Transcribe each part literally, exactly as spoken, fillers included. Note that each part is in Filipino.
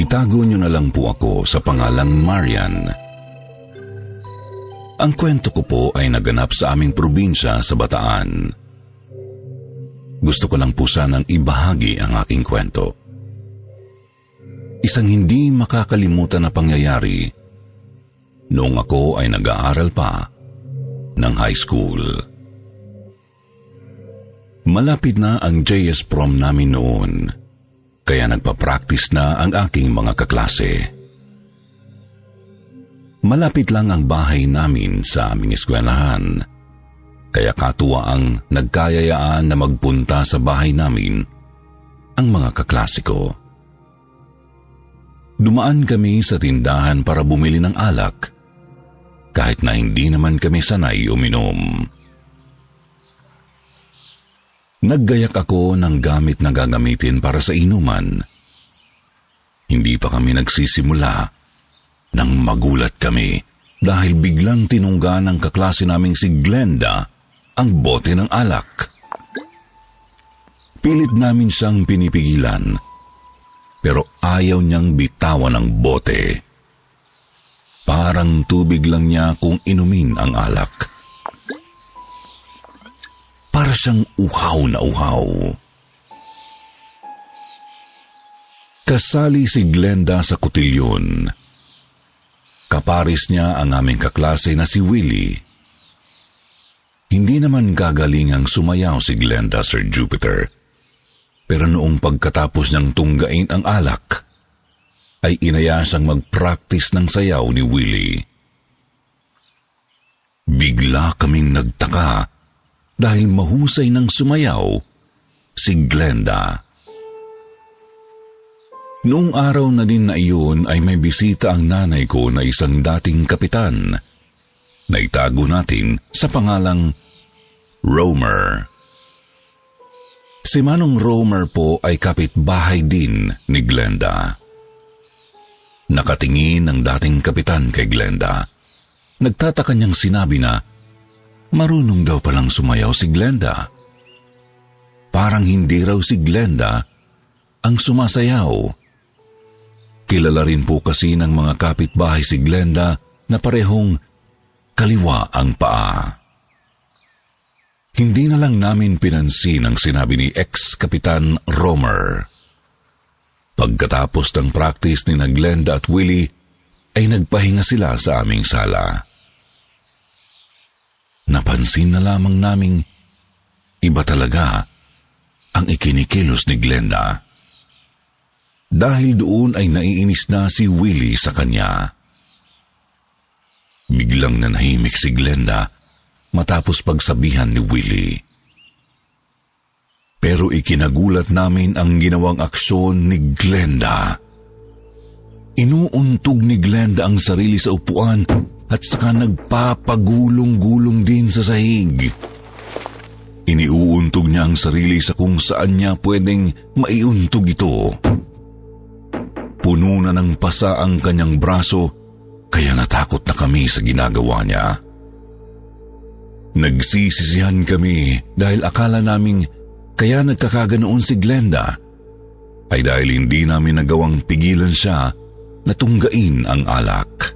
Itago niyo na lang po ako sa pangalang Marian. Ang kwento ko po ay naganap sa aming probinsya sa Bataan. Gusto ko lang po sanang ibahagi ang aking kwento. Isang hindi makakalimutan na pangyayari noong ako ay nag-aaral pa ng high school. Malapit na ang J S prom namin noon, kaya nagpa-practice na ang aking mga kaklase. Malapit lang ang bahay namin sa aming eskwelahan, kaya katuwaang nagkayayaan na magpunta sa bahay namin ang mga kaklase ko. Dumaan kami sa tindahan para bumili ng alak, kahit na hindi naman kami sanay uminom. Naggayak ako ng gamit na gagamitin para sa inuman. Hindi pa kami nagsisimula nang magulat kami dahil biglang tinungga ng kaklase naming si Glenda ang bote ng alak. Pilit namin siyang pinipigilan, pero ayaw niyang bitawan ang bote. Parang tubig lang niya kung inumin ang alak. Para siyang uhaw na uhaw. Kasali si Glenda sa kotilyon. Kaparis niya ang aming kaklase na si Willie. Hindi naman gagalingang sumayaw si Glenda, Sir Jupiter. Pero noong pagkatapos niyang tunggain ang alak, ay inaya siyang mag-practice ng sayaw ni Willie. Bigla kaming nagtaka dahil mahusay ng sumayaw si Glenda. Noong araw na din na iyon ay may bisita ang nanay ko na isang dating kapitan na itago natin sa pangalang Romer. Si Manong Romer po ay kapitbahay din ni Glenda. Nakatingin ang dating kapitan kay Glenda. Nagtataka niyang sinabi na marunong daw palang sumayaw si Glenda. Parang hindi raw si Glenda ang sumasayaw. Kilala rin po kasi ng mga kapitbahay si Glenda na parehong kaliwa ang paa. Hindi na lang namin pinansin ang sinabi ni ex-kapitan Romer. Pagkatapos ng practice ni na Glenda at Willie, ay nagpahinga sila sa aming sala. Napansin na lamang naming iba talaga ang ikinikilos ni Glenda. Dahil doon ay naiinis na si Willie sa kanya. Biglang nanahimik si Glenda matapos pagsabihan ni Willie. Pero ikinagulat namin ang ginawang aksyon ni Glenda. Inuuntog ni Glenda ang sarili sa upuan at saka nagpapagulong-gulong din sa sahig. Iniuuntog niya ang sarili sa kung saan niya pwedeng maiuntog ito. Puno na ng pasa ang kanyang braso, kaya natakot na kami sa ginagawa niya. Nagsisisihan kami dahil akala naming kaya nagkakaganoon si Glenda ay dahil hindi namin nagawang pigilan siya na tunggain ang alak.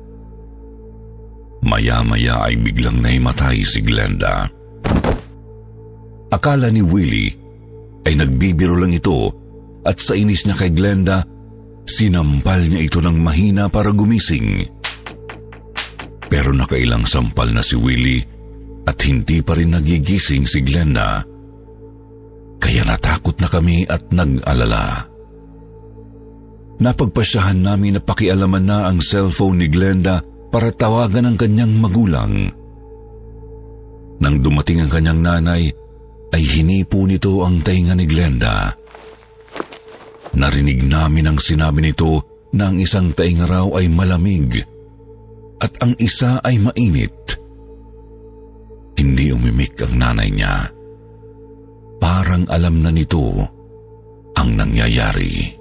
Maya-maya ay biglang naimatay si Glenda. Akala ni Willie ay nagbibiro lang ito at sa inis niya kay Glenda, sinampal niya ito ng mahina para gumising. Pero nakailang sampal na si Willie at hindi pa rin nagigising si Glenda. Kaya natakot na kami at nag-alala. Napagpasyahan namin na pakialaman na ang cellphone ni Glenda para tawagan ang kanyang magulang. Nang dumating ang kanyang nanay, ay hinipo nito ang tainga ni Glenda. Narinig namin ang sinabi nito na ang isang tainga raw ay malamig at ang isa ay mainit. Hindi umimik ang nanay niya. Parang alam na nito ang nangyayari.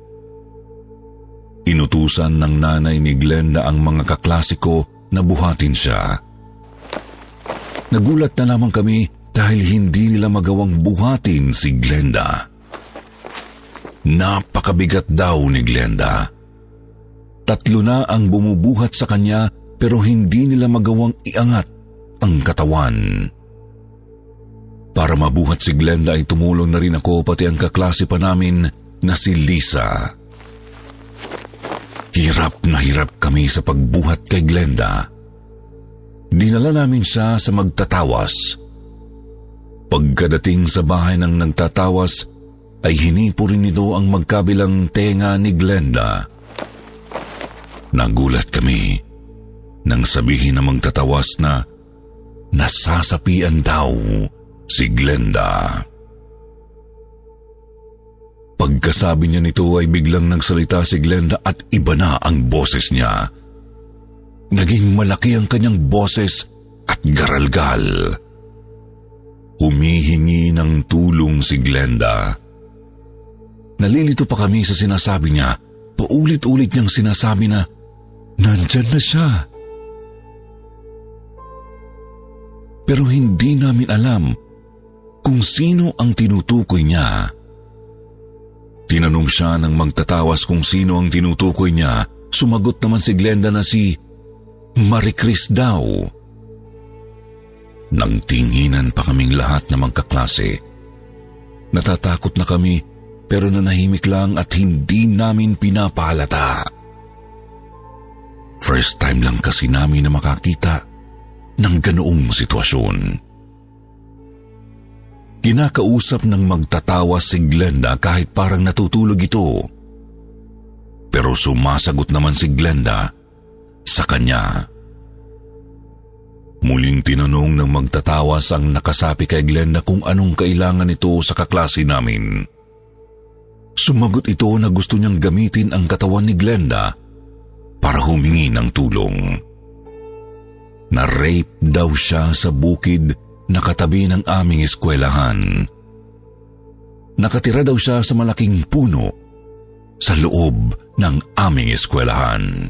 Inutusan ng nanay ni Glenda ang mga kaklase ko na buhatin siya. Nagulat na lamang kami dahil hindi nila magawang buhatin si Glenda. Napakabigat daw ni Glenda. Tatlo na ang bumubuhat sa kanya pero hindi nila magawang iangat ang katawan. Para mabuhat si Glenda ay tumulong na rin ako pati ang kaklase pa namin na si Lisa. Hirap na hirap kami sa pagbuhat kay Glenda. Dinala namin siya sa magtatawas. Pagkadating sa bahay ng nagtatawas, ay hinipo rin nito ang magkabilang tenga ni Glenda. Nagulat kami nang sabihin ng magtatawas na nasasapian daw si Glenda. Pagkasabi niya nito ay biglang nagsalita si Glenda at iba na ang boses niya. Naging malaki ang kanyang boses at garalgal. Humihingi ng tulong si Glenda. Nalilito pa kami sa sinasabi niya. Paulit-ulit niyang sinasabi na nandyan na siya. Pero hindi namin alam kung sino ang tinutukoy niya. Tinanong siya ng magtatawas kung sino ang tinutukoy niya. Sumagot naman si Glenda na si Marie Chris daw. Nangtinginan pa kaming lahat na magkaklase. Natatakot na kami pero nanahimik lang at hindi namin pinapahalata. First time lang kasi namin na makakita ng ganoong sitwasyon. Kinakausap ng magtatawas si Glenda kahit parang natutulog ito. Pero sumasagot naman si Glenda sa kanya. Muling tinanong ng magtatawas ang nakasapi kay Glenda kung anong kailangan nito sa kaklase namin. Sumagot ito na gusto niyang gamitin ang katawan ni Glenda para humingi ng tulong. Na-rape daw siya sa bukid na katabi ng aming eskwelahan. Nakatira daw siya sa malaking puno sa loob ng aming eskwelahan.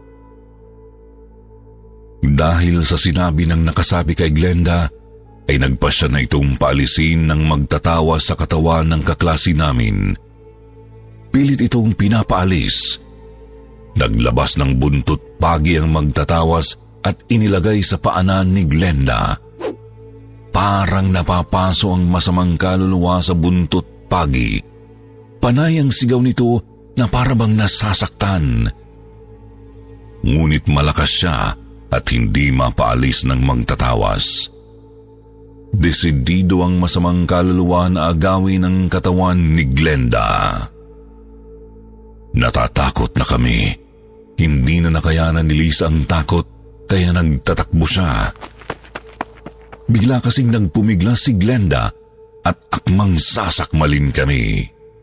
Dahil sa sinabi ng nakasabi kay Glenda, ay nagpasya na itong paalisin ng magtatawa sa katawan ng kaklase namin. Pilit itong pinapaalis. Naglabas ng buntot pagi ang magtatawas at inilagay sa paanan ni Glenda. Parang napapaso ang masamang kaluluwa sa buntot pagi. Panay ang sigaw nito na parabang nasasaktan. Ngunit malakas siya at hindi mapaalis ng magtatawas. Desidido ang masamang kaluluwa na agawin ang katawan ni Glenda. Natatakot na kami. Hindi na nakayanan ni Lisa ang takot kaya nagtatakbo siya. Bigla kasing nagpumigla si Glenda at akmang sasakmalin kami.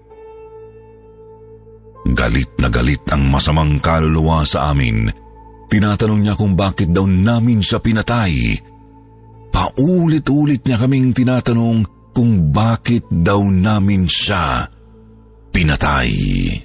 Galit na galit ang masamang kaluluwa sa amin. Tinatanong niya kung bakit daw namin siya pinatay. Paulit-ulit niya kaming tinatanong kung bakit daw namin siya pinatay.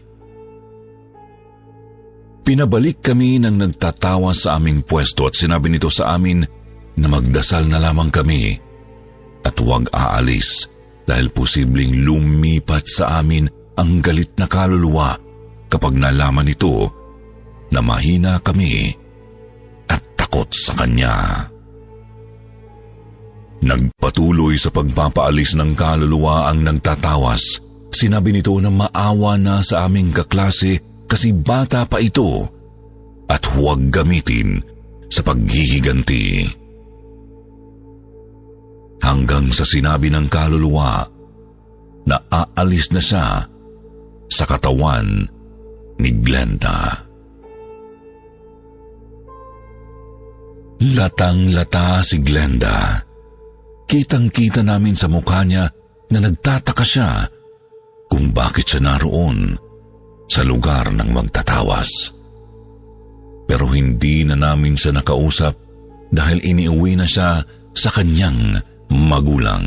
Pinabalik kami ng nagtatawa sa aming pwesto at sinabi nito sa amin na magdasal na lamang kami at huwag aalis dahil posibleng lumipat sa amin ang galit na kaluluwa kapag nalaman nito na mahina kami at takot sa kanya. Nagpatuloy sa pagpapaalis ng kaluluwa ang nagtatawas. Sinabi nito na maawa na sa aming kaklase kasi bata pa ito at huwag gamitin sa paghihiganti. Hanggang sa sinabi ng kaluluwa na aalis na siya sa katawan ni Glenda. Latang-lata si Glenda. Kitang-kita namin sa mukha niya na nagtataka siya kung bakit siya naroon sa lugar ng magtatawas. Pero hindi na namin siya nakausap dahil iniuwi na siya sa kanyang magulang.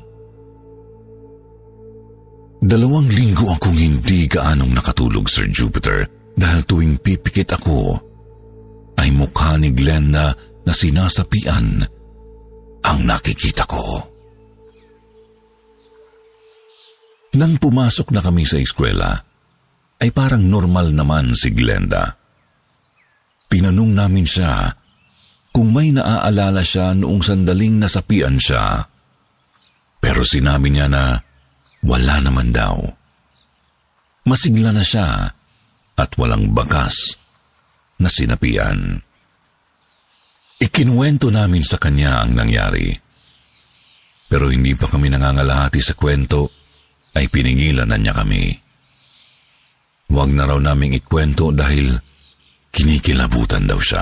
Dalawang linggo akong hindi gaanong nakatulog, Sir Jupiter, dahil tuwing pipikit ako ay mukha ni Glenda na sinasapian ang nakikita ko. Nang pumasok na kami sa eskwela, ay parang normal naman si Glenda. Tinanong namin siya kung may naaalala siya noong sandaling nasapian siya. Pero sinabi niya na wala naman daw. Masigla na siya at walang bakas na sinapian. Ikinuwento namin sa kanya ang nangyari. Pero hindi pa kami nangangalahati sa kwento, ay pinigilan na niya kami. Huwag na raw naming ikwento dahil kinikilabutan daw siya.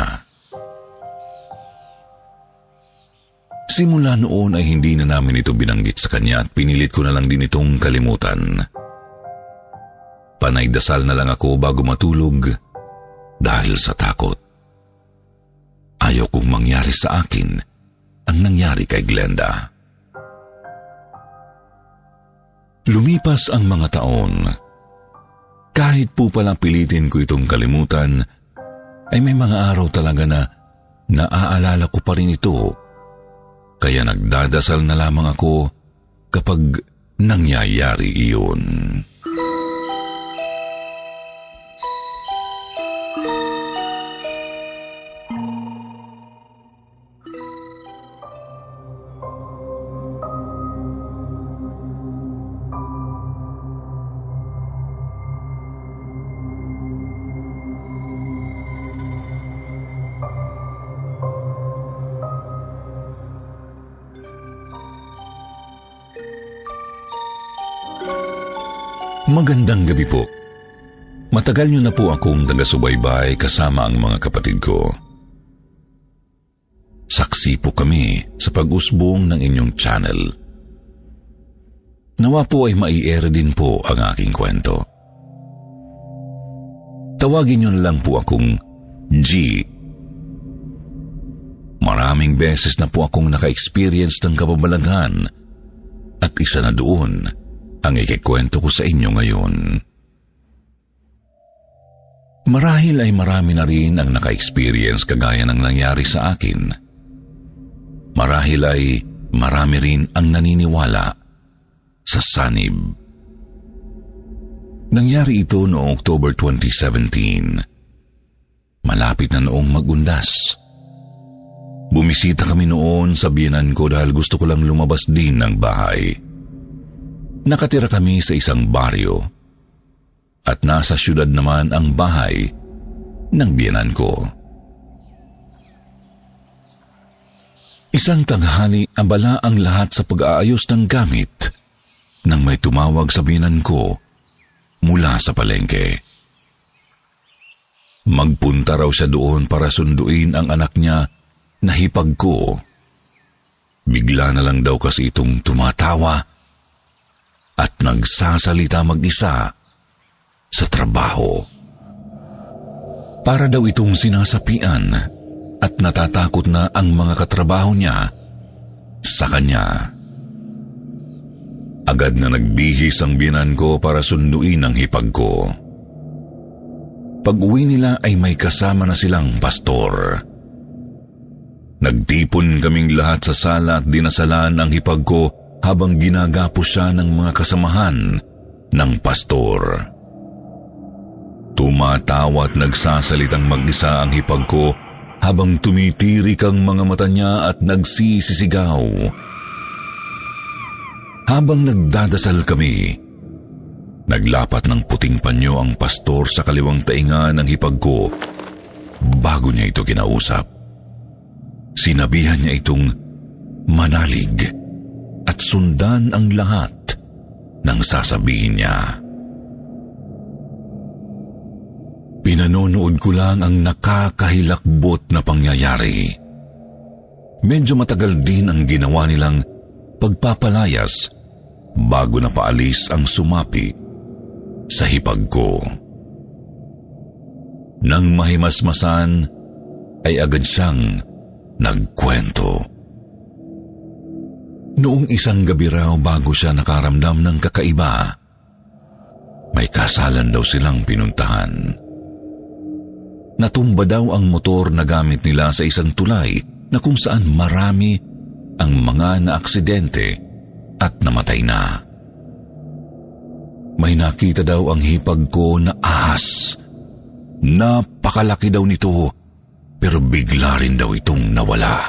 Simula noon ay hindi na namin ito binanggit sa kanya at pinilit ko na lang din itong kalimutan. Panay dasal na lang ako bago matulog dahil sa takot. Ayaw kong mangyari sa akin ang nangyari kay Glenda. Lumipas ang mga taon. Kahit po palang pilitin ko itong kalimutan, ay may mga araw talaga na naaalala ko pa rin ito. Kaya nagdadasal na lamang ako kapag nangyayari iyon. Magandang gabi po. Matagal niyo na po akong taga-subaybay kasama ang mga kapatid ko. Saksi po kami sa pag-usbong ng inyong channel. Nawa po ay mai-air din po ang aking kwento. Tawagin niyo na lang po akong G. Maraming beses na po akong naka-experience ng kababalaghan at isa na doon ang ikikwento ko sa inyo ngayon. Marahil ay marami na rin ang naka-experience kagaya ng nangyari sa akin. Marahil ay marami rin ang naniniwala sa sanib. Nangyari ito noong October twenty seventeen. Malapit na noong mag-undas. Bumisita kami noon sa biyenan ko dahil gusto ko lang lumabas din ng bahay. Nakatira kami sa isang baryo at nasa syudad naman ang bahay ng biyenan ko. Isang tanghali, abala ang lahat sa pag-aayos ng gamit nang may tumawag sa biyenan ko mula sa palengke. Magpunta raw siya doon para sunduin ang anak niya na hipag ko. Bigla na lang daw kasi itong tumatawa at nagsasalita mag-isa sa trabaho. Para daw itong sinasapian at natatakot na ang mga katrabaho niya sa kanya. Agad na nagbihis ang biyenan ko para sunduin ang hipag ko. Pag-uwi nila ay may kasama na silang pastor. Nagtipon kaming lahat sa sala at dinasalan ang hipag ko habang ginagapos siya ng mga kasamahan ng pastor. Tumatawa at nagsasalitang mag-isa ang hipag ko habang tumitirik ang mga mata niya at nagsisisigaw. Habang nagdadasal kami, naglapat ng puting panyo ang pastor sa kaliwang tainga ng hipag ko bago niya ito kinausap. Sinabihan niya itong manalig at sundan ang lahat ng sasabihin niya. Pinanonood ko lang ang nakakahilakbot na pangyayari. Medyo matagal din ang ginawa nilang pagpapalayas bago na paalis ang sumapi sa hipag ko. Nang mahimasmasan, ay agad siyang nagkwento. Noong isang gabi raw bago siya nakaramdam ng kakaiba, may kasalan daw silang pinuntahan. Natumba daw ang motor na gamit nila sa isang tulay na kung saan marami ang mga naaksidente at namatay na. may nakita daw ang hipag ko na ahas. Napakalaki daw nito, pero bigla rin daw itong nawala.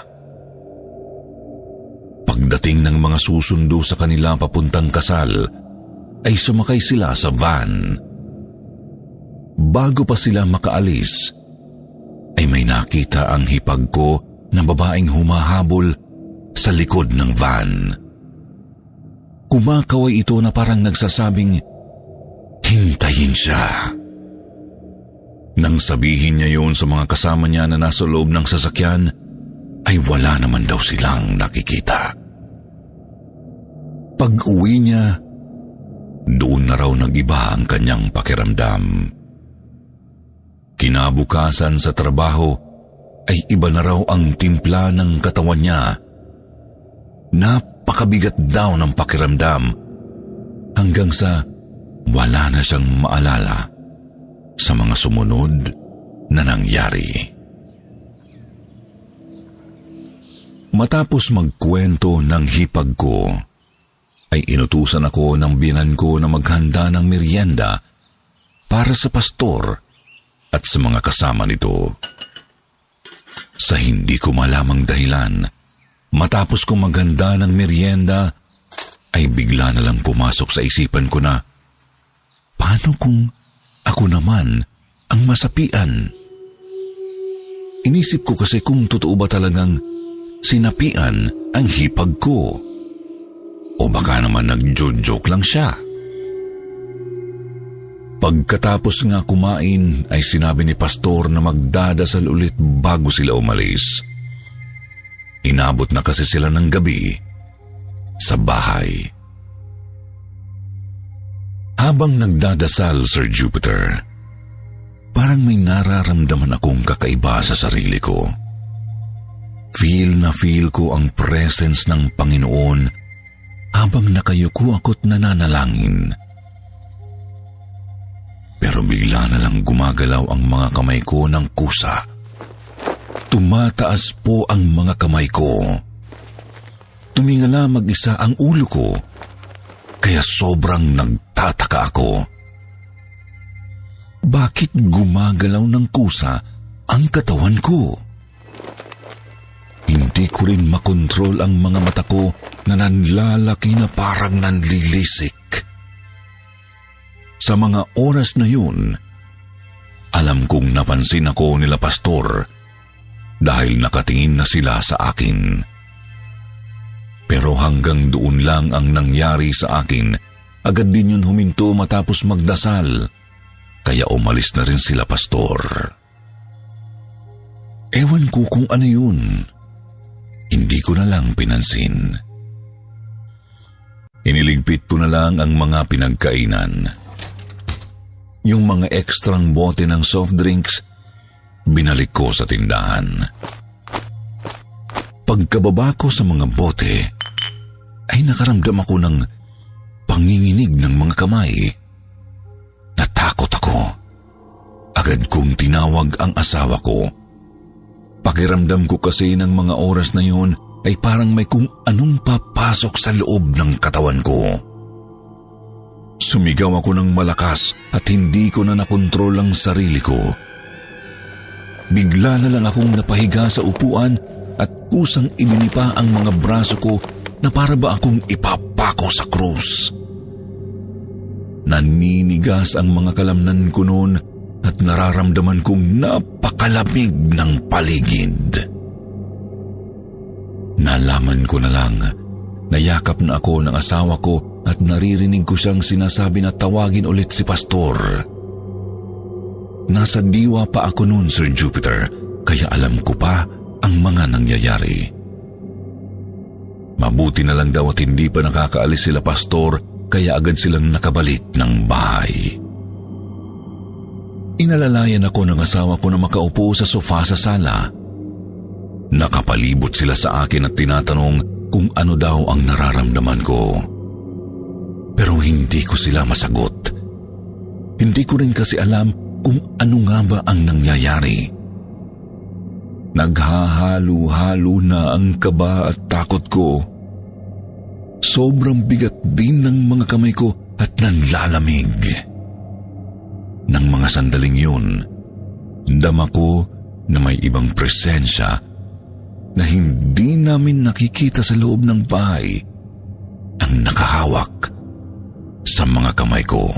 Pagdating ng mga susundo sa kanila papuntang kasal, ay sumakay sila sa van. Bago pa sila makaalis, ay may nakita ang hipag ko na babaeng humahabol sa likod ng van. Kumakaway ito na parang nagsasabing, hintayin siya. Nang sabihin niya yun sa mga kasama niya na nasa loob ng sasakyan, ay wala naman daw silang nakikita. Pag-uwi niya, doon na raw nag-iba ang kanyang pakiramdam. Kinabukasan sa trabaho, ay iba na raw ang timpla ng katawan niya. Napakabigat daw ng pakiramdam hanggang sa wala na siyang maalala sa mga sumunod na nangyari. Matapos magkwento ng hipag ko, ay inutusan ako ng biyenan ko na maghanda ng merienda para sa pastor at sa mga kasama nito. Sa hindi ko malamang dahilan, matapos kong maghanda ng merienda, ay bigla na lang pumasok sa isipan ko na, paano kung ako naman ang masapian? Inisip ko kasi kung totoo ba talagang sinapian ang hipag ko. O baka naman nag-joke lang siya. Pagkatapos nga kumain ay sinabi ni pastor na magdadasal ulit bago sila umalis. Inabot na kasi sila ng gabi sa bahay. Habang nagdadasal, Sir Jupiter, parang may nararamdaman akong kakaiba sa sarili ko. Feel na feel ko ang presence ng Panginoon habang nakayuko ako't nananalangin. Pero bigla na lang gumagalaw ang mga kamay ko ng kusa. Tumataas po ang mga kamay ko. Tumingala mag-isa ang ulo ko, kaya sobrang nagtataka ako. Bakit gumagalaw ng kusa ang katawan ko? Hindi ko rin makontrol ang mga mata ko na nanlalaki na parang nanlilisik. Sa mga oras na yun, alam kong napansin ako nila pastor dahil nakatingin na sila sa akin. Pero hanggang doon lang ang nangyari sa akin. Agad din yun huminto matapos magdasal, kaya umalis na rin sila pastor. Ewan ko kung ano yun. Hindi ko na lang pinansin. Iniligpit ko na lang ang mga pinagkainan. Yung mga ekstrang bote ng soft drinks, binalik ko sa tindahan. Pagkababa ko sa mga bote, ay nakaramdam ako ng panginginig ng mga kamay. Natakot ako. Agad kong tinawag ang asawa ko. Pakiramdam ko kasi ng mga oras na yun ay parang may kung anong papasok sa loob ng katawan ko. Sumigaw ako ng malakas at hindi ko na nakontrol ang sarili ko. Bigla na lang akong napahiga sa upuan at kusang ibinipa ang mga braso ko na para ba akong ipapako sa krus. Naninigas ang mga kalamnan ko noon at nararamdaman kong napakalamig ng paligid. Nalaman ko na lang, nayakap na ako ng asawa ko at naririnig ko siyang sinasabi na tawagin ulit si pastor. Nasa diwa pa ako noon, Sir Jupiter, kaya alam ko pa ang mga nangyayari. Mabuti na lang daw at hindi pa nakakaalis sila pastor, kaya agad silang nakabalik ng bahay. Inalalayan ako ng asawa ko na makaupo sa sofa sa sala. Nakapalibot sila sa akin at tinatanong kung ano daw ang nararamdaman ko. Pero hindi ko sila masagot. Hindi ko rin kasi alam kung ano nga ba ang nangyayari. Naghahalo-halo na ang kaba at takot ko. Sobrang bigat din ng mga kamay ko at nanlalamig. Nang mga sandaling yun, dama ko na may ibang presensya na hindi namin nakikita sa loob ng bahay ang nakahawak sa mga kamay ko.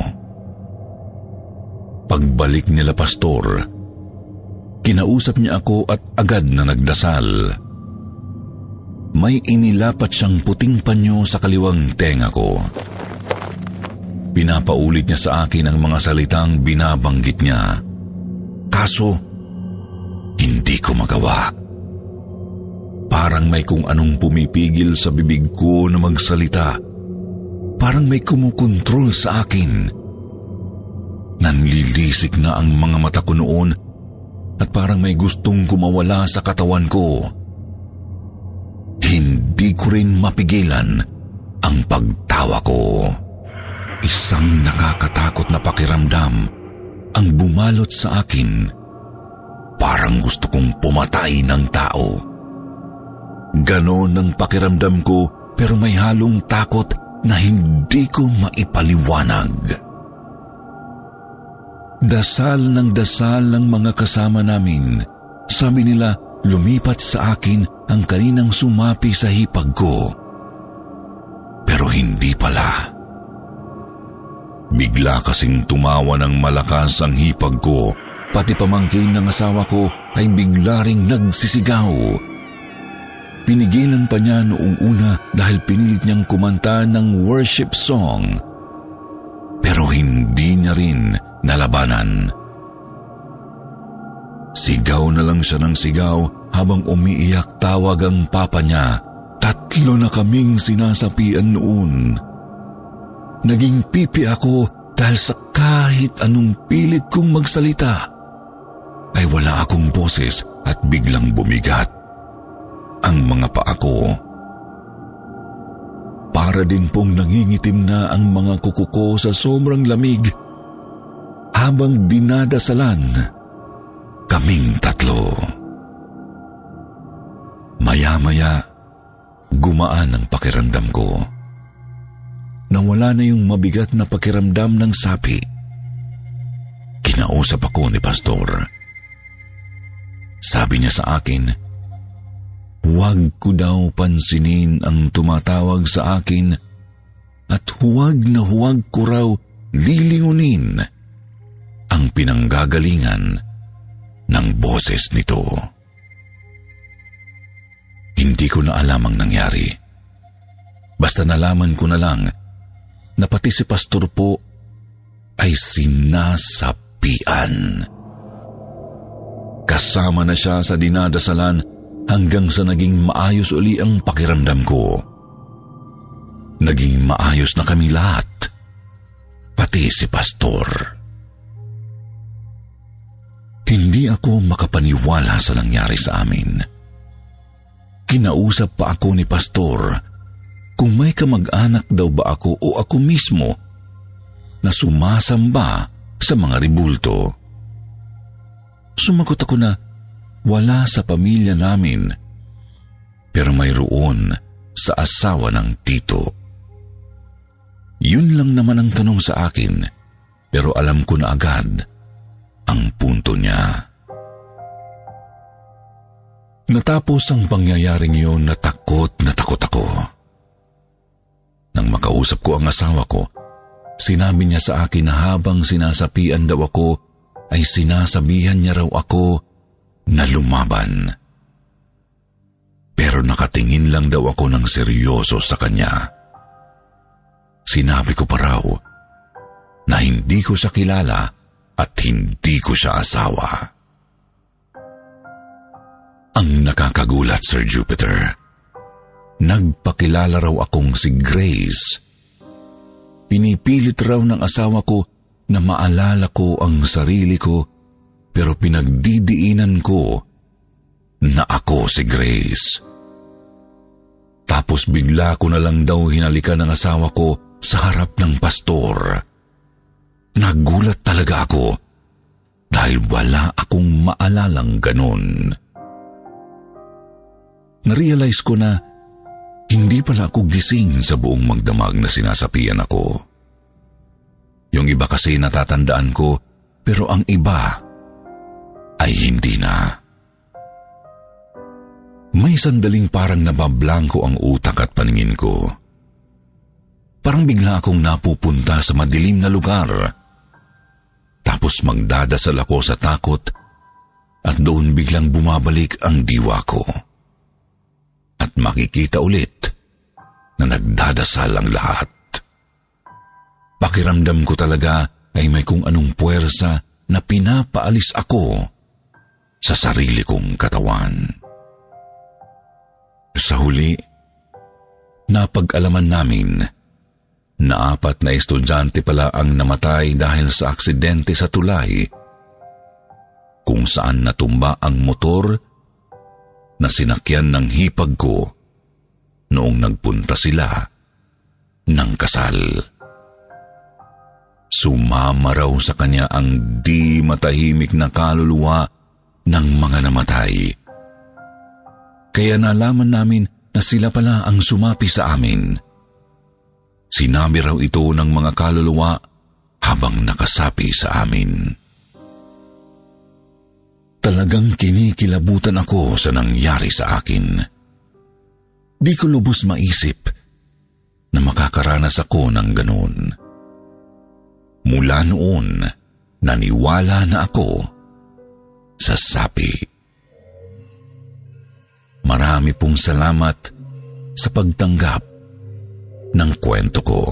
Pagbalik nila pastor, kinausap niya ako at agad na nagdasal. May inilapat siyang puting panyo sa kaliwang tenga ko. Pinapaulit niya sa akin ang mga salitang binabanggit niya. Kaso, hindi ko magawa. Parang may kung anong pumipigil sa bibig ko na magsalita. Parang may kumukontrol sa akin. Nanlilisik na ang mga mata ko noon at parang may gustong kumawala sa katawan ko. Hindi ko rin mapigilan ang pagtawa ko. Isang nakakatakot na pakiramdam ang bumalot sa akin. Parang gusto kong pumatay ng tao. Ganon ang pakiramdam ko pero may halong takot na hindi ko maipaliwanag. Dasal ng dasal ng mga kasama namin. Sabi nila lumipat sa akin ang kaninang sumapi sa hipag ko. Pero hindi pala. Bigla kasing tumawa ng malakas ang hipag ko. Pati pamangkin ng asawa ko ay bigla ring nagsisigaw. Pinigilan pa niya noong una dahil pinilit niyang kumanta ng worship song. Pero hindi niya rin nalabanan. Sigaw na lang siya ng sigaw habang umiiyak tawag ang papa niya. Tatlo na kaming sinasapian noon. Naging pipi ako dahil sa kahit anong pilit kong magsalita ay wala akong boses at biglang bumigat ang mga paa ko. Para din pong nangingitim na ang mga kuko ko sa sobrang lamig habang dinadasalan kaming tatlo. Maya-maya, gumaan ang pakiramdam ko. Nawala na yung mabigat na pakiramdam ng sapi. Kinausap ako ni pastor. Sabi niya sa akin, huwag ko daw pansinin ang tumatawag sa akin at huwag na huwag ko raw lilingunin ang pinanggagalingan ng boses nito. Hindi ko na alam ang nangyari. Basta nalaman ko na lang na pati si pastor po ay sinasapian. Kasama na siya sa dinadasalan hanggang sa naging maayos uli ang pakiramdam ko. Naging maayos na kami lahat, pati si pastor. Hindi ako makapaniwala sa nangyari sa amin. Kinausap pa ako ni pastor kung may kamag-anak daw ba ako o ako mismo na sumasamba sa mga ribulto. Sumagot ako na wala sa pamilya namin, pero mayroon sa asawa ng tito. Yun lang naman ang tanong sa akin, pero alam ko na agad ang punto niya. Natapos ang pangyayaring yun, natakot na takot ako. Nang makausap ko ang asawa ko, sinabi niya sa akin na habang sinasapian daw ako, ay sinasabihan niya raw ako na lumaban. Pero nakatingin lang daw ako ng seryoso sa kanya. Sinabi ko pa raw na hindi ko siya kilala at hindi ko siya asawa. Ang nakakagulat, Sir Jupiter, nagpakilala raw akong si Grace. Pinipilit raw ng asawa ko na maalala ko ang sarili ko, pero pinagdidiinan ko na ako si Grace. Tapos bigla ko na lang daw hinalikan ng asawa ko sa harap ng pastor. Nagulat talaga ako dahil wala akong maalalang ganon. Narealize ko na hindi pala ako gising sa buong magdamag na sinasapian ako. Yung iba kasi natatandaan ko, pero ang iba ay hindi na. May sandaling parang nabablangko ang utak at paningin ko. Parang bigla akong napupunta sa madilim na lugar. Tapos magdadasal ako sa takot at doon biglang bumabalik ang diwa ko. At makikita ulit na nagdadasal ang lahat. Pakiramdam ko talaga ay may kung anong puwersa na pinapaalis ako sa sarili kong katawan. Sa huli, napag-alaman namin na apat na estudyante pala ang namatay dahil sa aksidente sa tulay kung saan natumba ang motor na sinakyan ng hipag ko noong nagpunta sila ng kasal. Sumama raw sa kanya ang di matahimik na kaluluwa ng mga namatay. Kaya nalaman namin na sila pala ang sumapi sa amin. Sinabi raw ito ng mga kaluluwa habang nakasapi sa amin. Talagang kinikilabutan ako sa nangyari sa akin. Di ko lubos maisip na makakaranas ako ng ganun. Mula noon, naniwala na ako sa sapi. Marami pong salamat sa pagtanggap ng kwento ko.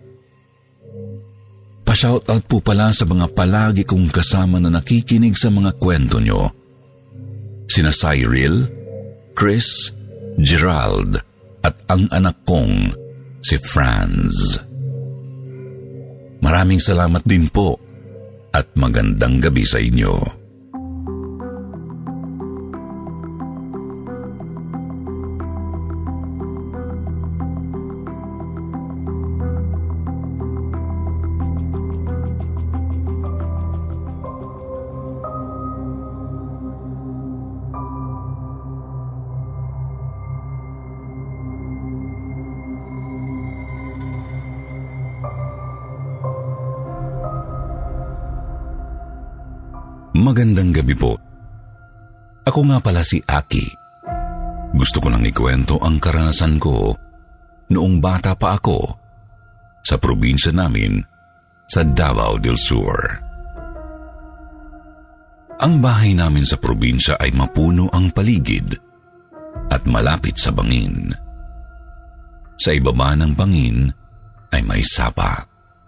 Pa-shoutout po pala sa mga palagi kong kasama na nakikinig sa mga kwento nyo. Sina Cyril, Chris, Gerald, at ang anak kong si Franz. Maraming salamat din po at magandang gabi sa inyo. Magandang gabi po. Ako nga pala si Aki. Gusto ko lang ikwento ang karanasan ko noong bata pa ako sa probinsya namin sa Davao del Sur. Ang bahay namin sa probinsya ay mapuno ang paligid at malapit sa bangin. Sa ibaba ng bangin ay may sapa.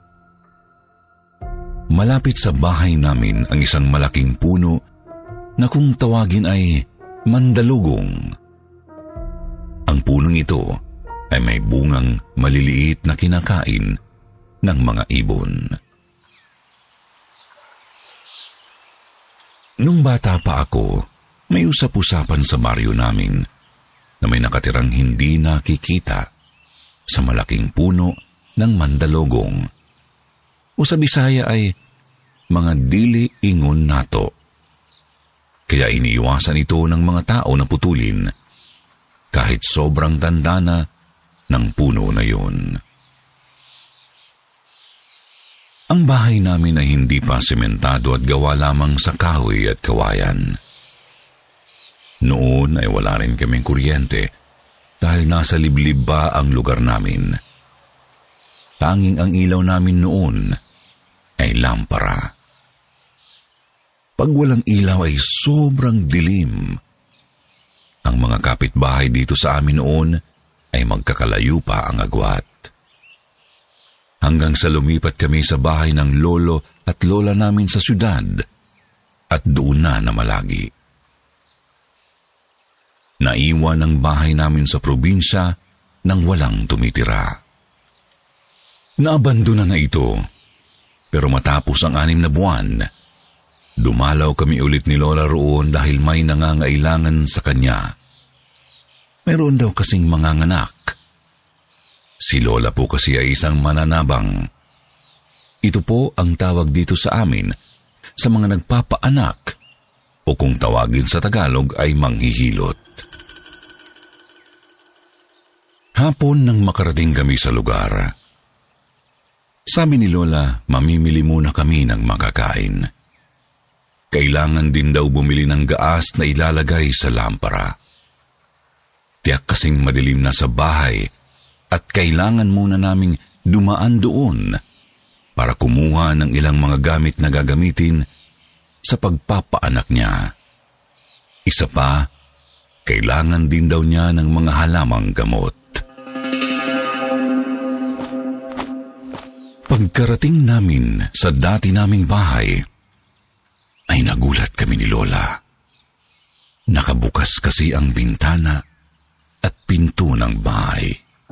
Malapit sa bahay namin ang isang malaking puno na kung tawagin ay mandalugong. Ang punong ito ay may bungang maliliit na kinakain ng mga ibon. Nung bata pa ako, may usap-usapan sa baryo namin na may nakatirang hindi nakikita sa malaking puno ng mandalugong. O sa Bisaya ay mga dili ingon nato. Kaya iniiwasan ito ng mga tao na putulin kahit sobrang tanda na ng puno na yun. Ang bahay namin ay hindi pa sementado at gawa lamang sa kahoy at kawayan. Noon ay wala rin kaming kuryente dahil nasa liblib ba ang lugar namin. Tanging ang ilaw namin noon ay lampara. Pag walang ilaw ay sobrang dilim. Ang mga kapitbahay dito sa amin noon ay magkakalayo pa ang agwat. Hanggang sa lumipat kami sa bahay ng lolo at lola namin sa syudad at doon na namalagi. Naiwan ang bahay namin sa probinsya nang walang tumitira. Naabandona na ito. Pero matapos ang anim na buwan, dumalaw kami ulit ni Lola roon dahil may nangangailangan sa kanya. Meron daw kasing manganganak. Si Lola po kasi ay isang mananabang. Ito po ang tawag dito sa amin sa mga nagpapaanak o kung tawagin sa Tagalog ay manghihilot. Hapon nang makarating kami sa lugar. Sabi ni Lola, mamimili muna kami ng makakain. Kailangan din daw bumili ng gaas na ilalagay sa lampara. Tiyak kasing madilim na sa bahay at kailangan muna naming dumaan doon para kumuha ng ilang mga gamit na gagamitin sa pagpapaanak niya. Isa pa, kailangan din daw niya ng mga halamang gamot. Pagkarating namin sa dati naming bahay, ay nagulat kami ni Lola. Nakabukas kasi ang bintana at pinto ng bahay.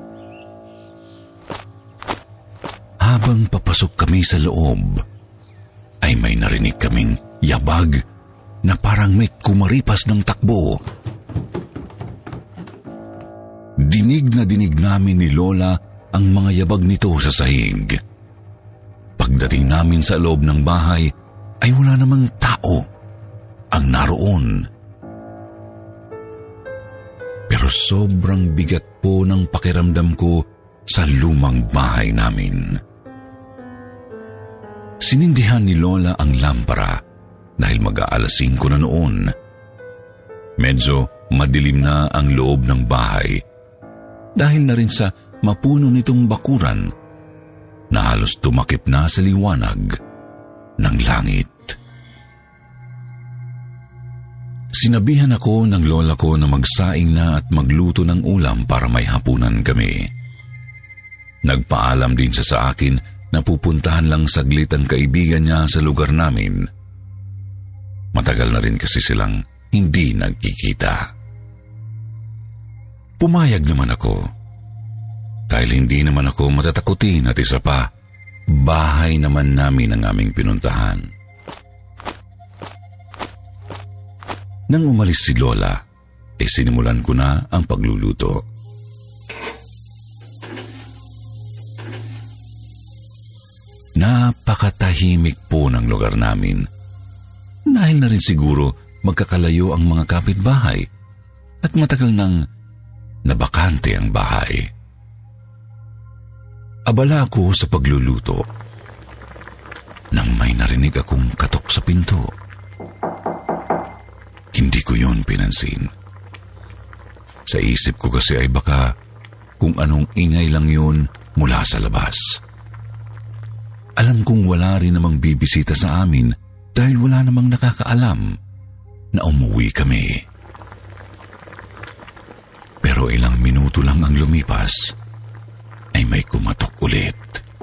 Habang papasok kami sa loob, ay may narinig kaming yabag na parang may kumaripas ng takbo. Dinig na dinig namin ni Lola ang mga yabag nito sa sahig. Pagdating namin sa loob ng bahay, ay wala namang tao ang naroon. Pero sobrang bigat po ng pakiramdam ko sa lumang bahay namin. Sinindihan ni Lola ang lampara dahil mag-aalas singko na noon. Medyo madilim na ang loob ng bahay dahil na rin sa mapuno nitong bakuran na halos tumakip na sa liwanag ng langit. Sinabihan ako ng lola ko na magsaing na at magluto ng ulam para may hapunan kami. Nagpaalam din siya sa akin na pupuntahan lang saglit ang kaibigan niya sa lugar namin. Matagal na rin kasi silang hindi nagkikita. Pumayag naman ako. Dahil hindi naman ako matatakutin at isa pa, bahay naman namin ang aming pinuntahan. Nang umalis si Lola, eh sinimulan ko na ang pagluluto. Napakatahimik po ng lugar namin. Dahil na rin siguro magkakalayo ang mga kapitbahay at matagal nang nabakante ang bahay. Abala ako sa pagluluto nang may narinig akong katok sa pinto. Hindi ko yun pinansin. Sa isip ko kasi ay baka kung anong ingay lang yun mula sa labas. Alam kong wala rin namang bibisita sa amin dahil wala namang nakakaalam na umuwi kami. Pero ilang minuto lang ang lumipas ay may kumatok ulit.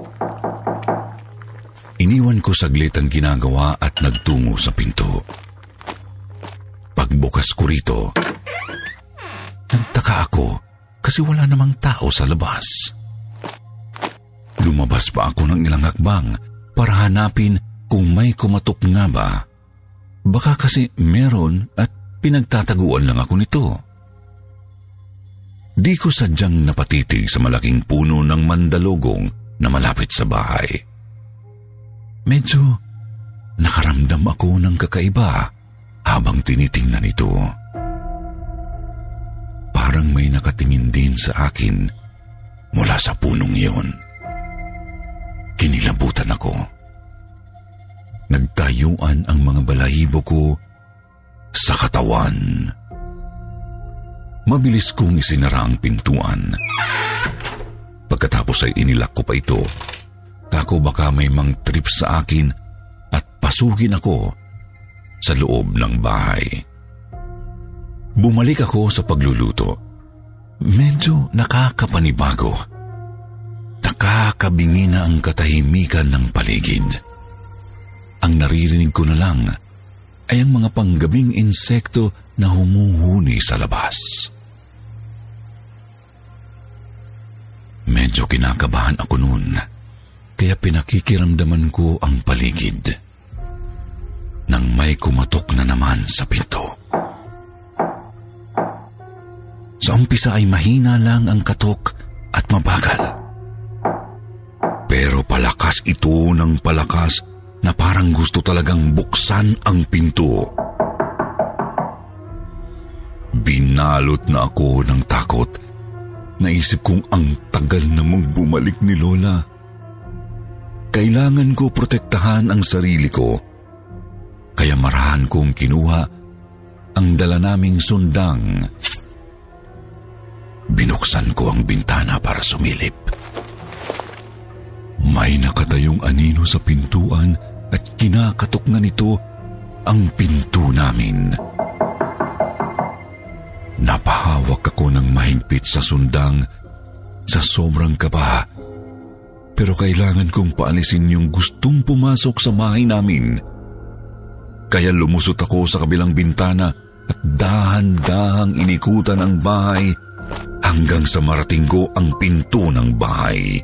Iniwan ko saglit ang ginagawa at nagtungo sa pinto. Pagbukas ko rito, nagtaka ako kasi wala namang tao sa labas. Lumabas pa ako ng ilang hakbang para hanapin kung may kumatok nga ba. Baka kasi meron at pinagtataguan lang ako nito. Di ko sadyang napatitig sa malaking puno ng mandalugong na malapit sa bahay. Medyo nakaramdam ako ng kakaiba habang tinitingnan ito. Parang may nakatingin din sa akin mula sa punong iyon. Kinilabutan ako. Nagtayuan ang mga balahibo ko sa katawan. Mabilis kong isinara ang pintuan. Pagkatapos ay inilak ko pa ito. Tako baka may mang trip sa akin at pasugin ako sa loob ng bahay. Bumalik ako sa pagluluto. Medyo nakakapanibago. Nakakabingi na ang katahimikan ng paligid. Ang naririnig ko na lang ay ang mga panggabing insekto na humuhuni sa labas. Medyo kinakabahan ako noon, kaya pinakikiramdaman ko ang paligid. Nang may kumatok na naman sa pinto. Sa umpisa ay mahina lang ang katok at mabagal. Pero palakas ito ng palakas na parang gusto talagang buksan ang pinto. Binalot na ako ng takot. Naisip kong ang tagal namang bumalik ni Lola. Kailangan ko protektahan ang sarili ko, kaya marahan kong kinuha ang dala naming sundang. Binuksan ko ang bintana para sumilip. May nakatayong anino sa pintuan at kinakatok na nito ang pinto namin. Napahawak ako ng mahigpit sa sundang sa sobrang kaba. Pero kailangan kong paalisin yung gustong pumasok sa bahay namin. Kaya lumusot ako sa kabilang bintana at dahan-dahang inikutan ang bahay hanggang sa marating ko ang pinto ng bahay.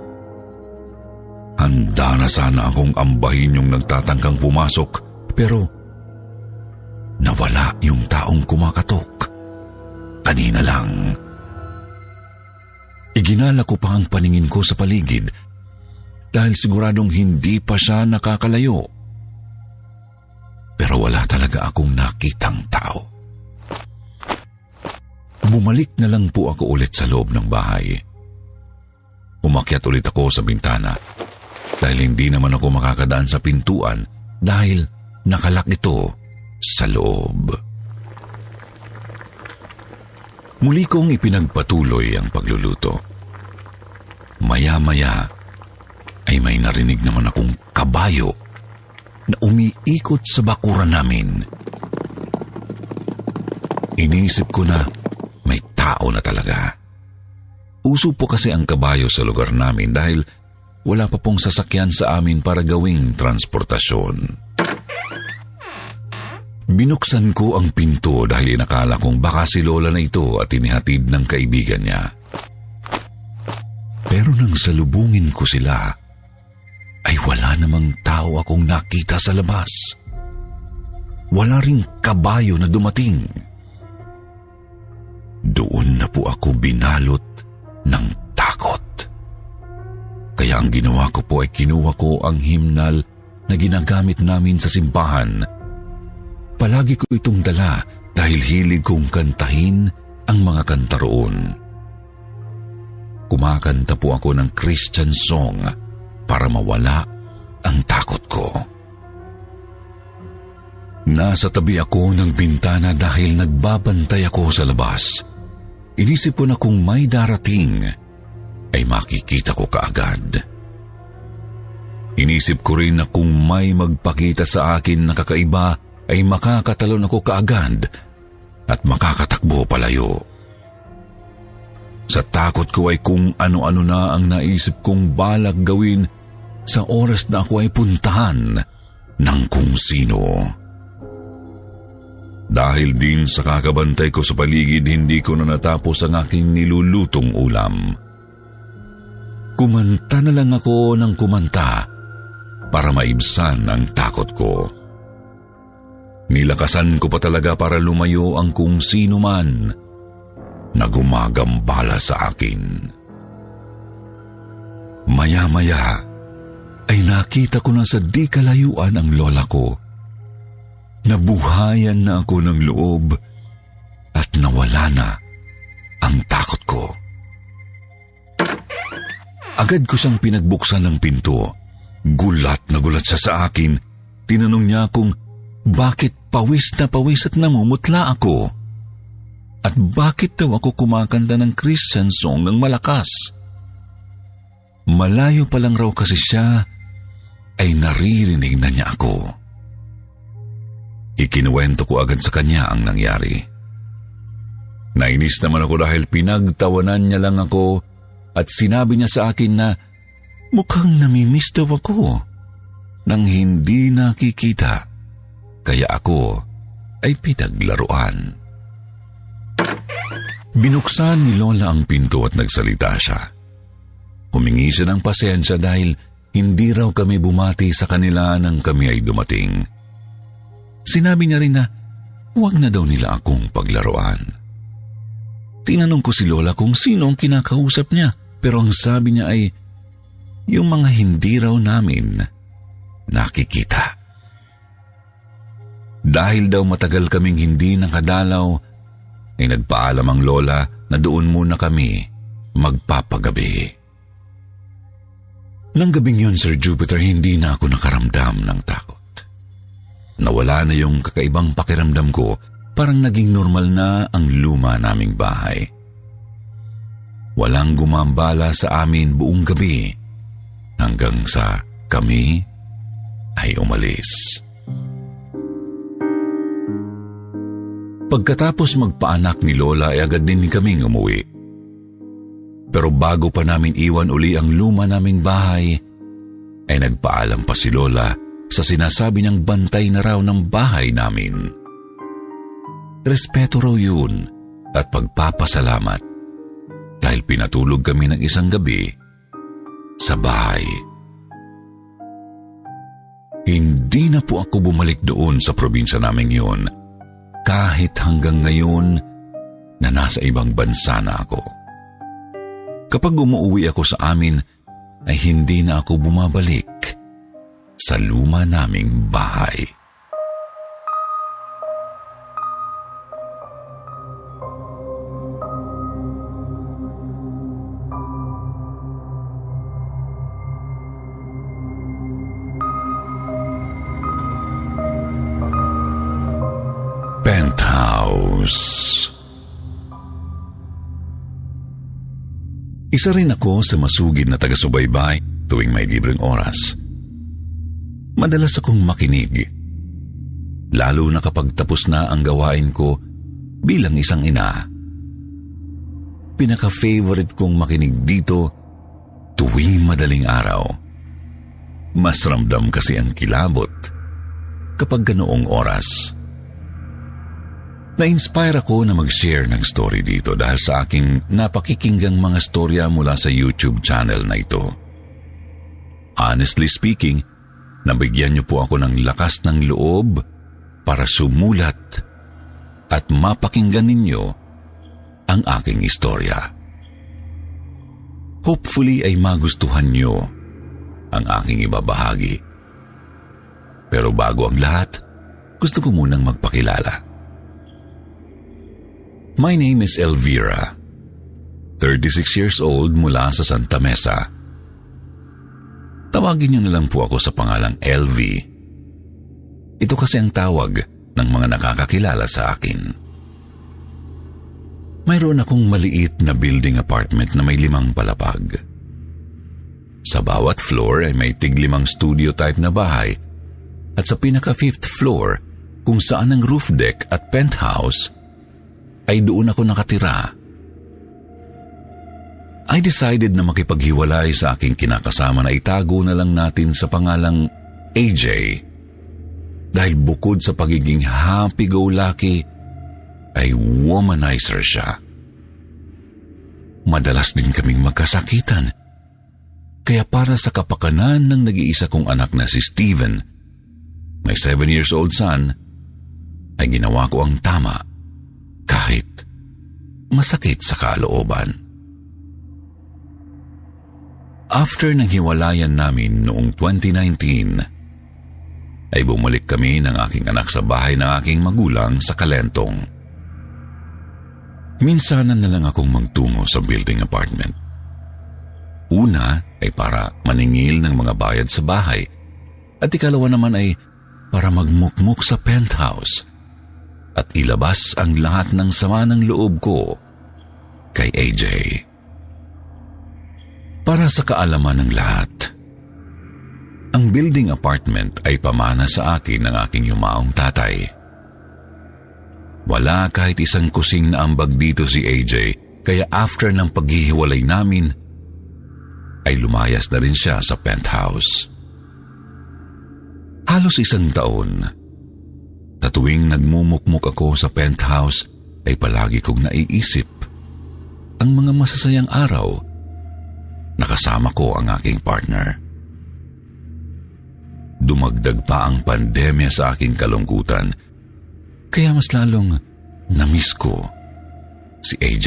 Handa na sana akong ambahin yung nagtatangkang pumasok, pero nawala yung taong kumakatok. Kanina lang. Iginala ko pa ang paningin ko sa paligid dahil siguradong hindi pa siya nakakalayo. Pero wala talaga akong nakitang tao. Bumalik na lang po ako ulit sa loob ng bahay. Umakyat ulit ako sa bintana dahil hindi naman ako makakadaan sa pintuan dahil nakalak ito sa loob. Muli kong ipinagpatuloy ang pagluluto. Maya-maya ay may narinig naman akong kabayo na umiikot sa bakuran namin. Iniisip ko na may tao na talaga. Uso po kasi ang kabayo sa lugar namin dahil wala pa pong sasakyan sa amin para gawing transportasyon. Binuksan ko ang pinto dahil inakala kong baka si Lola na ito at inihatid ng kaibigan niya. Pero nang salubungin ko sila, ay wala namang tao akong nakita sa labas. Wala ring kabayo na dumating. Doon na po ako binalot ng takot. Kaya ang ginawa ko po ay kinuha ko ang himnal na ginagamit namin sa simbahan. Palagi ko itong dala dahil hilig kong kantahin ang mga kanta roon. Kumakanta po ako ng Christian song para mawala ang takot ko. Nasa tabi ako ng bintana dahil nagbabantay ako sa labas. Inisip ko na kung may darating, ay makikita ko kaagad. Inisip ko rin na kung may magpakita sa akin na kakaiba, ay makakatalon ako kaagad at makakatakbo palayo. Sa takot ko ay kung ano-ano na ang naisip kong balak gawin sa oras na ako ay puntahan ng kung sino. Dahil din sa kakabantay ko sa paligid, hindi ko na natapos ang aking nilulutong ulam. Kumanta na lang ako ng kumanta para maibsan ang takot ko. Nilakasan ko pa talaga para lumayo ang kung sino man na gumagambala sa akin. Maya-maya ay nakita ko na sa di kalayuan ang lola ko. Nabuhayan na ako ng loob at nawala na ang takot ko. Agad ko siyang pinagbuksan ng pinto. Gulat na gulat siya sa akin. Tinanong niya kung bakit pawis na pawis at namumutla ako. At bakit daw ako kumakanta ng Christian song ng malakas? Malayo pa lang raw kasi siya ay naririnig na niya ako. Ikinuwento ko agad sa kanya ang nangyari. Nainis naman ako dahil pinagtawanan niya lang ako at sinabi niya sa akin na mukhang namimiss daw ako nang hindi nakikita. Kaya ako ay pinaglaruan. Binuksan ni Lola ang pinto at nagsalita siya. Humingi siya ng pasensya dahil hindi raw kami bumati sa kanila nang kami ay dumating. Sinabi niya rin na huwag na daw nila akong paglaruan. Tinanong ko si Lola kung sino ang kinakausap niya, pero ang sabi niya ay yung mga hindi raw namin nakikita. Dahil daw matagal kaming hindi nakadalaw, ay nagpaalam ang lola na doon muna kami magpapagabi. Nang gabing yun, Sir Jupiter, hindi na ako nakaramdam ng takot. Nawala na yung kakaibang pakiramdam ko, parang naging normal na ang luma naming bahay. Walang gumambala sa amin buong gabi hanggang sa kami ay umalis. Pagkatapos magpaanak ni Lola ay agad din kaming umuwi. Pero bago pa namin iwan uli ang luma naming bahay, ay nagpaalam pa si Lola sa sinasabi niyang bantay na raw ng bahay namin. Respeto raw yun at pagpapasalamat dahil pinatulog kami ng isang gabi sa bahay. Hindi na po ako bumalik doon sa probinsya namin yun, kahit hanggang ngayon na nasa ibang bansa na ako. Kapag umuwi ako sa amin, ay hindi na ako bumabalik sa luma naming bahay. Penthouse. Isa rin ako sa masugid na taga-subaybay tuwing may libreng oras. Madalas akong makinig, lalo na kapag tapos na ang gawain ko bilang isang ina. Pinaka-favorite kong makinig dito tuwing madaling araw. Mas ramdam kasi ang kilabot kapag ganoong oras. Na-inspire ako na mag-share ng story dito dahil sa aking napakikinggang mga storya mula sa YouTube channel na ito. Honestly speaking, nabigyan niyo po ako ng lakas ng loob para sumulat at mapakinggan ninyo ang aking istorya. Hopefully ay magustuhan niyo ang aking ibabahagi. Pero bago ang lahat, gusto ko munang magpakilala. My name is Elvira, thirty-six years old mula sa Santa Mesa. Tawagin niyo na lang po ako sa pangalang L V. Ito kasi ang tawag ng mga nakakakilala sa akin. Mayroon akong maliit na building apartment na may limang palapag. Sa bawat floor ay may tiglimang studio type na bahay at sa pinaka-fifth floor kung saan ang roof deck at penthouse ay doon ako nakatira. I decided na makipaghiwalay sa aking kinakasama na itago na lang natin sa pangalang A J dahil bukod sa pagiging happy-go-lucky ay womanizer siya. Madalas din kaming magkasakitan, kaya para sa kapakanan ng nag-iisa kong anak na si Steven, my seven years old son, ay ginawa ko ang tama kahit masakit sa kalooban. After ng hiwalayan namin noong twenty nineteen, ay bumalik kami ng aking anak sa bahay ng aking magulang sa Kalentong. Minsanan na lang akong magtungo sa building apartment. Una ay para maningil ng mga bayad sa bahay at ikalawa naman ay para magmukmuk sa penthouse at ilabas ang lahat ng sama ng loob ko kay A J. Para sa kaalaman ng lahat, ang building apartment ay pamana sa akin ng aking yumaong tatay. Wala kahit isang kusing na ambag dito si A J, kaya after ng paghihiwalay namin, ay lumayas na rin siya sa penthouse. Halos isang taon, sa tuwing nagmumukmuk ako sa penthouse, ay palagi kong naiisip ang mga masasayang araw na kasama ko ang aking partner. Dumagdag pa ang pandemya sa aking kalungkutan, kaya mas lalong na-miss ko si A J.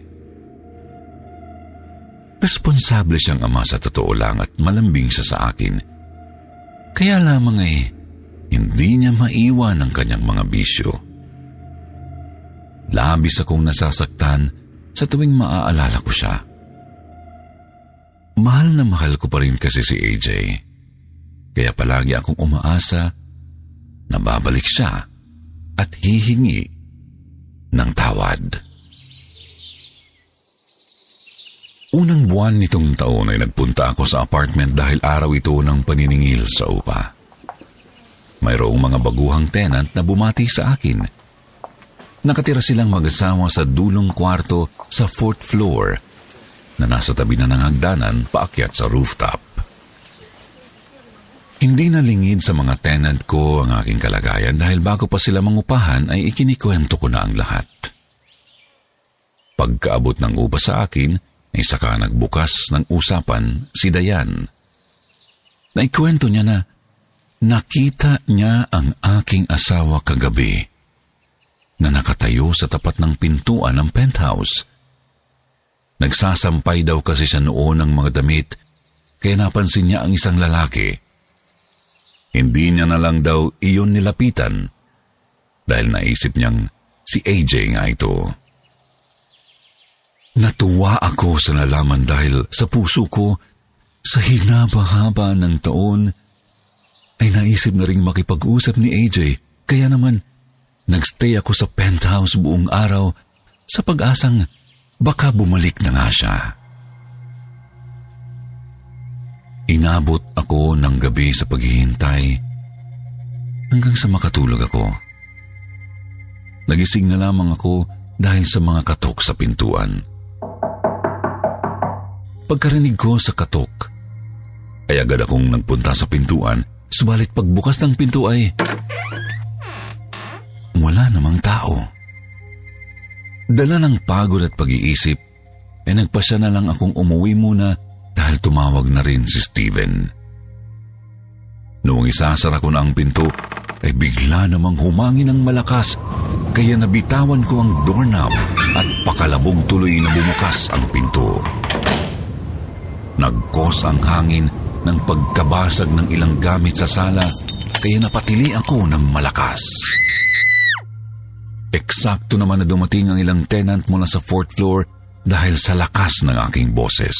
Responsable siyang ama sa totoo lang at malambing siya sa akin, kaya lamang ay hindi niya maiwan ang kanyang mga bisyo. Labis akong nasasaktan sa tuwing maaalala ko siya. Mahal na mahal ko pa rin kasi si A J. Kaya palagi akong umaasa na babalik siya at hihingi ng tawad. Unang buwan nitong taon ay nagpunta ako sa apartment dahil araw ito ng paniningil sa upa. Mayroong mga baguhang tenant na bumati sa akin. Nakatira silang mag-asawa sa dulong kwarto sa fourth floor na nasa tabi na ng hagdanan paakyat sa rooftop. Hindi na lingid sa mga tenant ko ang aking kalagayan dahil bago pa sila mangupahan ay ikinikwento ko na ang lahat. Pagkaabot ng upa sa akin, ay saka nagbukas ng usapan si Dayan. Naikwento niya na nakita niya ang aking asawa kagabi na nakatayo sa tapat ng pintuan ng penthouse. Nagsasampay daw kasi siya noon ng mga damit kaya napansin niya ang isang lalaki. Hindi niya na lang daw iyon nilapitan dahil naisip niyang si A J nga ito. Natuwa ako sa nalaman dahil sa puso ko, sa hinaba-haba ng taon, ay naisip na ring makipag-usap ni A J. Kaya naman, nagstay ako sa penthouse buong araw sa pag-asang baka bumalik na nga siya. Inabot ako ng gabi sa paghihintay hanggang sa makatulog ako. Nagising na lamang ako dahil sa mga katok sa pintuan. Pagkarinig ko sa katok, ay agad akong nagpunta sa pintuan, subalit pagbukas ng pinto ay wala namang tao. Dala ng pagod at pag-iisip, ay nagpasya na lang akong umuwi muna dahil tumawag na rin si Steven. Noong isasara ko na ang pinto, ay bigla namang humangin ng malakas, kaya nabitawan ko ang doorknob at pakalabog tuloy na bumukas ang pinto. Nagkos ang hangin ng pagkabasag ng ilang gamit sa sala, kaya napatili ako ng malakas. Eksakto naman na dumating ang ilang tenant mula sa fourth floor dahil sa lakas ng aking boses.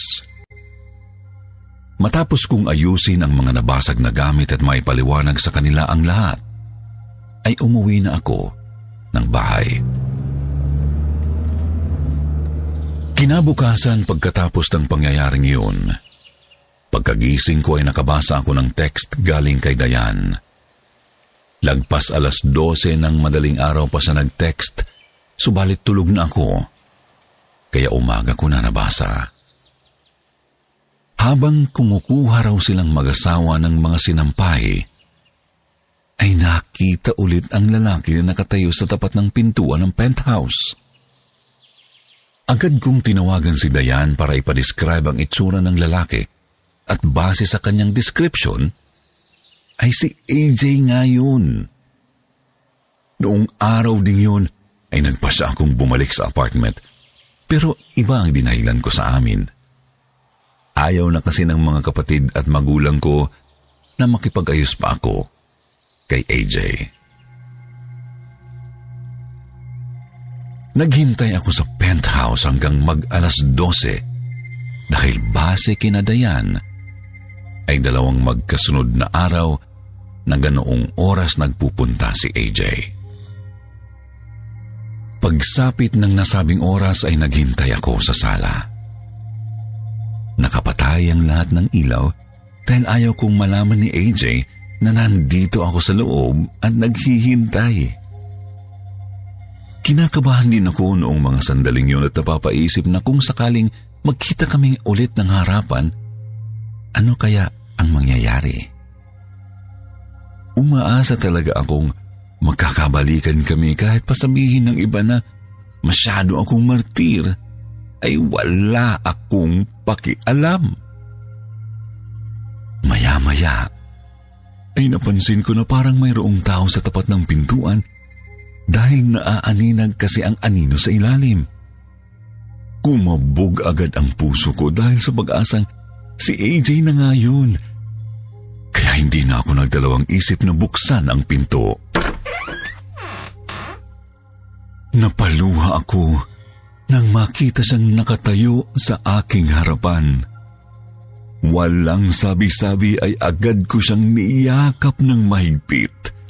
Matapos kong ayusin ang mga nabasag na gamit at maipaliwanag sa kanila ang lahat, ay umuwi na ako ng bahay. Kinabukasan pagkatapos ng pangyayaring iyon, pagkagising ko ay nakabasa ako ng text galing kay Dayan. Lagpas alas dose ng madaling araw pa siya nag-text, subalit tulog na ako, kaya umaga ko na nabasa. Habang kumukuha raw silang mag-asawa ng mga sinampay, ay nakita ulit ang lalaki na nakatayo sa tapat ng pintuan ng penthouse. Agad kong tinawagan si Dayan para ipadescribe ang itsura ng lalaki at base sa kanyang description, ay si A J nga yun. Noong araw ding yun, ay nagpasya akong bumalik sa apartment, pero iba ang dinahilan ko sa amin. Ayaw na kasi ng mga kapatid at magulang ko na makipag-ayos pa ako kay A J. Naghintay ako sa penthouse hanggang mag-alas dose dahil base kina Dayan ay dalawang magkasunod na araw na ganoong oras nagpupunta si A J. Pagsapit ng nasabing oras ay naghintay ako sa sala. Nakapatay ang lahat ng ilaw dahil ayaw kong malaman ni A J na nandito ako sa loob at naghihintay. Kinakabahan din ako noong mga sandaling yun at napapaisip na kung sakaling magkita kaming ulit ng harapan, ano kaya ang mangyayari? Umaasa talaga akong magkakabalikan kami kahit pasabihin ng iba na masyado akong martir, ay wala akong pakialam. Maya-maya, ay napansin ko na parang mayroong tao sa tapat ng pintuan dahil naaaninag kasi ang anino sa ilalim. Kumabog agad ang puso ko dahil sa pag-asang si A J na nga yun. Kaya hindi na ako nagdalawang isip na buksan ang pinto. Napaluha ako nang makita siyang nakatayo sa aking harapan. Walang sabi-sabi ay agad ko siyang niyakap ng mahigpit.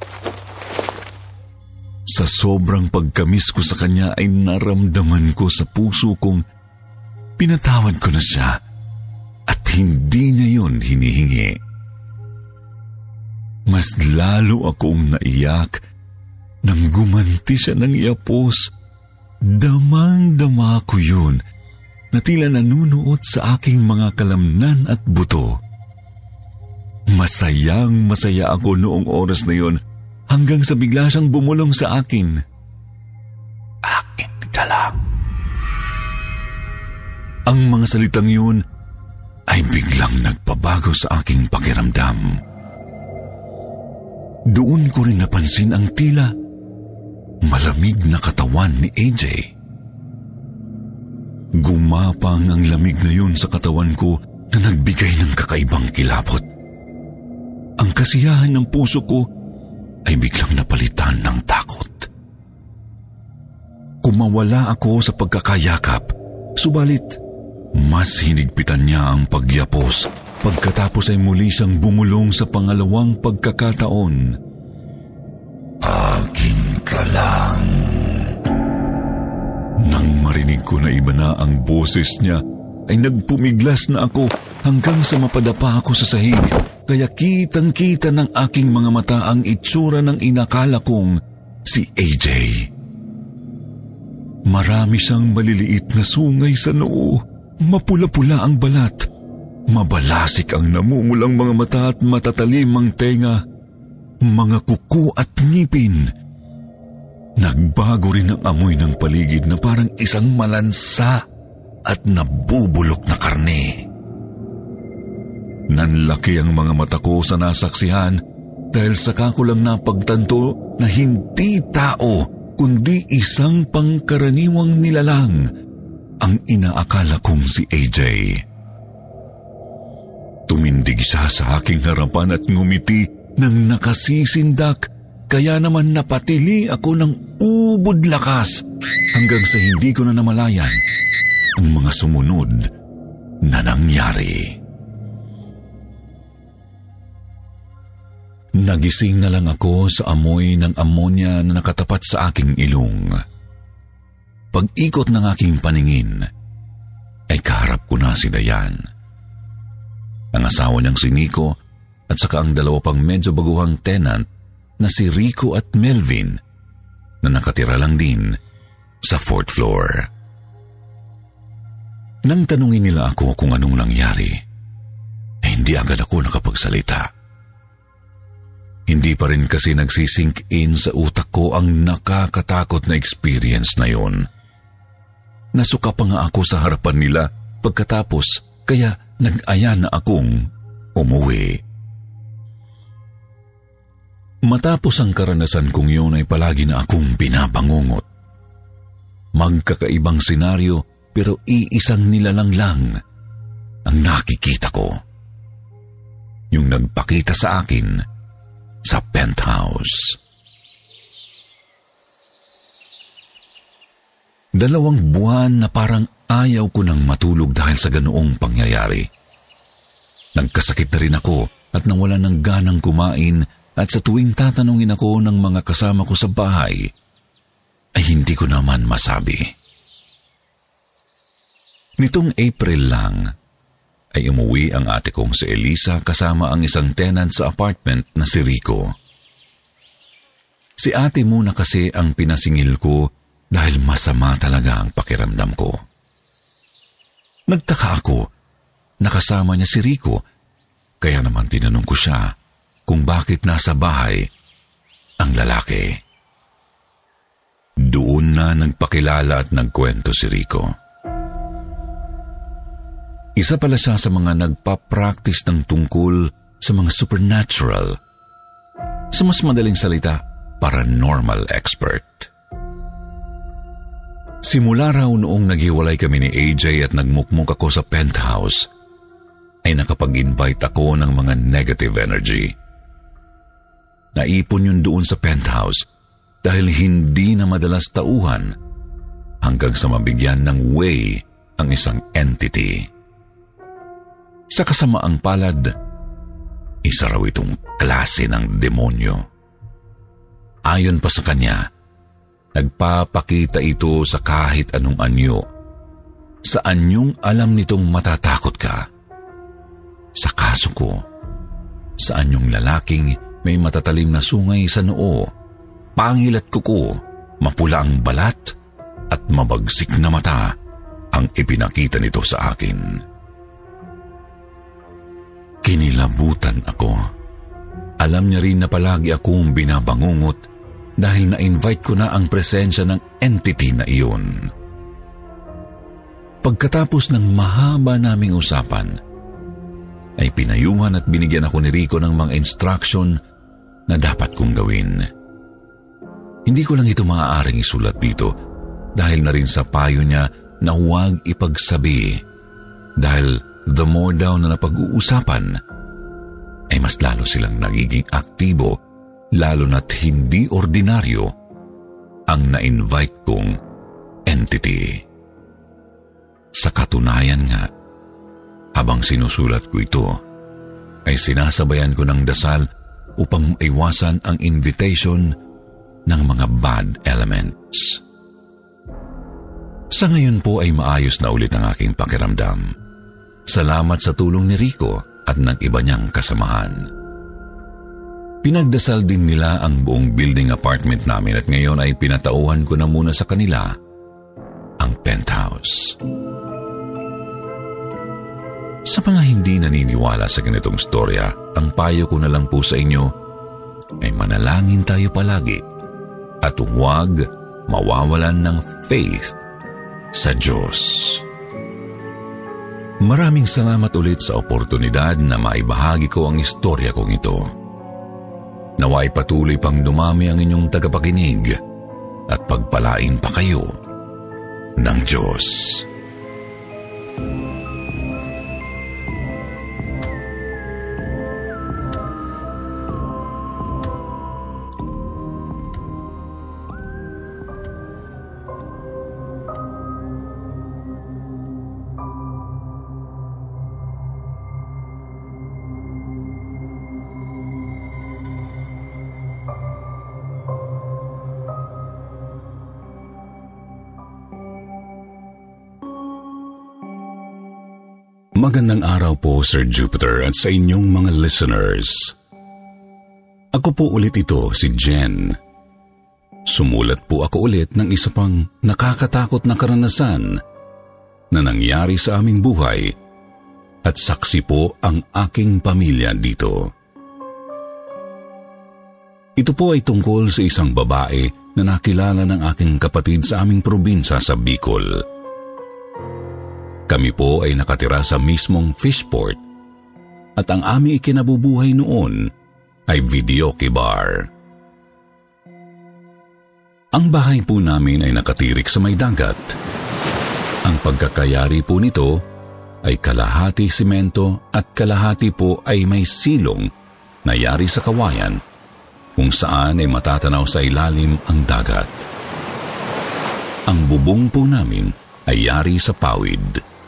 Sa sobrang pagkamis ko sa kanya ay naramdaman ko sa puso kong pinatawad ko na siya at hindi niya yun hinihingi. Mas lalo akong naiyak nang gumanti siya ng iapos. Damang-dama ko yun na tila nanunuot sa aking mga kalamnan at buto. Masayang masaya ako noong oras na yun hanggang sa bigla siyang bumulong sa akin. Akin ka lang. Ang mga salitang yun ay biglang nagpabago sa aking pakiramdam. Doon ko rin napansin ang tila malamig na katawan ni A J. Gumapang ang lamig na yun sa katawan ko na nagbigay ng kakaibang kilabot. Ang kasiyahan ng puso ko ay biglang napalitan ng takot. Kumawala ako sa pagkakayakap, subalit mas hinigpitan niya ang pagyapos pagkatapos ay muli siyang bumulong sa pangalawang pagkakataon. Akin ka lang. Nang marinig ko na iba na ang boses niya, ay nagpumiglas na ako hanggang sa mapadapa ako sa sahig, kaya kitang-kita ng aking mga mata ang itsura ng inakala kong si A J. Marami siyang maliliit na sungay sa noo, mapula-pula ang balat, mabalasik ang namumulang mga mata at matatalim ang tenga, mga kuko at ngipin. Nagbago rin ang amoy ng paligid na parang isang malansa at nabubulok na karne. Nanlaki ang mga mata ko sa nasaksihan dahil saka ko lang napagtanto na hindi tao kundi isang pangkaraniwang nilalang ang inaakala kong si A J. Tumindig siya sa aking harapan at ngumiti nang nakasisindak, kaya naman napatili ako ng ubod lakas hanggang sa hindi ko na namalayan ang mga sumunod na nangyari. Nagising na lang ako sa amoy ng ammonia na nakatapat sa aking ilong. Pag-ikot ng aking paningin, ay kaharap ko na si Dayan. Ang asawa niyang si Nico at saka ang dalawa pang medyo baguhang tenant na si Rico at Melvin na nakatira lang din sa fourth floor. Nang tanungin nila ako kung anong nangyari, eh hindi agad ako nakapagsalita. Hindi pa rin kasi nagsisink in sa utak ko ang nakakatakot na experience na yon. Nasuka pa nga ako sa harapan nila pagkatapos kaya nag-aya na akong umuwi. Matapos ang karanasan kong yun ay palagi na akong binabangungot. Magkakaibang senaryo pero iisang nilalang lang ang nakikita ko. Yung nagpakita sa akin sa penthouse. Dalawang buwan na parang ayaw ko nang matulog dahil sa ganoong pangyayari. Nagkasakit na rin ako at nawalan ng ganang kumain at sa tuwing tatanungin ako ng mga kasama ko sa bahay, ay hindi ko naman masabi. Nitong April lang, ay umuwi ang ate kong si Elisa kasama ang isang tenant sa apartment na si Rico. Si ate muna kasi ang pinasingil ko dahil masama talaga ang pakiramdam ko. Nagtaka ako, nakasama niya si Rico, kaya naman tinanong ko siya kung bakit nasa bahay ang lalaki. Doon na nagpakilala at nagkwento si Rico. Isa pala siya sa mga nagpa-practice ng tungkol sa mga supernatural. Sa mas madaling salita, paranormal expert. Simula raw noong naghiwalay kami ni A J at nagmukmuk ako sa penthouse, ay nakapag-invite ako ng mga negative energy. Naipon yun doon sa penthouse dahil hindi na madalas tauhan hanggang sa mabigyan ng way ang isang entity. Sa kasamaang palad, isa raw itong klase ng demonyo. Ayon pa sa kanya, nagpapakita ito sa kahit anong anyo. Sa anyong alam nitong matatakot ka. Sa kaso ko, sa anyong lalaking may matatalim na sungay sa noo, pangil at kuko, mapula ang balat at mabagsik na mata ang ipinakita nito sa akin. Kinilabutan ako. Alam niya rin na palagi akong binabangungot dahil na-invite ko na ang presensya ng entity na iyon. Pagkatapos ng mahaba naming usapan, ay pinayuhan at binigyan ako ni Rico ng mga instruction na dapat kong gawin. Hindi ko lang ito maaaring isulat dito dahil na rin sa payo niya na huwag ipagsabi dahil the more daw na napag-uusapan ay mas lalo silang nagiging aktibo lalo na't hindi ordinaryo ang na-invite kong entity. Sa katunayan nga, habang sinusulat ko ito, ay sinasabayan ko ng dasal upang maiwasan ang invitation ng mga bad elements. Sa ngayon po ay maayos na ulit ang aking pakiramdam. Salamat sa tulong ni Rico at ng iba niyang kasamahan. Pinagdasal din nila ang buong building apartment namin at ngayon ay pinatauhan ko na muna sa kanila ang penthouse. Sa mga hindi naniniwala sa ganitong storya, ang payo ko na lang po sa inyo ay manalangin tayo palagi at huwag mawawalan ng faith sa Diyos. Maraming salamat ulit sa oportunidad na maibahagi ko ang istorya kong ito. Nawa'y patuloy pang dumami ang inyong tagapakinig at pagpalain pa kayo ng Diyos. Magandang araw po, Sir Jupiter, at sa inyong mga listeners. Ako po ulit ito, si Jen. Sumulat po ako ulit ng isa pang nakakatakot na karanasan na nangyari sa aming buhay at saksi po ang aking pamilya dito. Ito po ay tungkol sa isang babae na nakilala ng aking kapatid sa aming probinsya sa Bicol. Kami po ay nakatira sa mismong fishport at ang aming ikinabubuhay noon ay videoke bar. Ang bahay po namin ay nakatirik sa may dagat. Ang pagkakayari po nito ay kalahati simento at kalahati po ay may silong na yari sa kawayan kung saan ay matatanaw sa ilalim ang dagat. Ang bubong po namin ay yari sa pawid.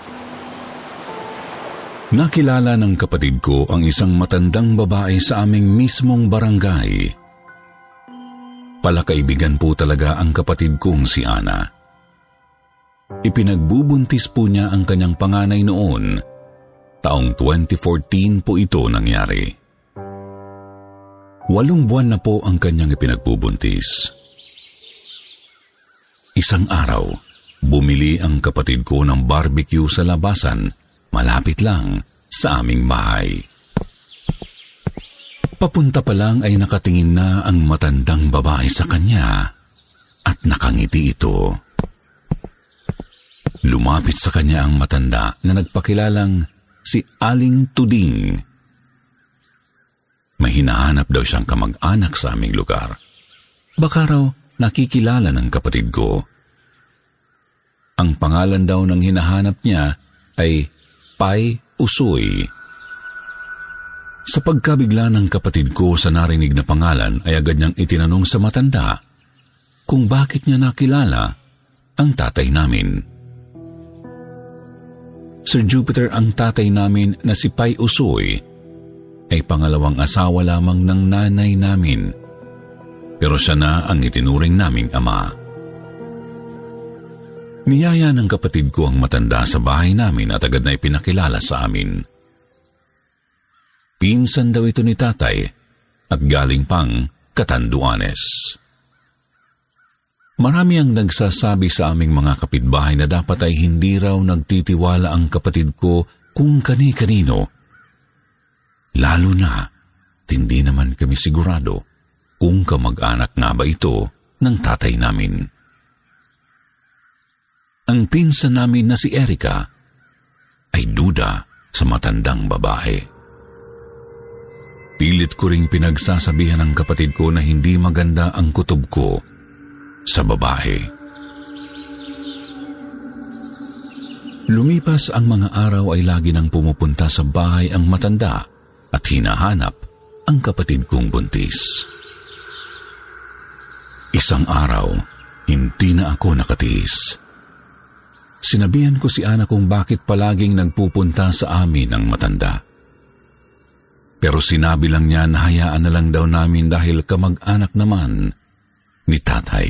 Nakilala ng kapatid ko ang isang matandang babae sa aming mismong barangay. Palakaibigan po talaga ang kapatid kong si Ana. Ipinagbubuntis po niya ang kanyang panganay noon. Taong twenty fourteen po ito nangyari. Walong buwan na po ang kanyang ipinagbubuntis. Isang araw, bumili ang kapatid ko ng barbecue sa labasan malapit lang sa aming bahay. Papunta pa lang ay nakatingin na ang matandang babae sa kanya at nakangiti ito. Lumapit sa kanya ang matanda na nagpakilalang si Aling Tuding. May hinahanap daw siyang kamag-anak sa aming lugar. Baka raw nakikilala ng kapatid ko. Ang pangalan daw ng hinahanap niya ay Pai Usoy. Sa pagkabigla ng kapatid ko sa narinig na pangalan ay agad niyang itinanong sa matanda kung bakit niya nakilala ang tatay namin. Sir Jupiter, ang tatay namin na si Pai Usoy ay pangalawang asawa lamang ng nanay namin, pero siya na ang itinuring naming ama. Niyaya ng kapatid ko ang matanda sa bahay namin at agad na ipinakilala sa amin. Pinsan daw ito ni tatay at galing pang Catanduanes. Marami ang nagsasabi sa aming mga kapitbahay na dapat ay hindi raw nagtitiwala ang kapatid ko kung kani-kanino. Lalo na, hindi naman kami sigurado kung kamag-anak nga ba ito ng tatay namin. Ang pinsan namin na si Erica ay duda sa matandang babae. Pilit ko ring pinagsasabihan ng kapatid ko na hindi maganda ang kutob ko sa babae. Lumipas ang mga araw ay lagi nang pumupunta sa bahay ang matanda at hinahanap ang kapatid kong buntis. Isang araw, hindi na ako nakatiis. Sinabihan ko si Ana kung bakit palaging nagpupunta sa amin ang matanda. Pero sinabi lang niya na hayaan na lang daw namin dahil kamag-anak naman ni tatay.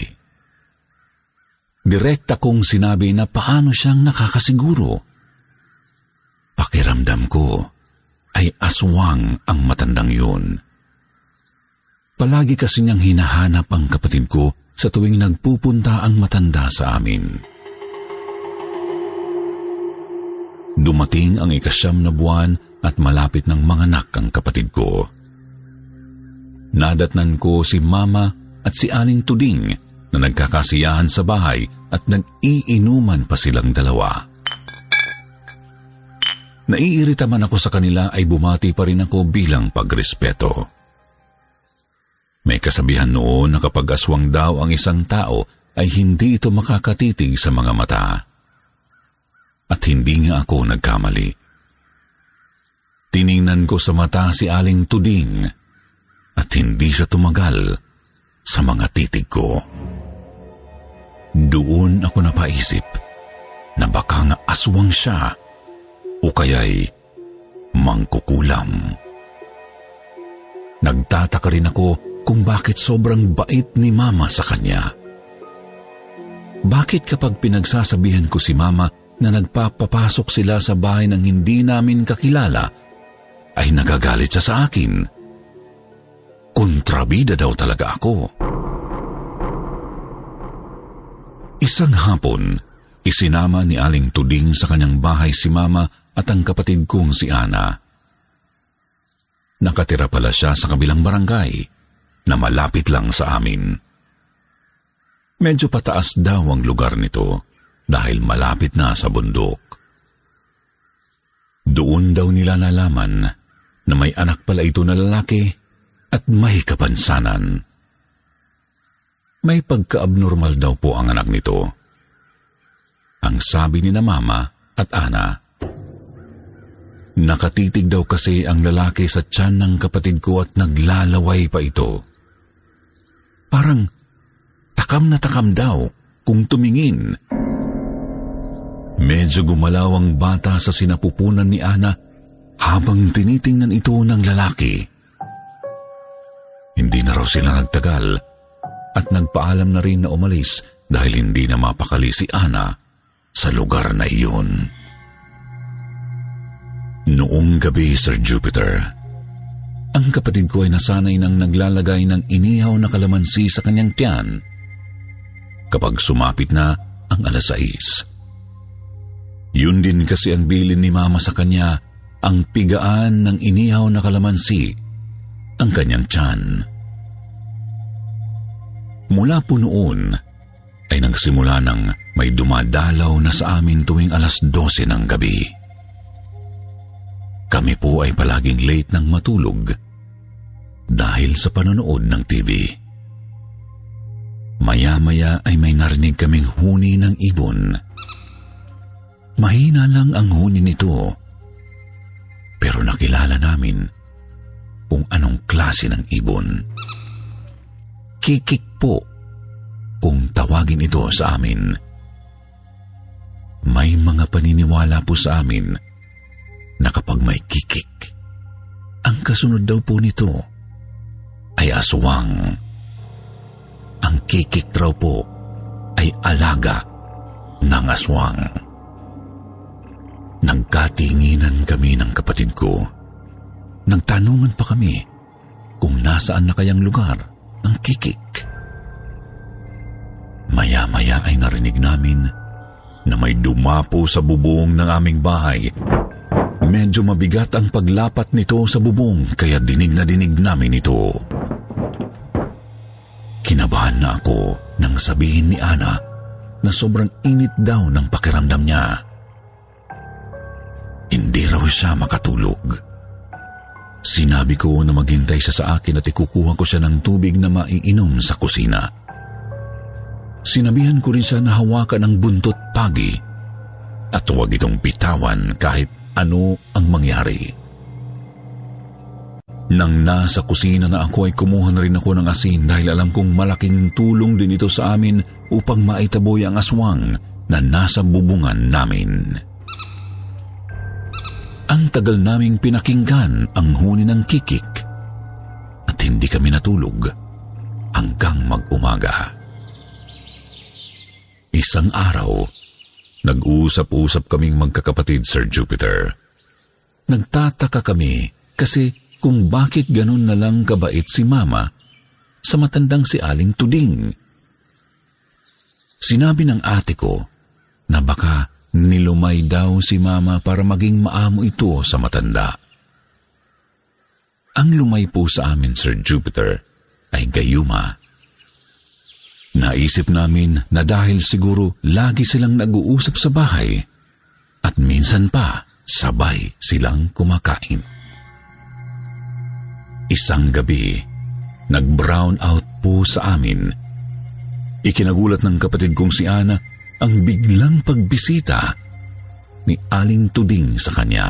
Direkta kong sinabi na paano siyang nakakasiguro. Pakiramdam ko ay aswang ang matandang yun. Palagi kasi niyang hinahanap ang kapatid ko sa tuwing nagpupunta ang matanda sa amin. Dumating ang ikasyam na buwan at malapit ng manganak ang kapatid ko. Nadatnan ko si Mama at si Aling Tuding na nagkakasiyahan sa bahay at nag-iinuman pa silang dalawa. Naiirita man ako sa kanila ay bumati pa rin ako bilang pagrespeto. May kasabihan noon na kapag aswang daw ang isang tao ay hindi ito makakatitig sa mga mata. At hindi nga ako nagkamali. Tiningnan ko sa mata si Aling Tuding at hindi siya tumagal sa mga titig ko. Doon ako napaisip na baka nga aswang siya o kaya'y mangkukulam. Nagtataka rin ako kung bakit sobrang bait ni Mama sa kanya. Bakit kapag pinagsasabihan ko si Mama na nagpapapasok sila sa bahay ng hindi namin kakilala, ay nagagalit siya sa akin? Kontrabida daw talaga ako. Isang hapon, isinama ni Aling Tuding sa kanyang bahay si Mama at ang kapatid kong si Ana. Nakatira pala siya sa kabilang barangay na malapit lang sa amin. Medyo pataas daw ang lugar nito dahil malapit na sa bundok. Doon daw nila nalaman na may anak pala ito na lalaki at may kapansanan. May pagka-abnormal daw po ang anak nito. Ang sabi ni na Mama at Ana. Nakatitig daw kasi ang lalaki sa tiyan ng kapatid ko at naglalaway pa ito. Parang takam na takam daw kung tumingin. Medyo gumalaw ang bata sa sinapupunan ni Ana habang tinitingnan ito ng lalaki. Hindi na raw sila nagtagal at nagpaalam na rin na umalis dahil hindi na mapakali si Ana sa lugar na iyon. Noong gabi, Sir Jupiter, ang kapatid ko ay nasanay nang naglalagay ng inihaw na kalamansi sa kanyang tiyan kapag sumapit na ang alas sais. Yun din kasi ang bilin ni Mama sa kanya, ang pigaan ng inihaw na kalamansi, ang kanyang tiyan. Mula po noon ay nagsimula ng may dumadalaw na sa amin tuwing alas dose ng gabi. Kami po ay palaging late ng matulog dahil sa panonood ng T V. Maya-maya ay may narinig kaming huni ng ibon. Mahina lang ang huni nito, pero nakilala namin kung anong klase ng ibon. Kikik po kung tawagin ito sa amin. May mga paniniwala po sa amin na kapag may kikik, ang kasunod daw po nito ay aswang. Ang kikik raw po ay alaga ng aswang. Nagkatinginan kami ng kapatid ko. Nagtanungan pa kami kung nasaan na kayang lugar ang kikik. Maya-maya ay narinig namin na may dumapo sa bubong ng aming bahay. Medyo mabigat ang paglapat nito sa bubong kaya dinig na dinig namin ito. Kinabahan na ako nang sabihin ni Ana na sobrang init daw ng pakiramdam niya. Hindi raw siya makatulog. Sinabi ko na maghintay siya sa akin at ikukuha ko siya ng tubig na maiinom sa kusina. Sinabihan ko rin siya na hawakan ang buntot pagi at huwag itong bitawan kahit ano ang mangyari. Nang nasa kusina na ako ay kumuha na rin ako ng asin dahil alam kong malaking tulong din ito sa amin upang maitaboy ang aswang na nasa bubungan namin. Ang tagal naming pinakinggan ang huni ng kikik at hindi kami natulog hanggang mag-umaga. Isang araw, nag-usap-usap kaming magkakapatid, Sir Jupiter. Nagtataka kami kasi kung bakit ganun na lang kabait si Mama sa matandang si Aling Tuding. Sinabi ng ate ko na baka nilumay daw si Mama para maging maamo ito sa matanda. Ang lumay po sa amin, Sir Jupiter, ay gayuma. Naisip namin na dahil siguro lagi silang nag-uusap sa bahay at minsan pa sabay silang kumakain. Isang gabi, nag-brown out po sa amin. Ikinagulat ng kapatid kong si Ana ang biglang pagbisita ni Aling Tuding sa kanya.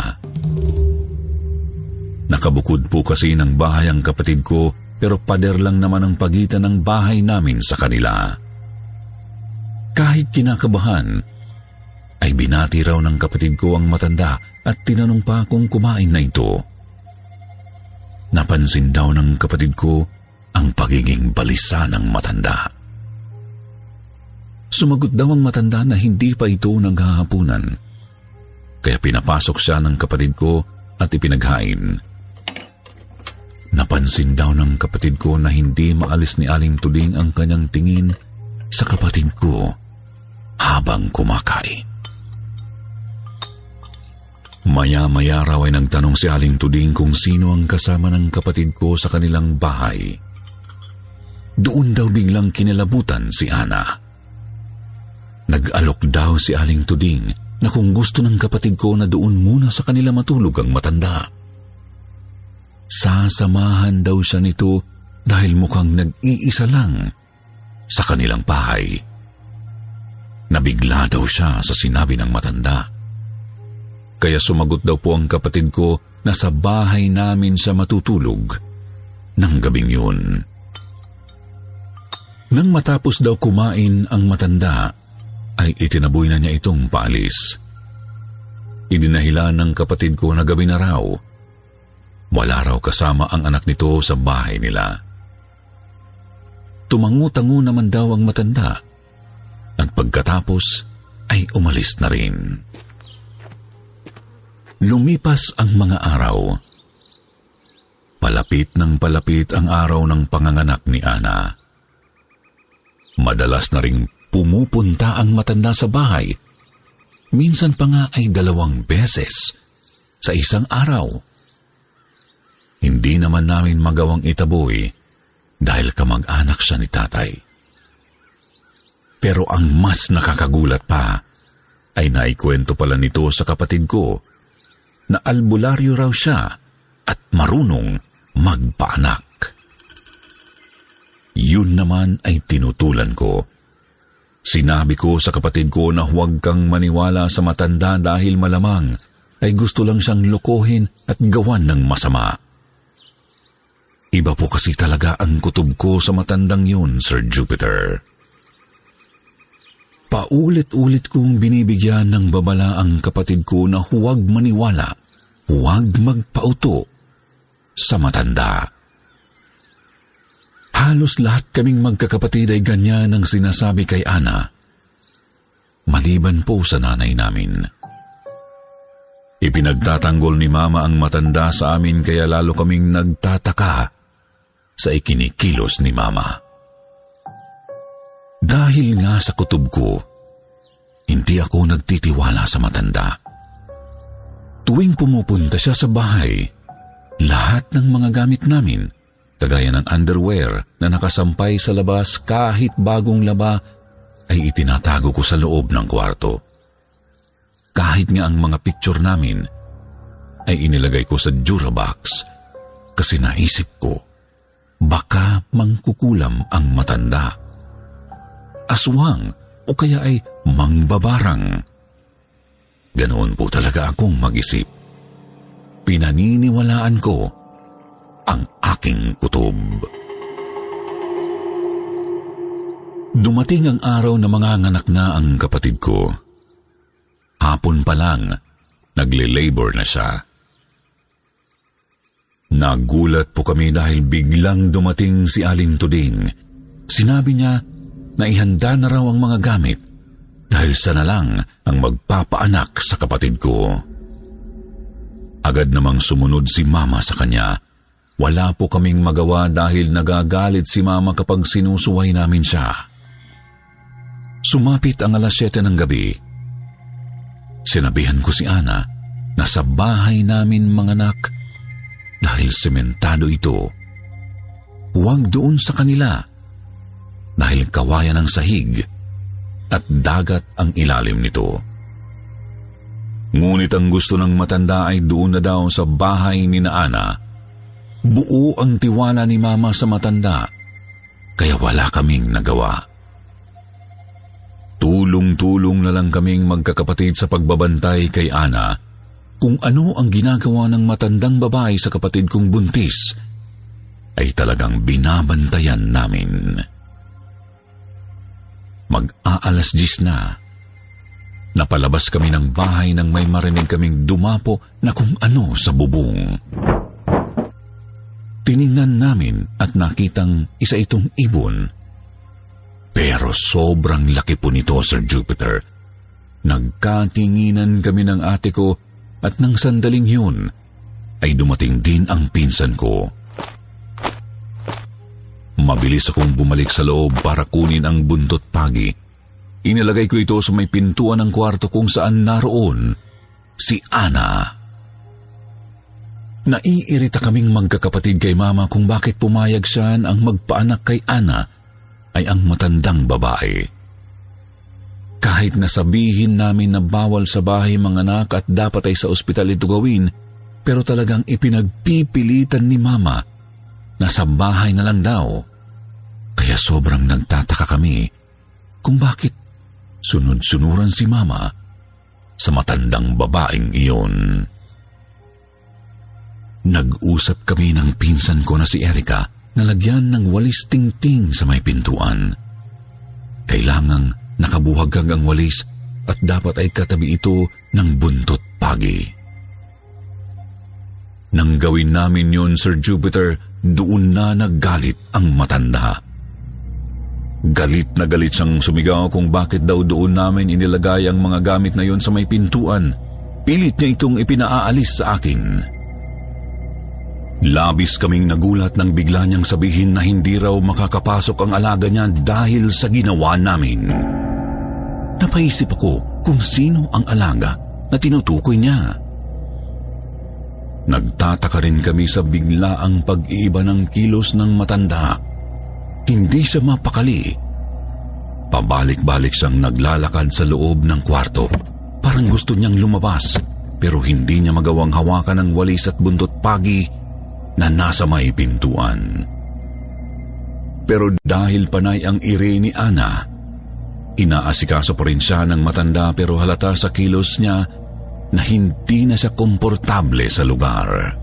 Nakabukod po kasi ng bahay ang kapatid ko pero pader lang naman ang pagitan ng bahay namin sa kanila. Kahit kinakabahan, ay binati raw ng kapatid ko ang matanda at tinanong pa kung kumain na ito. Napansin daw ng kapatid ko ang pagiging balisa ng matanda. Sumagot daw ang matanda na hindi pa ito naghahapunan. Kaya pinapasok siya ng kapatid ko at ipinaghain. Napansin daw ng kapatid ko na hindi maalis ni Aling Tuding ang kanyang tingin sa kapatid ko habang kumakain. Maya-maya raw ay nagtanong si Aling Tuding kung sino ang kasama ng kapatid ko sa kanilang bahay. Doon daw biglang kinilabutan si Ana. Nag-alok daw si Aling Tuding na kung gusto ng kapatid ko na doon muna sa kanila matulog ang matanda. Sasamahan daw siya nito dahil mukhang nag-iisa lang sa kanilang bahay. Nabigla daw siya sa sinabi ng matanda. Kaya sumagot daw po ang kapatid ko na sa bahay namin siya matutulog ng gabing yun. Nang matapos daw kumain ang matanda, ay itinaboy na niya itong paalis. Idinahilan ng kapatid ko na gabi na raw. Wala raw kasama ang anak nito sa bahay nila. Tumango-tango naman daw ang matanda at pagkatapos ay umalis na rin. Lumipas ang mga araw. Palapit ng palapit ang araw ng panganganak ni Ana. Madalas na ring pumupunta ang matanda sa bahay. Minsan pa nga ay dalawang beses sa isang araw. Hindi naman namin magawang itaboy dahil kamag-anak siya ni tatay. Pero ang mas nakakagulat pa ay naikwento pala nito sa kapatid ko na albularyo raw siya at marunong magpaanak. Yun naman ay tinutulan ko. Sinabi ko sa kapatid ko na huwag kang maniwala sa matanda dahil malamang ay gusto lang siyang lokohin at gawan ng masama. Iba po kasi talaga ang kutob ko sa matandang yun, Sir Jupiter. Paulit-ulit kong binibigyan ng babala ang kapatid ko na huwag maniwala, huwag magpauto sa matanda. Halos lahat kaming magkakapatid ay ganyan ang sinasabi kay Ana, maliban po sa nanay namin. Ipinagtatanggol ni Mama ang matanda sa amin kaya lalo kaming nagtataka sa ikinikilos ni Mama. Dahil nga sa kutob ko, hindi ako nagtitiwala sa matanda. Tuwing pumupunta siya sa bahay, lahat ng mga gamit namin, kagaya ng underwear na nakasampay sa labas kahit bagong laba, ay itinatago ko sa loob ng kwarto. Kahit nga ang mga picture namin ay inilagay ko sa Durabox kasi naisip ko, baka mangkukulam ang matanda. Aswang o kaya ay mangbabarang. Ganoon po talaga akong mag-isip. Pinaniniwalaan ko ang aking kutob. Dumating ang araw na manganganak na ang kapatid ko. Hapon pa lang, nagle-labor na siya. Nagulat po kami dahil biglang dumating si Aling Tuding. Sinabi niya na ihanda na raw ang mga gamit dahil siya na lang ang magpapaanak sa kapatid ko. Agad namang sumunod si Mama sa kanya. Wala po kaming magawa dahil nagagalit si Mama kapag sinusuway namin siya. Sumapit ang alas siyete ng gabi. Sinabihan ko si Ana na sa bahay namin manganak dahil sementado ito. Huwag doon sa kanila dahil kawayan ng sahig at dagat ang ilalim nito. Ngunit ang gusto ng matanda ay doon na daw sa bahay ni na Ana. Buo ang tiwala ni Mama sa matanda kaya wala kaming nagawa. Tulong-tulong na lang kaming magkakapatid sa pagbabantay kay Ana. Kung ano ang ginagawa ng matandang babae sa kapatid kong buntis, ay talagang binabantayan namin. Mag-aalas diyes na. Napalabas kami ng bahay nang may marinig kaming dumapo na kung ano sa bubong. Tiningnan namin at nakitang isa itong ibon. Pero sobrang laki po nito, Sir Jupiter. Nagkatinginan kami ng ate ko at nang sandaling yun ay dumating din ang pinsan ko. Mabilis akong bumalik sa loob para kunin ang buntot pagi. Inilagay ko ito sa may pintuan ng kwarto kung saan naroon si Ana. Naiirita kaming magkakapatid kay Mama kung bakit pumayag siya ang magpaanak kay Ana ay ang matandang babae. Kahit nasabihin namin na bawal sa bahay manganak at dapat ay sa ospital ito gawin, pero talagang ipinagpipilitan ni Mama na sa bahay na lang daw. Kaya sobrang nagtataka kami kung bakit sunod-sunuran si Mama sa matandang babaeng iyon. Nag-usap kami ng pinsan ko na si Erica na lagyan ng walis tingting sa may pintuan. Kailangang nakabuhaghag ang walis at dapat ay katabi ito ng buntot pagi. Nang gawin namin yun, Sir Jupiter, doon na naggalit ang matanda. Galit na galit siyang sumigaw kung bakit daw doon namin inilagay ang mga gamit na yun sa may pintuan. Pilit niya itong ipinaalis sa akin. Labis kaming nagulat nang bigla niyang sabihin na hindi raw makakapasok ang alaga niya dahil sa ginawa namin. Napaisip ako kung sino ang alaga na tinutukoy niya. Nagtataka rin kami sa biglaang pag-iiba ng kilos ng matanda. Hindi siya mapakali. Pabalik-balik siyang naglalakad sa loob ng kwarto. Parang gusto niyang lumabas pero hindi niya magawang hawakan ang walis at buntot pagi na nasa may pintuan. Pero dahil panay ang ire ni Ana, inaasikaso pa rin siya ng matanda pero halata sa kilos niya na hindi na siya komportable sa lugar.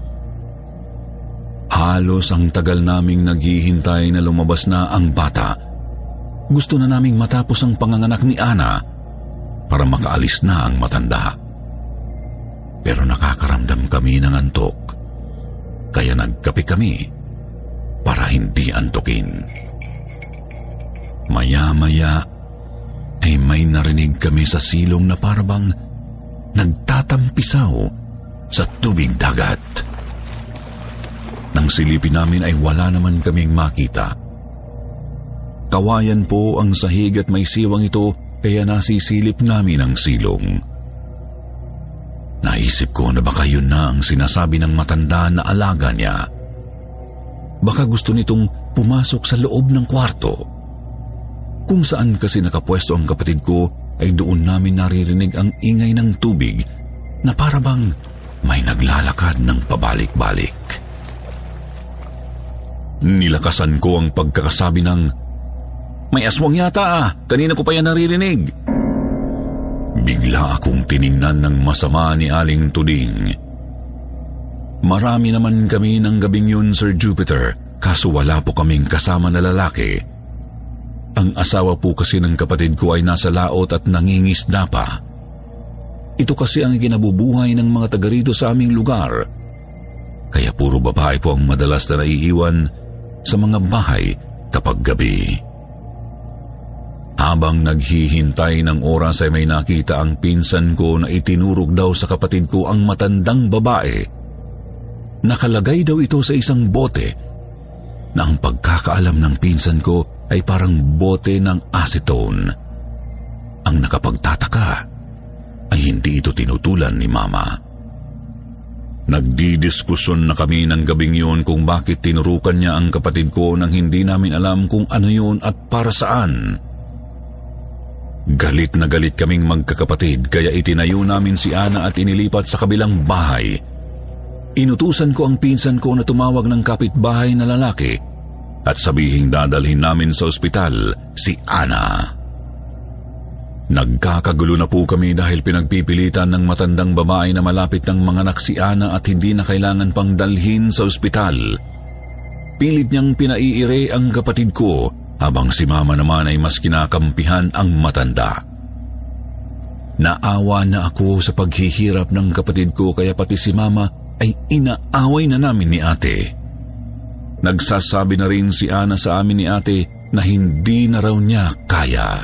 Halos ang tagal naming naghihintay na lumabas na ang bata gusto na naming matapos ang panganganak ni Ana para makaalis na ang matanda. Pero nakakaramdam kami ng antok, kaya nagkape kami para hindi antukin. Maya-maya ay may narinig kami sa silong na parabang nagtatampisaw sa tubig dagat. Nang silipin namin ay wala naman kaming makita. Kawayan po ang sahig at may siwang ito, kaya nasisilip namin ang silong. Naisip ko na baka yun na ang sinasabi ng matanda na alaga niya. Baka gusto nitong pumasok sa loob ng kwarto. Kung saan kasi nakapwesto ang kapatid ko ay doon namin naririnig ang ingay ng tubig na parabang may naglalakad ng pabalik-balik. Nilakasan ko ang pagkakasabi ng, "May aswang yata ah, kanina ko pa yan naririnig." Bigla akong tiningnan ng masama ni Aling Tuding. Marami naman kami ng gabing yun, Sir Jupiter, kaso wala po kaming kasama na lalaki. Ang asawa po kasi ng kapatid ko ay nasa laot at nangingisda pa. Ito kasi ang kinabubuhay ng mga taga rito sa aming lugar. Kaya puro babae po ang madalas na naiiwan sa mga bahay kapag gabi. Habang naghihintay ng oras ay may nakita ang pinsan ko na itinurog daw sa kapatid ko ang matandang babae. Nakalagay daw ito sa isang bote na ang pagkakaalam ng pinsan ko ay parang bote ng acetone. Ang nakapagtataka ay hindi ito tinutulan ni Mama. Nagdidiskusyon na kami ng gabing yun kung bakit tinurukan niya ang kapatid ko nang hindi namin alam kung ano yun at para saan. Galit na galit kaming magkakapatid kaya itinayo namin si Ana at inilipat sa kabilang bahay. Inutusan ko ang pinsan ko na tumawag ng kapitbahay na lalaki at sabihing dadalhin namin sa ospital si Ana. Nagkakagulo na po kami dahil pinagpipilitan ng matandang babae na malapit ng manganak si Ana at hindi na kailangan pang dalhin sa ospital. Pilit niyang pinaiire ang kapatid ko habang si Mama naman ay mas kinakampihan ang matanda. Naawa na ako sa paghihirap ng kapatid ko kaya pati si Mama ay inaaway na namin ni Ate. Nagsasabi na rin si Ana sa amin ni Ate na hindi na raw niya kaya.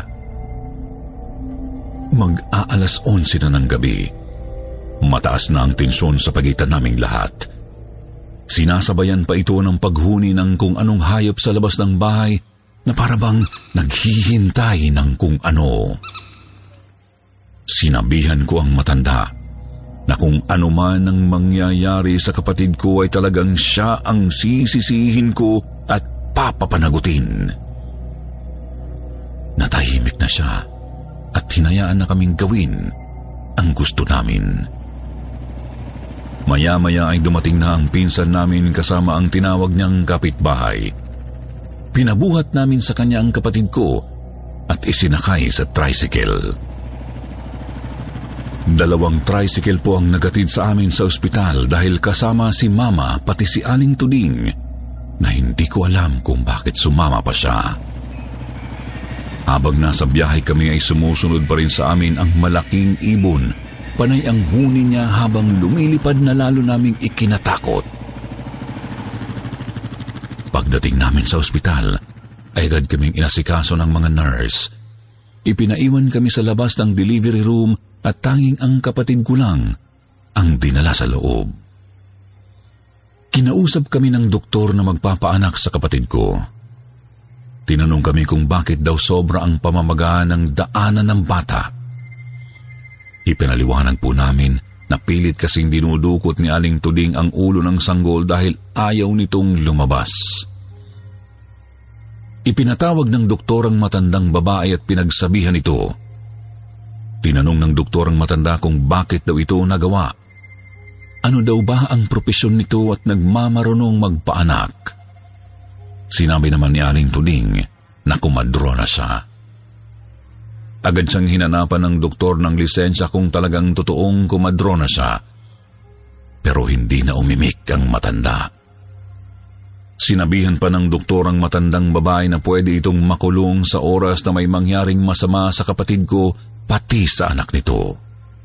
Mag-aalas onse na ng gabi. Mataas na ang tensyon sa pagitan naming lahat. Sinasabayan pa ito ng paghuni ng kung anong hayop sa labas ng bahay na parabang naghihintay ng kung ano. Sinabihan ko ang matanda na kung ano man ang mangyayari sa kapatid ko ay talagang siya ang sisisihin ko at papapanagutin. Natahimik na siya at hinayaan na kaming gawin ang gusto namin. Maya-maya ay dumating na ang pinsan namin kasama ang tinawag niyang kapitbahay. Pinabuhat namin sa kanya ang kapatid ko at isinakay sa tricycle. Dalawang tricycle po ang nagatid sa amin sa ospital dahil kasama si Mama pati si Aling Tuding na hindi ko alam kung bakit sumama pa siya. Habang nasa biyahe kami ay sumusunod pa rin sa amin ang malaking ibon. Panay ang huni niya habang lumilipad na lalo naming ikinatakot. Pagdating namin sa ospital, ay agad kaming inasikaso ng mga nurse. Ipinaiwan kami sa labas ng delivery room at tanging ang kapatid ko lang ang dinala sa loob. Kinausap kami ng doktor na magpapaanak sa kapatid ko. Tinanong kami kung bakit daw sobra ang pamamaga ng daanan ng bata. Ipinaliwanag po namin na pilit kasing dinudukot ni Aling Tuding ang ulo ng sanggol dahil ayaw nitong lumabas. Ipinatawag ng doktor ang matandang babae at pinagsabihan ito. Tinanong ng doktor ang matanda kung bakit daw ito nagawa. Ano daw ba ang propesyon nito at nagmamarunong magpaanak? Sinabi naman ni Aling Tuding na kumadrona siya. Agad siyang hinanapan ng doktor ng lisensya kung talagang totoong kumadrona siya. Pero hindi na umimik ang matanda. Sinabihan pa ng doktor ang matandang babae na pwede itong makulong sa oras na may mangyaring masama sa kapatid ko, pati sa anak nito.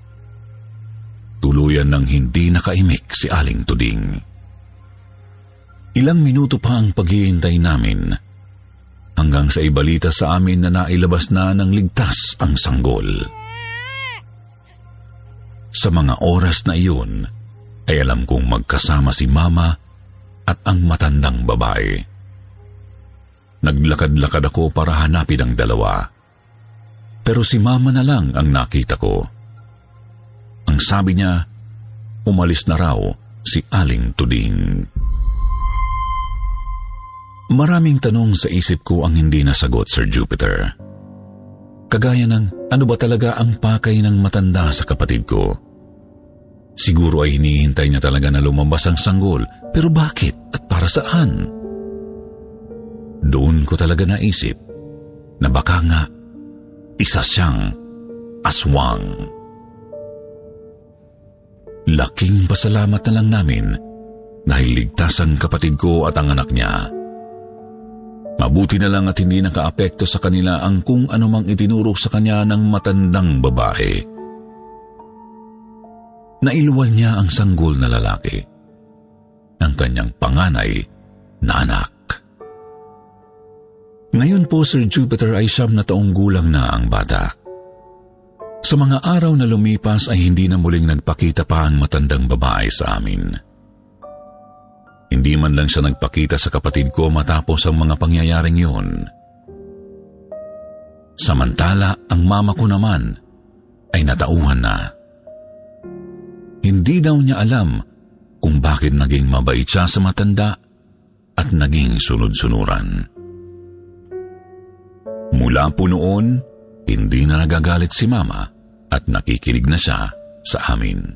Tuluyan ng hindi nakaimik si Aling Tuding. Ilang minuto pa ang paghihintay namin hanggang sa ibalita sa amin na nailabas na ng ligtas ang sanggol. Sa mga oras na iyon ay alam kong magkasama si Mama at ang matandang babae. Naglakad-lakad ako para hanapin ang dalawa. Pero si Mama na lang ang nakita ko. Ang sabi niya, umalis na raw si Aling Tuding. Maraming tanong sa isip ko ang hindi nasagot, Sir Jupiter. Kagaya ng ano ba talaga ang pakay ng matanda sa kapatid ko? Siguro ay hinihintay niya talaga na lumabas ang sanggol, pero bakit at para saan? Doon ko talaga naisip na baka nga isa siyang aswang. Laking pasalamat na lang namin dahil ligtas ang kapatid ko at ang anak niya. Mabuti na lang at hindi nakaapekto sa kanila ang kung anumang itinuro sa kanya ng matandang babae. Nailuwal niya ang sanggol na lalaki, ang kanyang panganay na anak. Ngayon po, Sir Jupiter, ay siyam na taong gulang na ang bata. Sa mga araw na lumipas ay hindi na muling nagpakita pa ang matandang babae sa amin. Hindi man lang siya nagpakita sa kapatid ko matapos ang mga pangyayaring yun. Samantala, ang mama ko naman ay natauhan na. Hindi daw niya alam kung bakit naging mabait siya sa matanda at naging sunod-sunuran. Mula po noon, hindi na nagagalit si Mama at nakikinig na siya sa amin.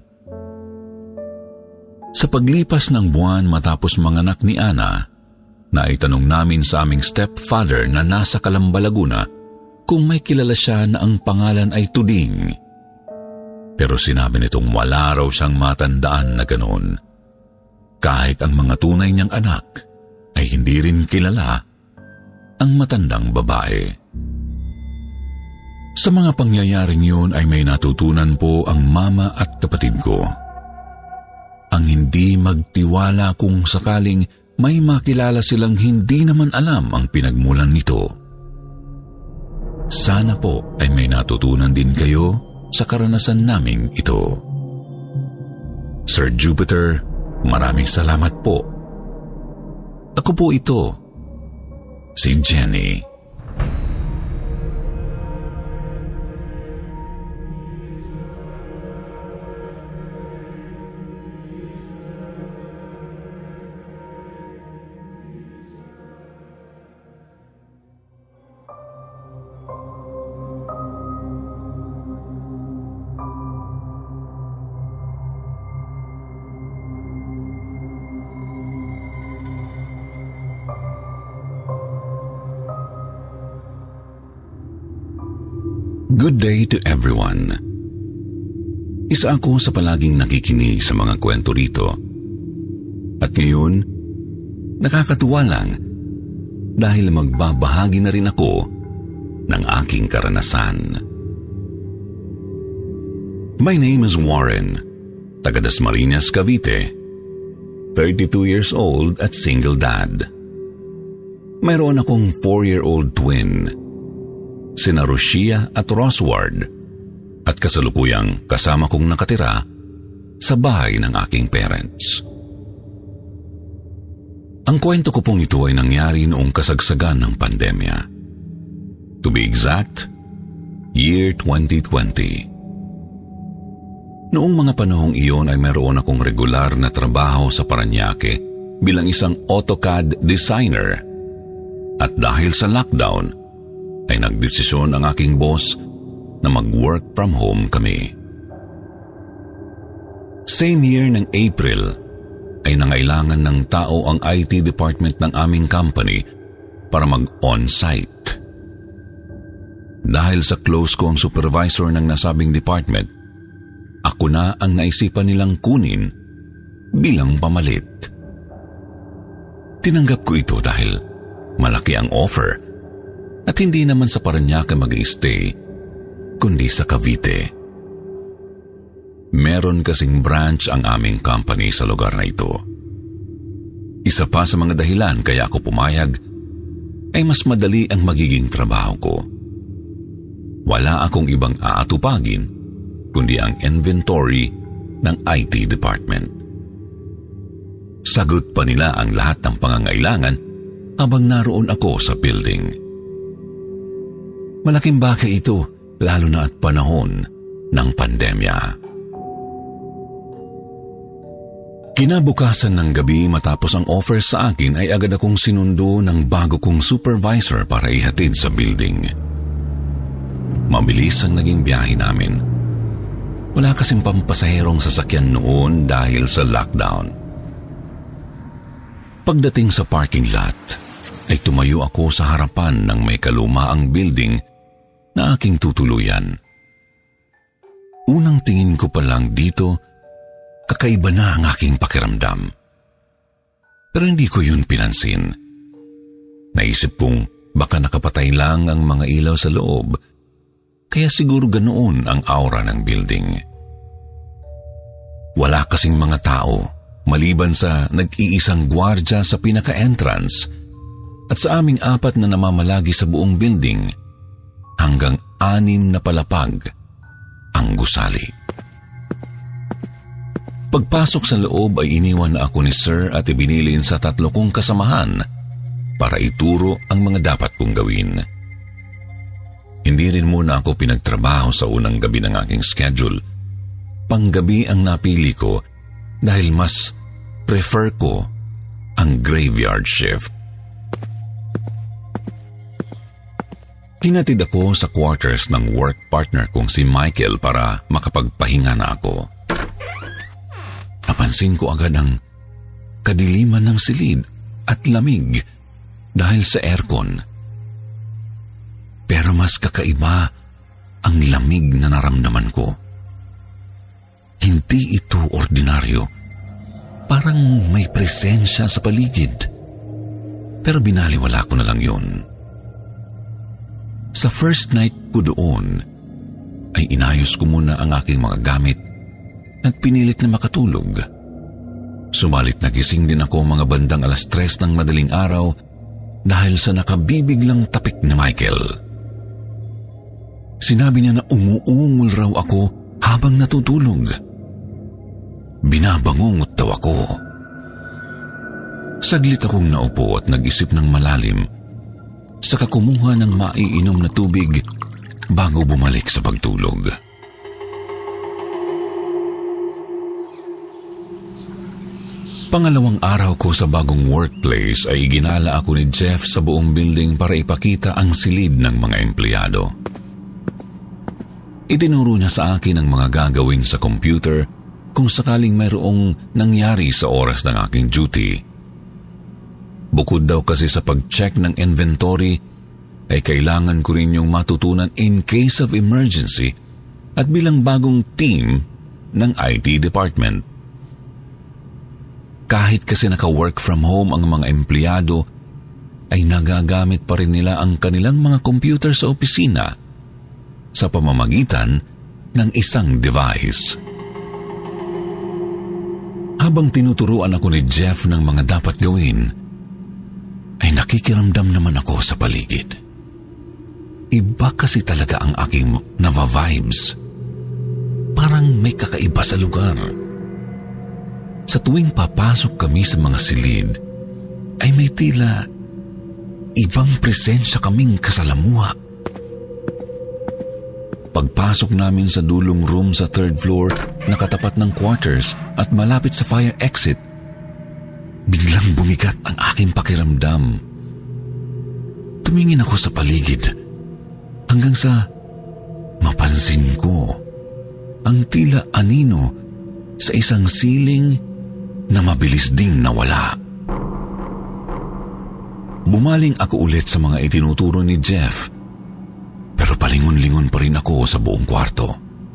Sa paglipas ng buwan matapos manganak ni Ana, naitanong namin sa aming stepfather na nasa Calamba, Laguna kung may kilala siya na ang pangalan ay Tuding. Pero sinabi nitong wala raw siyang matandaan na ganoon. Kahit ang mga tunay niyang anak ay hindi rin kilala ang matandang babae. Sa mga pangyayaring yun ay may natutunan po ang mama at kapatid ko. Ang hindi magtiwala kung sakaling may makilala silang hindi naman alam ang pinagmulan nito. Sana po ay may natutunan din kayo sa karanasan naming ito. Sir Jupiter, maraming salamat po. Ako po ito, si Jenny. Good day to everyone. Isa ako sa palaging nakikinig sa mga kwento rito. At ngayon, nakakatuwa lang dahil magbabahagi na rin ako ng aking karanasan. My name is Warren, taga Dasmariñas, Cavite, thirty-two years old at single dad. Mayroon akong four-year-old twin, sina Rosia at Rosward, at kasalukuyang kasama kong nakatira sa bahay ng aking parents. Ang kwento ko pong ito ay nangyari noong kasagsagan ng pandemya. To be exact, year twenty twenty. Noong mga panahong iyon ay meron akong regular na trabaho sa Parañaque bilang isang AutoCAD designer, at dahil sa lockdown, ay nagdesisyon ang aking boss na mag-work from home kami. Same year ng April, ay nangailangan ng tao ang I T department ng aming company para mag-on-site. Dahil sa close ko ang supervisor ng nasabing department, ako na ang naisipan nilang kunin bilang pamalit. Tinanggap ko ito dahil malaki ang offer at hindi naman sa Parañaque mag-i-stay, kundi sa Cavite. Meron kasing branch ang aming company sa lugar na ito. Isa pa sa mga dahilan kaya ako pumayag ay mas madali ang magiging trabaho ko. Wala akong ibang aatupagin kundi ang inventory ng I T department. Sagot pa nila ang lahat ng pangangailangan habang naroon ako sa building. Malaking bagay ito, lalo na at panahon ng pandemya. Kinabukasan ng gabi matapos ang offer sa akin ay agad akong sinundo ng bago kong supervisor para ihatid sa building. Mabilis ang naging biyahe namin. Wala kasing pampasaherong sasakyan noon dahil sa lockdown. Pagdating sa parking lot, ay tumayo ako sa harapan ng may kalumaang building na aking tutuluyan. Unang tingin ko pa lang dito, kakaiba na ang aking pakiramdam. Pero hindi ko yun pinansin. Naisip kong baka nakapatay lang ang mga ilaw sa loob, kaya siguro ganoon ang aura ng building. Wala kasing mga tao, maliban sa nag-iisang gwardya sa pinaka-entrance at sa aming apat na namamalagi sa buong building, hanggang anim na palapag ang gusali. Pagpasok sa loob ay iniwan na ako ni Sir at ibinilin sa tatlo kong kasamahan para ituro ang mga dapat kong gawin. Hindi rin muna ako pinagtrabaho sa unang gabi ng aking schedule. Panggabi ang napili ko dahil mas prefer ko ang graveyard shift. Hinatid ako sa quarters ng work partner kong si Michael para makapagpahinga na ako. Napansin ko agad ang kadiliman ng silid at lamig dahil sa aircon. Pero mas kakaiba ang lamig na naramdaman ko. Hindi ito ordinaryo. Parang may presensya sa paligid. Pero binaliwala ko na lang yun. Sa first night ko doon, ay inayos ko muna ang aking mga gamit at pinilit na makatulog. Sumalit nagising din ako mga bandang alas tres ng madaling araw dahil sa nakabibiglang tapik ni Michael. Sinabi niya na umuungol raw ako habang natutulog. Binabangungot daw ako. Saglit akong naupo at nag-isip ng malalim, saka kumuha ng maiinom na tubig bago bumalik sa pagtulog. Pangalawang araw ko sa bagong workplace ay ginala ako ni Jeff sa buong building para ipakita ang silid ng mga empleyado. Itinuro niya sa akin ang mga gagawin sa computer kung sakaling mayroong nangyari sa oras ng aking duty. Bukod daw kasi sa pag-check ng inventory, ay kailangan ko rin yung matutunan in case of emergency at bilang bagong team ng I T department. Kahit kasi naka-work from home ang mga empleyado, ay nagagamit pa rin nila ang kanilang mga computer sa opisina sa pamamagitan ng isang device. Habang tinuturuan ako ni Jeff ng mga dapat gawin, ay nakikiramdam naman ako sa paligid. Iba kasi talaga ang aking nava-vibes. Parang may kakaiba sa lugar. Sa tuwing papasok kami sa mga silid, ay may tila ibang presensya kaming kasalamuha. Pagpasok namin sa dulong room sa third floor na katapat ng quarters at malapit sa fire exit, biglang bumigat ang aking pakiramdam. Tumingin ako sa paligid hanggang sa mapansin ko ang tila anino sa isang siling na mabilis ding nawala. Bumaling ako ulit sa mga itinuturo ni Jeff, pero palingon-lingon pa rin ako sa buong kwarto.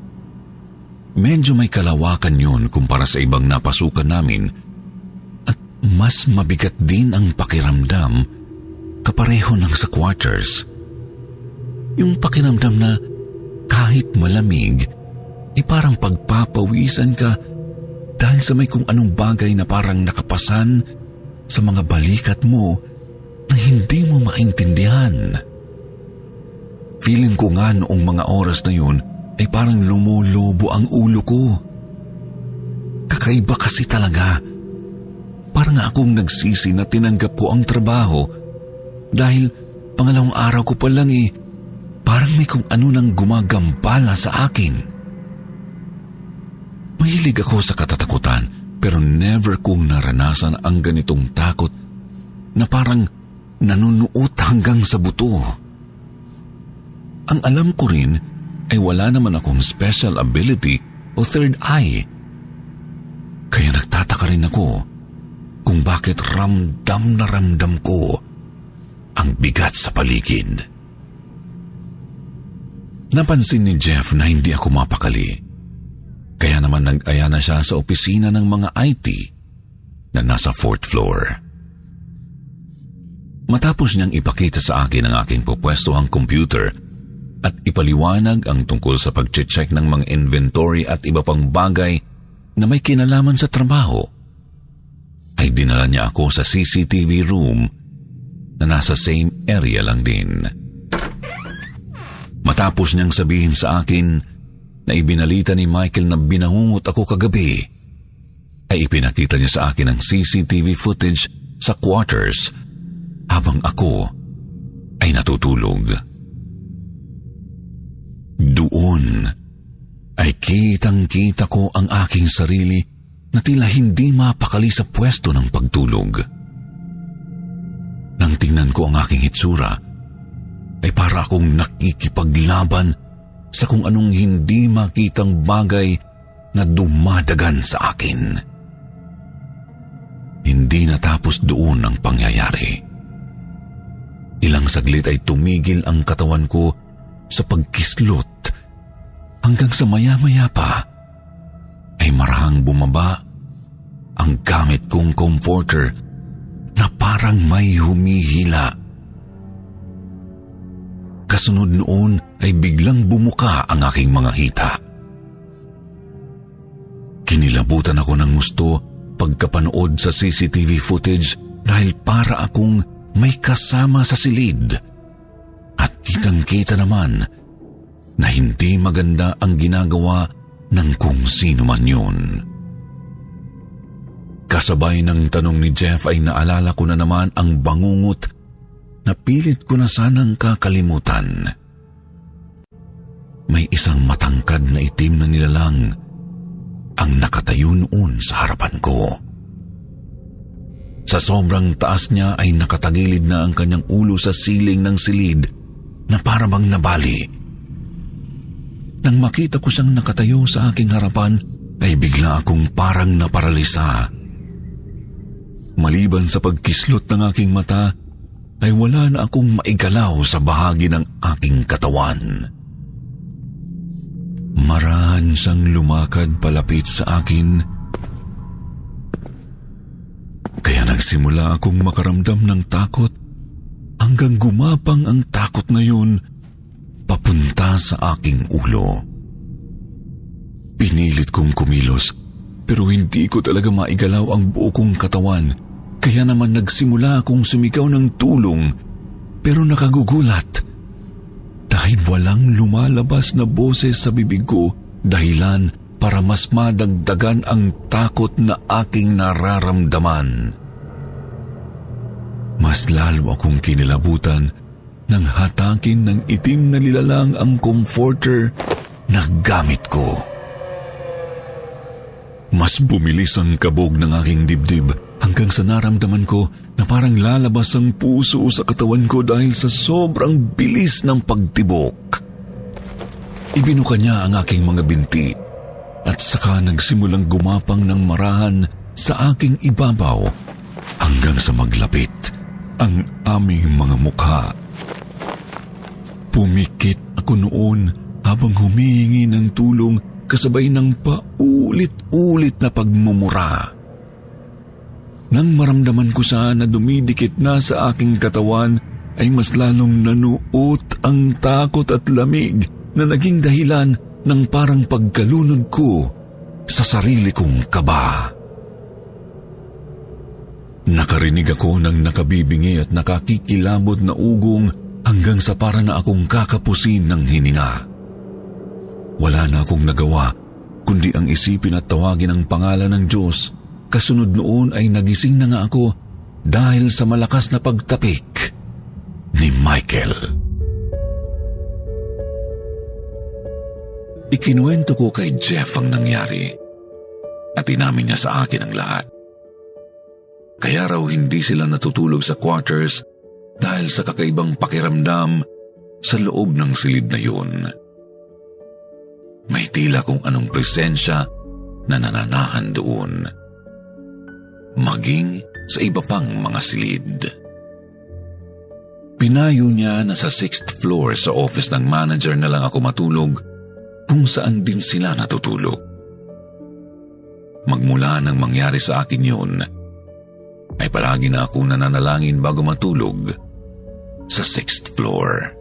Medyo may kalawakan yun kumpara sa ibang napasukan namin at mas mabigat din ang pakiramdam kapareho ng sa quarters. Yung pakiramdam na kahit malamig, ay parang pagpapawisan ka dahil sa may kung anong bagay na parang nakapasan sa mga balikat mo na hindi mo maintindihan. Feeling ko nga noong mga oras na yun ay parang lumulubo ang ulo ko. Kakaiba kasi talaga. Parang akong nagsisi na tinanggap ko ang trabaho dahil pangalawang araw ko pa lang eh, parang may kung ano nang gumagambala sa akin. Mahilig ako sa katatakutan pero never kong naranasan ang ganitong takot na parang nanunuot hanggang sa buto. Ang alam ko rin ay wala naman akong special ability o third eye. Kaya nagtataka rin ako kung bakit ramdam na ramdam ko ang bigat sa paligid. Napansin ni Jeff na hindi ako mapakali. Kaya naman nag-aya na siya sa opisina ng mga I T na nasa fourth floor. Matapos niyang ipakita sa akin ang aking pupwestuhang computer at ipaliwanag ang tungkol sa pag-check ng mga inventory at iba pang bagay na may kinalaman sa trabaho, ay dinala niya ako sa C C T V room na nasa same area lang din. Matapos niyang sabihin sa akin na ibinalita ni Michael na binangungot ako kagabi, ay ipinakita niya sa akin ang C C T V footage sa quarters habang ako ay natutulog. Doon ay kitang-kita ko ang aking sarili na tila hindi mapakali sa pwesto ng pagtulog. Nang tingnan ko ang aking hitsura, ay para akong nakikipaglaban sa kung anong hindi makitang bagay na dumadagan sa akin. Hindi natapos doon ang pangyayari. Ilang saglit ay tumigil ang katawan ko sa pagkislot hanggang sa maya-maya pa ay marahang bumaba ang gamit kong comforter na parang may humihila. Kasunod noon ay biglang bumuka ang aking mga hita. Kinilabutan ako ng gusto pagkapanood sa C C T V footage dahil para akong may kasama sa silid at kitang-kita naman na hindi maganda ang ginagawa ng kung sino man yun. Kasabay ng tanong ni Jeff ay naalala ko na naman ang bangungot na pilit ko na sanang kakalimutan. May isang matangkad na itim na nilalang ang nakatayo noon sa harapan ko. Sa sobrang taas niya ay nakatagilid na ang kanyang ulo sa siling ng silid na parabang nabali. Nang makita ko siyang nakatayo sa aking harapan, ay bigla akong parang naparalisa. Maliban sa pagkislot ng aking mata, ay wala na akong maigalaw sa bahagi ng aking katawan. Marahan siyang lumakad palapit sa akin, kaya nagsimula akong makaramdam ng takot hanggang gumapang ang takot na yun papunta sa aking ulo. Pinilit kong kumilos pero hindi ko talaga maigalaw ang buo kong katawan, kaya naman nagsimula akong sumigaw ng tulong pero nakagugulat dahil walang lumalabas na boses sa bibig ko, dahilan para mas madagdagan ang takot na aking nararamdaman. Mas lalo akong kinilabutan nang hatakin ng itim na nilalang ang comforter na gamit ko. Mas bumilis ang kabog ng aking dibdib hanggang sa naramdaman ko na parang lalabas ang puso sa katawan ko dahil sa sobrang bilis ng pagtibok. Ibinuka niya ang aking mga binti at saka nagsimulang gumapang ng marahan sa aking ibabaw hanggang sa maglapit ang aming mga mukha. Pumikit ako noon habang humihingi ng tulong kasabay ng paulit-ulit na pagmumura. Nang maramdaman ko siya na dumidikit na sa aking katawan, ay mas lalong nanuot ang takot at lamig na naging dahilan ng parang pagkalunod ko sa sarili kong kaba. Nakarinig ako ng nakabibingi at nakakikilabot na ugong hanggang sa para na akong kakapusin ng hininga. Wala na akong nagawa kundi ang isipin at tawagin ang pangalan ng Diyos. Kasunod noon ay nagising na nga ako dahil sa malakas na pagtapik ni Michael. Ikinuwento ko kay Jeff ang nangyari at inamin niya sa akin ang lahat. Kaya raw hindi sila natutulog sa quarters dahil sa kakaibang pakiramdam sa loob ng silid na yun. May tila kung anong presensya na nananahan doon, maging sa iba pang mga silid. Pinayo niya na sa sixth floor sa office ng manager na lang ako matulog kung saan din sila natutulog. Magmula nang mangyari sa akin yun, ay palagi na akong nananalangin bago matulog sa sixth floor.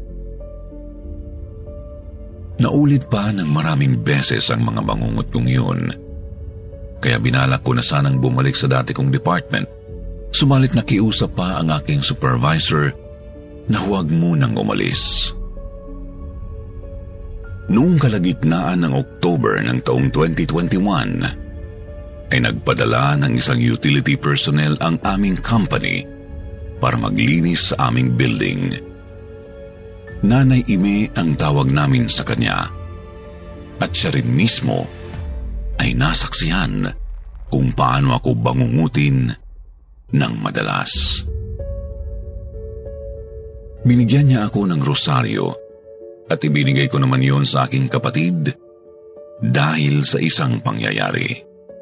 Naulit pa ng maraming beses ang mga bangungot kong yun. Kaya binalak ko na sanang bumalik sa dati kong department. Sumalit nakiusap pa ang aking supervisor na huwag munang umalis. Noong kalagitnaan ng October ng taong twenty twenty-one, ay nagpadala ng isang utility personnel ang aming company para maglinis sa aming building. Nanay Ime ang tawag namin sa kanya at siya rin mismo ay nasaksihan kung paano ako bangungutin ng madalas. Binigyan niya ako ng rosaryo at ibinigay ko naman yon sa aking kapatid dahil sa isang pangyayari.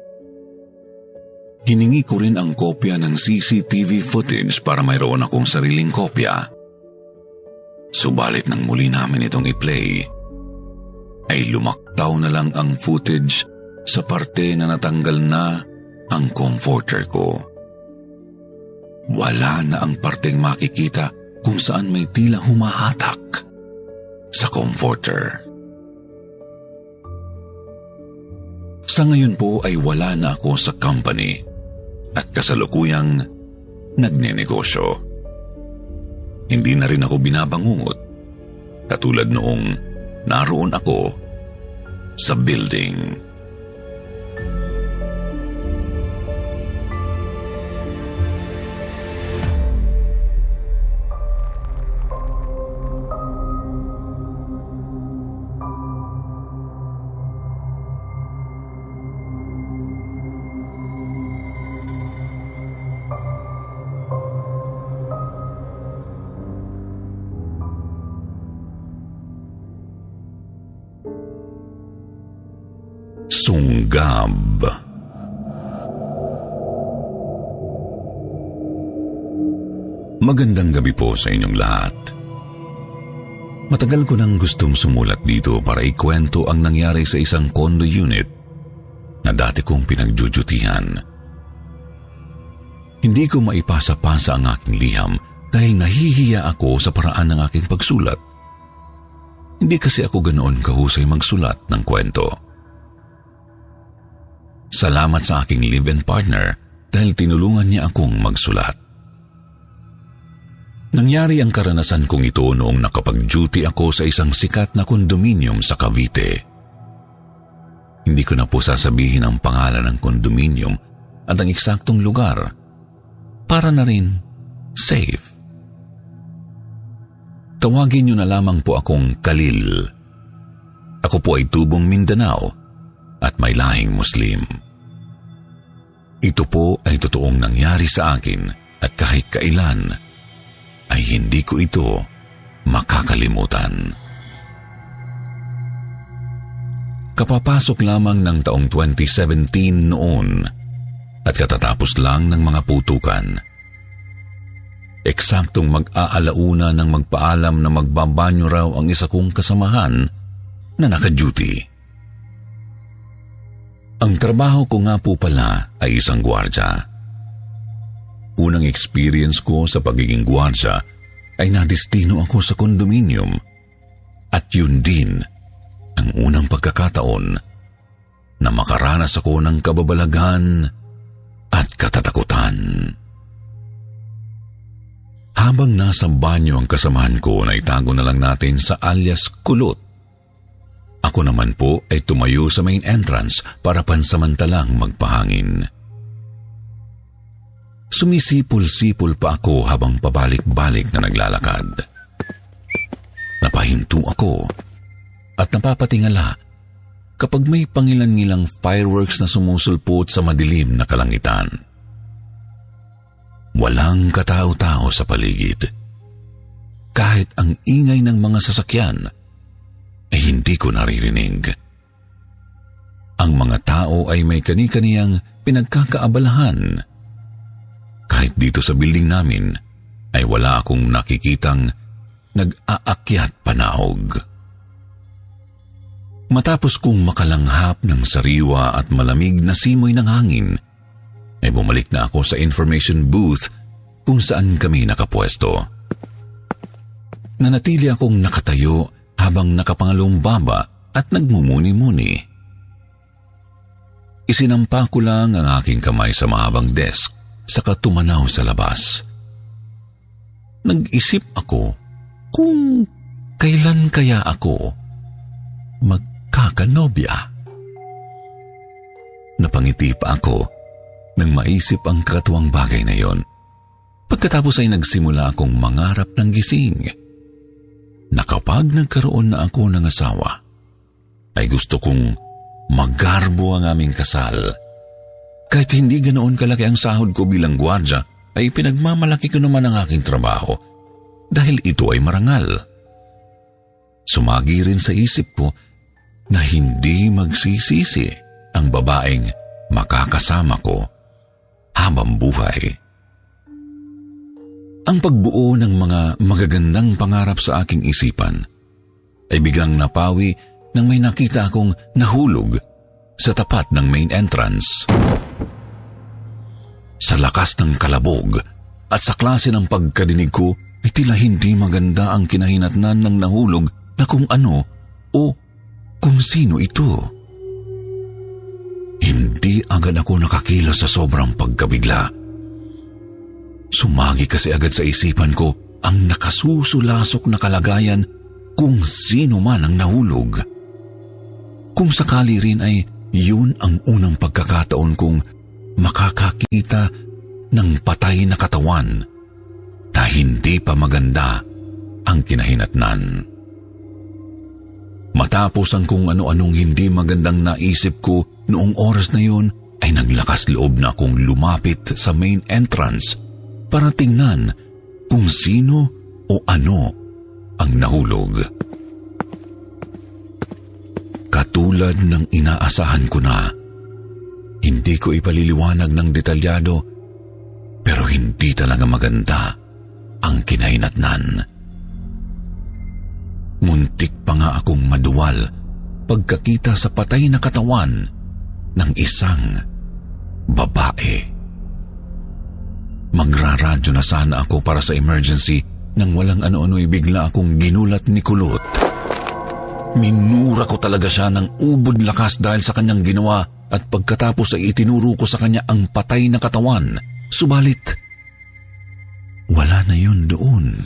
Hiningi ko rin ang kopya ng C C T V footage para mayroon akong sariling kopya. Subalit nang muli namin itong i-play, ay lumaktaw na lang ang footage sa parte na natanggal na ang comforter ko. Wala na ang parteng makikita kung saan may tila humahatak sa comforter. Sa ngayon po ay wala na ako sa company at kasalukuyang nagnenegosyo. Hindi na rin ako binabangungot, katulad noong naroon ako sa building. Sunggab. Magandang gabi po sa inyong lahat. Matagal ko nang gustong sumulat dito para ikwento ang nangyari sa isang condo unit na dati kong pinagjujutihan. Hindi ko maipasa-pasa ang aking liham dahil nahihiya ako sa paraan ng aking pagsulat. Hindi kasi ako ganoon kahusay magsulat ng kwento. Salamat sa aking live-in partner dahil tinulungan niya akong magsulat. Nangyari ang karanasan kong ito noong nakapag-duty ako sa isang sikat na kondominium sa Cavite. Hindi ko na po sasabihin ang pangalan ng kondominium at ang eksaktong lugar para na rin safe. Tawagin niyo na lamang po akong Khalil. Ako po ay tubong Mindanao at may lahing Muslim. Ito po ay totoong nangyari sa akin at kahit kailan ay hindi ko ito makakalimutan. Kapapasok lamang ng taong twenty seventeen noon at katatapos lang ng mga putukan. Eksaktong mag-aalauna nang magpaalam na magbabanyo raw ang isa kong kasamahan na naka-duty. Ang trabaho ko nga po pala ay isang gwardya. unang experience ko sa pagiging gwardiya ay nadestino ako sa kondominium at yun din ang unang pagkakataon na makaranas ako ng kababalagan at katatakutan. Habang nasa banyo ang kasamahan ko, naitago na lang natin sa alias Kulot. Ako naman po ay tumayo sa main entrance para pansamantalang magpahangin. Sumisipol-sipol pa ako habang pabalik-balik na naglalakad. Napahinto ako at napapatingala kapag may pangilan-ngilang fireworks na sumusulpot sa madilim na kalangitan. Walang katao-tao sa paligid. Kahit ang ingay ng mga sasakyan ay hindi ko naririnig. Ang mga tao ay may kani-kaniyang pinagkakaabalahan. Kahit dito sa building namin ay wala akong nakikitang nag-aakyat panaog. Matapos kong makalanghap ng sariwa at malamig na simoy ng hangin, ay bumalik na ako sa information booth kung saan kami nakapwesto. Nanatili akong nakatayo habang nakapangalumbaba at nagmumuni-muni. Isinampa ko lang ang aking kamay sa mahabang desk saka tumanaw sa labas. Nag-isip ako kung kailan kaya ako magkakanobya. Napangiti pa ako nang maisip ang kakatuwang bagay na yon. Pagkatapos ay nagsimula akong mangarap ng gising na kapag nagkaroon na ako ng asawa, ay gusto kong magarbo ang aming kasal. Kahit hindi ganoon kalaki ang sahod ko bilang gwardiya, ay pinagmamalaki ko naman ang aking trabaho dahil ito ay marangal. Sumagi rin sa isip ko na hindi magsisisi ang babaeng makakasama ko habang buhay. Ang pagbuo ng mga magagandang pangarap sa aking isipan ay biglang napawi nang may nakita akong nahulog sa tapat ng main entrance. Sa lakas ng kalabog at sa klase ng pagkadinig ko ay tila hindi maganda ang kinahinatnan ng nahulog na kung ano o kung sino ito. Hindi agad ako nakakilos sa sobrang pagkabigla. Sumagi kasi agad sa isipan ko ang nakasusulasok na kalagayan kung sino man ang nahulog. Kung sakali rin ay yun ang unang pagkakataon kong makakakita ng patay na katawan na hindi pa maganda ang kinahinatnan. Matapos ang kung ano-anong hindi magandang naisip ko noong oras na yun, ay naglakas loob na akong lumapit sa main entrance para tingnan kung sino o ano ang nahulog. Katulad ng inaasahan ko na, hindi ko ipaliliwanag ng detalyado, pero hindi talaga maganda ang kinahinatnan. Muntik pa nga akong maduwal pagkakita sa patay na katawan ng isang babae. Magraradyo na sana ako para sa emergency nang walang ano-ano'y bigla akong ginulat ni Kulot. Minura ko talaga siya ng ubod lakas dahil sa kanyang ginawa at pagkatapos ay itinuro ko sa kanya ang patay na katawan. Subalit, wala na yun doon.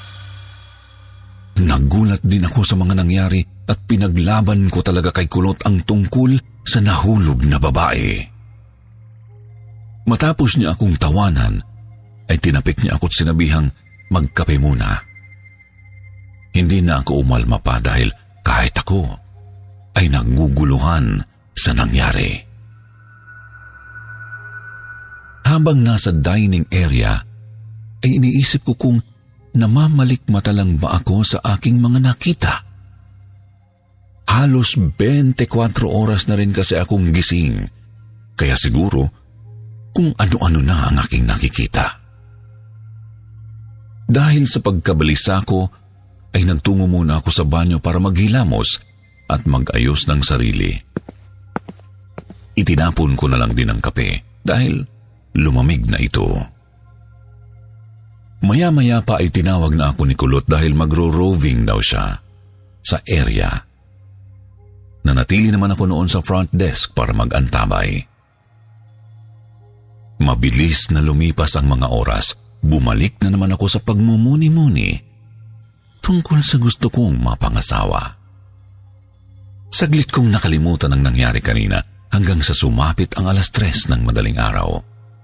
Nagulat din ako sa mga nangyari at pinaglaban ko talaga kay Kulot ang tungkol sa nahulog na babae. Matapos niya akong tawanan, ay tinapik niya ako't sinabihang magkape muna. Hindi na ako umalma pa dahil kahit ako ay naguguluhan sa nangyari. Habang nasa dining area, ay iniisip ko kung namamalikmata lang ba ako sa aking mga nakita. Halos twenty-four oras na rin kasi akong gising, kaya siguro kung ano-ano na ang aking nakikita. Dahil sa pagkabalisa ko, ay nagtungo muna ako sa banyo para maghilamos at mag-ayos ng sarili. Itinapon ko na lang din ang kape dahil lumamig na ito. Maya-maya pa ay tinawag na ako ni Kulot dahil magro-roving daw siya sa area. Nanatili naman ako noon sa front desk para mag-antabay. Mabilis na lumipas ang mga oras. Bumalik na naman ako sa pagmumuni-muni tungkol sa gusto kong mapangasawa. Saglit kong nakalimutan ang nangyari kanina hanggang sa sumapit ang alas tres ng madaling araw.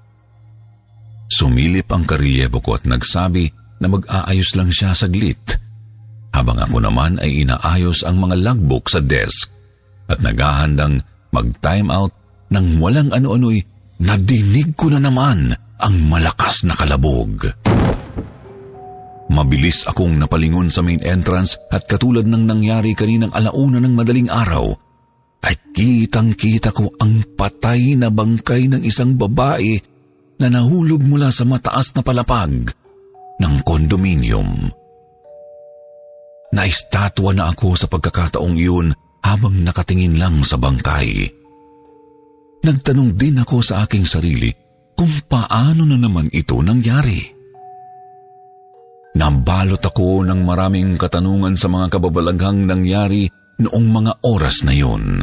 Sumilip ang karelyebo ko at nagsabi na mag-aayos lang siya saglit, habang ako naman ay inaayos ang mga logbook sa desk at naghahandang mag-time out nang walang ano-ano'y nadinig ko na naman ang malakas na kalabog. Mabilis akong napalingon sa main entrance at katulad ng nangyari kaninang alauna ng madaling araw, ay kitang-kita ko ang patay na bangkay ng isang babae na nahulog mula sa mataas na palapag ng kondominium. Naistatwa na ako sa pagkakataong iyon habang nakatingin lang sa bangkay. Nagtanong din ako sa aking sarili kung paano na naman ito nangyari. Nabalot ako ng maraming katanungan sa mga kababalaghang nangyari noong mga oras na yun.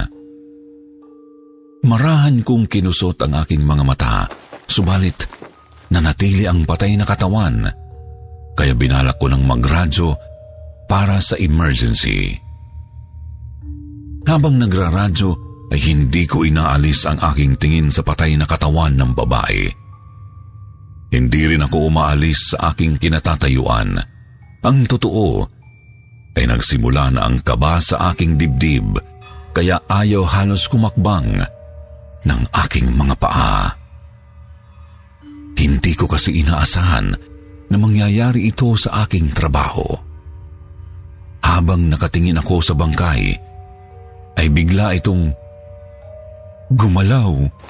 Marahan kong kinusot ang aking mga mata, subalit nanatili ang patay na katawan, kaya binalak ko ng magradyo para sa emergency. Habang nagraradyo ay hindi ko inaalis ang aking tingin sa patay na katawan ng babae. Hindi rin ako umaalis sa aking kinatatayuan. Ang totoo ay nagsimula na ang kaba sa aking dibdib, kaya ayaw halos kumakbang ng aking mga paa. Hindi ko kasi inaasahan na mangyayari ito sa aking trabaho. Habang nakatingin ako sa bangkay, ay bigla itong gumalaw.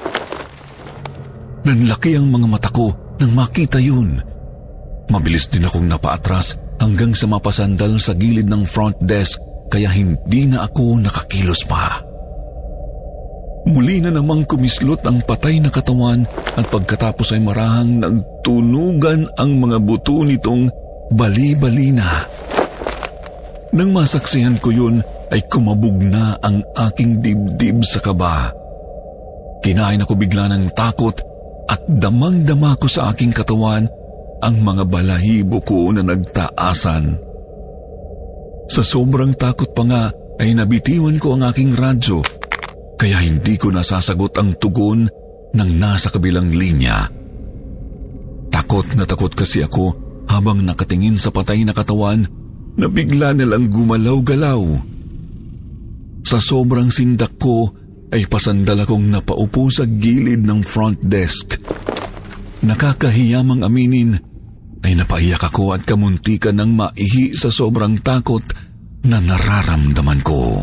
Nanlaki ang mga mata ko nang makita yun. Mabilis din akong napaatras hanggang sa mapasandal sa gilid ng front desk, kaya hindi na ako nakakilos pa. Muli na namang kumislot ang patay na katawan at pagkatapos ay marahang nagtunugan ang mga buto nitong bali-bali na. Nang masaksihan ko yun, ay kumabog na ang aking dibdib sa kaba. Kinain ako bigla ng takot at damang-dama ko sa aking katawan ang mga balahibo ko na nagtaasan. Sa sobrang takot pa nga ay nabitiwan ko ang aking radyo, kaya hindi ko nasasagot ang tugon ng nasa kabilang linya. Takot na takot kasi ako habang nakatingin sa patay na katawan na bigla nilang gumalaw-galaw. Sa sobrang sindak ko ay pasandal akong napaupo sa gilid ng front desk. Nakakahiyamang aminin ay napaiyak ako at kamuntikan ng maihi sa sobrang takot na nararamdaman ko.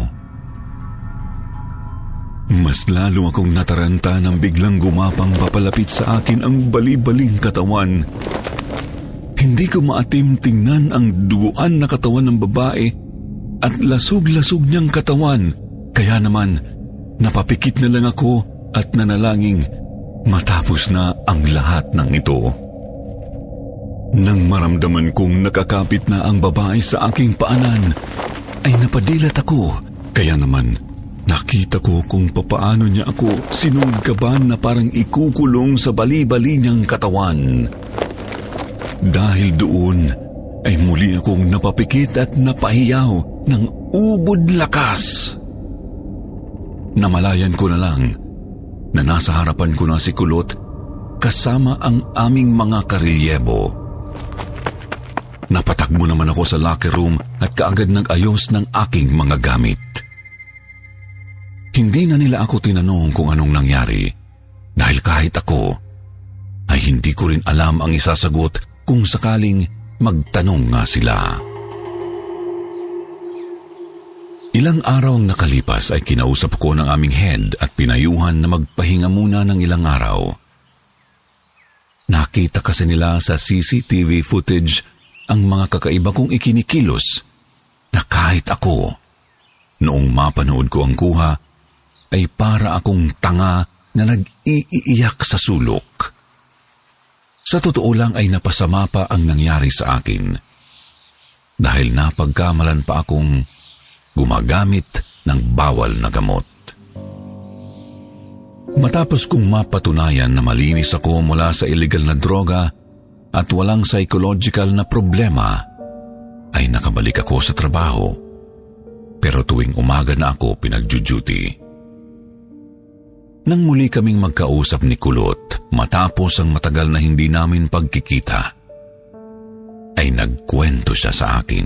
Mas lalo akong nataranta nang biglang gumapang papalapit sa akin ang bali-baling katawan. Hindi ko maatim tingnan ang duguan na katawan ng babae at lasog-lasog niyang katawan, kaya naman napapikit na lang ako at nanalangin matapos na ang lahat ng ito. Nang maramdaman kong nakakapit na ang babae sa aking paanan, ay napadilat ako, kaya naman nakita ko kung papaano niya ako sinunggaban na parang ikukulong sa bali-bali niyang katawan. Dahil doon ay muli akong napapikit at napahiyaw ng ubod lakas. Namalayan ko na lang na nasa harapan ko na si Kulot kasama ang aming mga karelyebo. Napatakbo naman ako sa locker room at kaagad nag-ayos ng aking mga gamit. Hindi na nila ako tinanong kung anong nangyari dahil kahit ako ay hindi ko rin alam ang isasagot kung sakaling magtanong nga sila. Ilang araw ang nakalipas ay kinausap ko ng aming head at pinayuhan na magpahinga muna ng ilang araw. Nakita kasi nila sa C C T V footage ang mga kakaiba kong ikinikilos na kahit ako, noong mapanood ko ang kuha, ay para akong tanga na nag-iiyak sa sulok. Sa totoo lang ay napasama pa ang nangyari sa akin dahil napagkamalan pa akong gumagamit ng bawal na gamot. Matapos kong mapatunayan na malinis ako mula sa illegal na droga at walang psychological na problema, ay nakabalik ako sa trabaho. Pero tuwing umaga na ako pinagjuduty. Nang muli kaming magkausap ni Kulot matapos ang matagal na hindi namin pagkikita, ay nagkwento siya sa akin.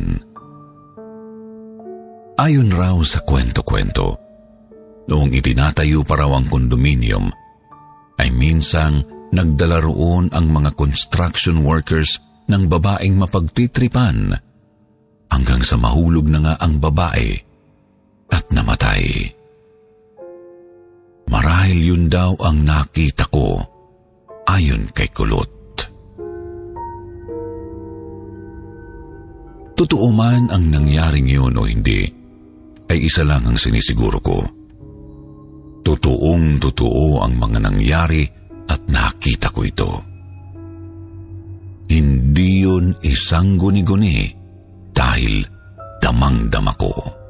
Ayon raw sa kwento-kwento, noong itinatayo pa raw ang kondominium, ay minsang nagdala roon ang mga construction workers ng babaeng mapagtitripan hanggang sa mahulog na nga ang babae at namatay. Marahil yun daw ang nakita ko, ayon kay Kulot. Totoo man ang nangyaring yun o hindi, ay isa lang ang sinisiguro ko. Totoong totoo ang mga nangyari at nakita ko ito. Hindi yun isang guni-guni dahil damang-dama ko.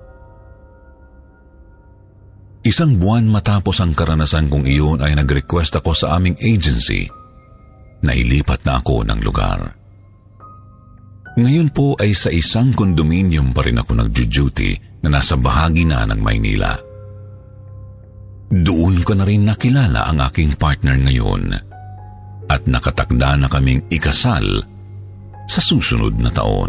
Isang buwan matapos ang karanasan kong iyon ay nag-request ako sa aming agency na ilipat na ako ng lugar. Ngayon po ay sa isang condominium pa rin ako nag-duty na nasa bahagi na ng Maynila. Doon ko na rin nakilala ang aking partner ngayon at nakatakda na kaming ikasal sa susunod na taon.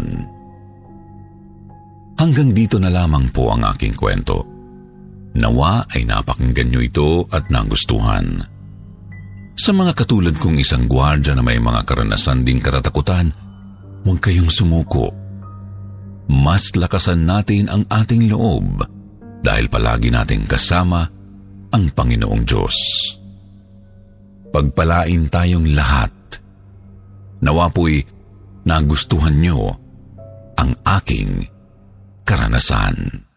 Hanggang dito na lamang po ang aking kwento. Nawa ay napakinggan niyo ito at nagustuhan. Sa mga katulad kong isang gwardya na may mga karanasan ding katatakutan, huwag kayong sumuko. Mas lakasan natin ang ating loob dahil palagi nating kasama ang Panginoong Diyos. Pagpalain tayong lahat. Nawa po'y nagustuhan niyo ang aking karanasan.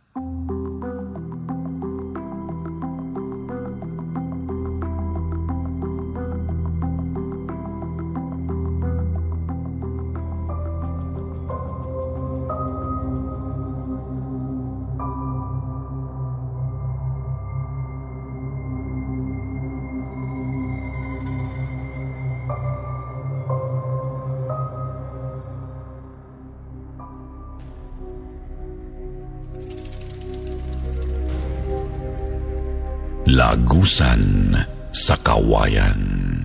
Lagusan sa Kawayan.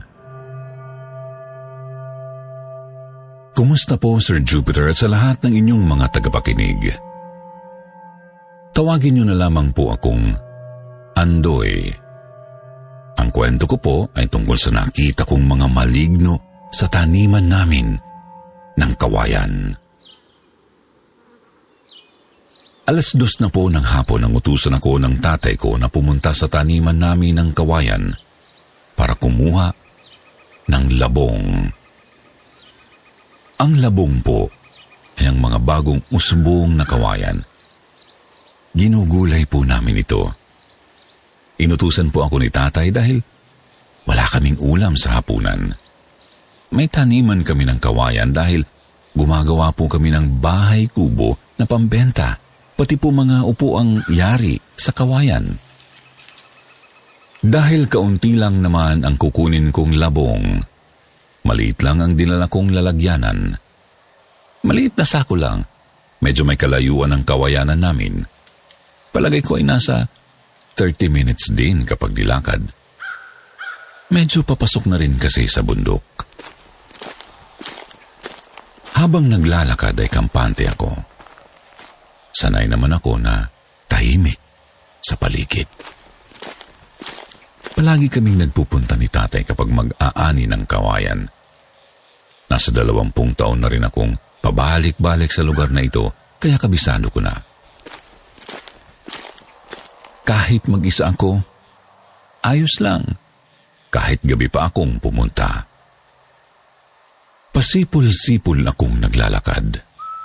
Kumusta po, Sir Jupiter, at sa lahat ng inyong mga tagapakinig? Tawagin niyo na lamang po akong Andoy. Ang kwento ko po ay tungkol sa nakita kong mga maligno sa taniman namin ng kawayan. Alas dos na po ng hapon nang utusan ako ng tatay ko na pumunta sa taniman namin ng kawayan para kumuha ng labong. Ang labong po ay ang mga bagong usbong na kawayan. Ginugulay po namin ito. Inutusan po ako ni tatay dahil wala kaming ulam sa hapunan. May taniman kami ng kawayan dahil gumagawa po kami ng bahay kubo na pambenta. Pati po mga upuang yari sa kawayan. Dahil kaunti lang naman ang kukunin kong labong, maliit lang ang dinala kong lalagyanan. Maliit na sako lang, medyo may kalayuan ang kawayanan namin. Palagay ko ay nasa thirty minutes din kapag dilakad. Medyo papasok na rin kasi sa bundok. Habang naglalakad ay kampante ako. Sanay naman ako na tahimik sa paligid. Palagi kaming nagpupunta ni tatay kapag mag-aani ng kawayan. Nasa dalawampung taon na rin akong pabalik-balik sa lugar na ito, kaya kabisado ko na. Kahit mag-isa ako, ayos lang. Kahit gabi pa akong pumunta. Pasipol-sipol akong naglalakad.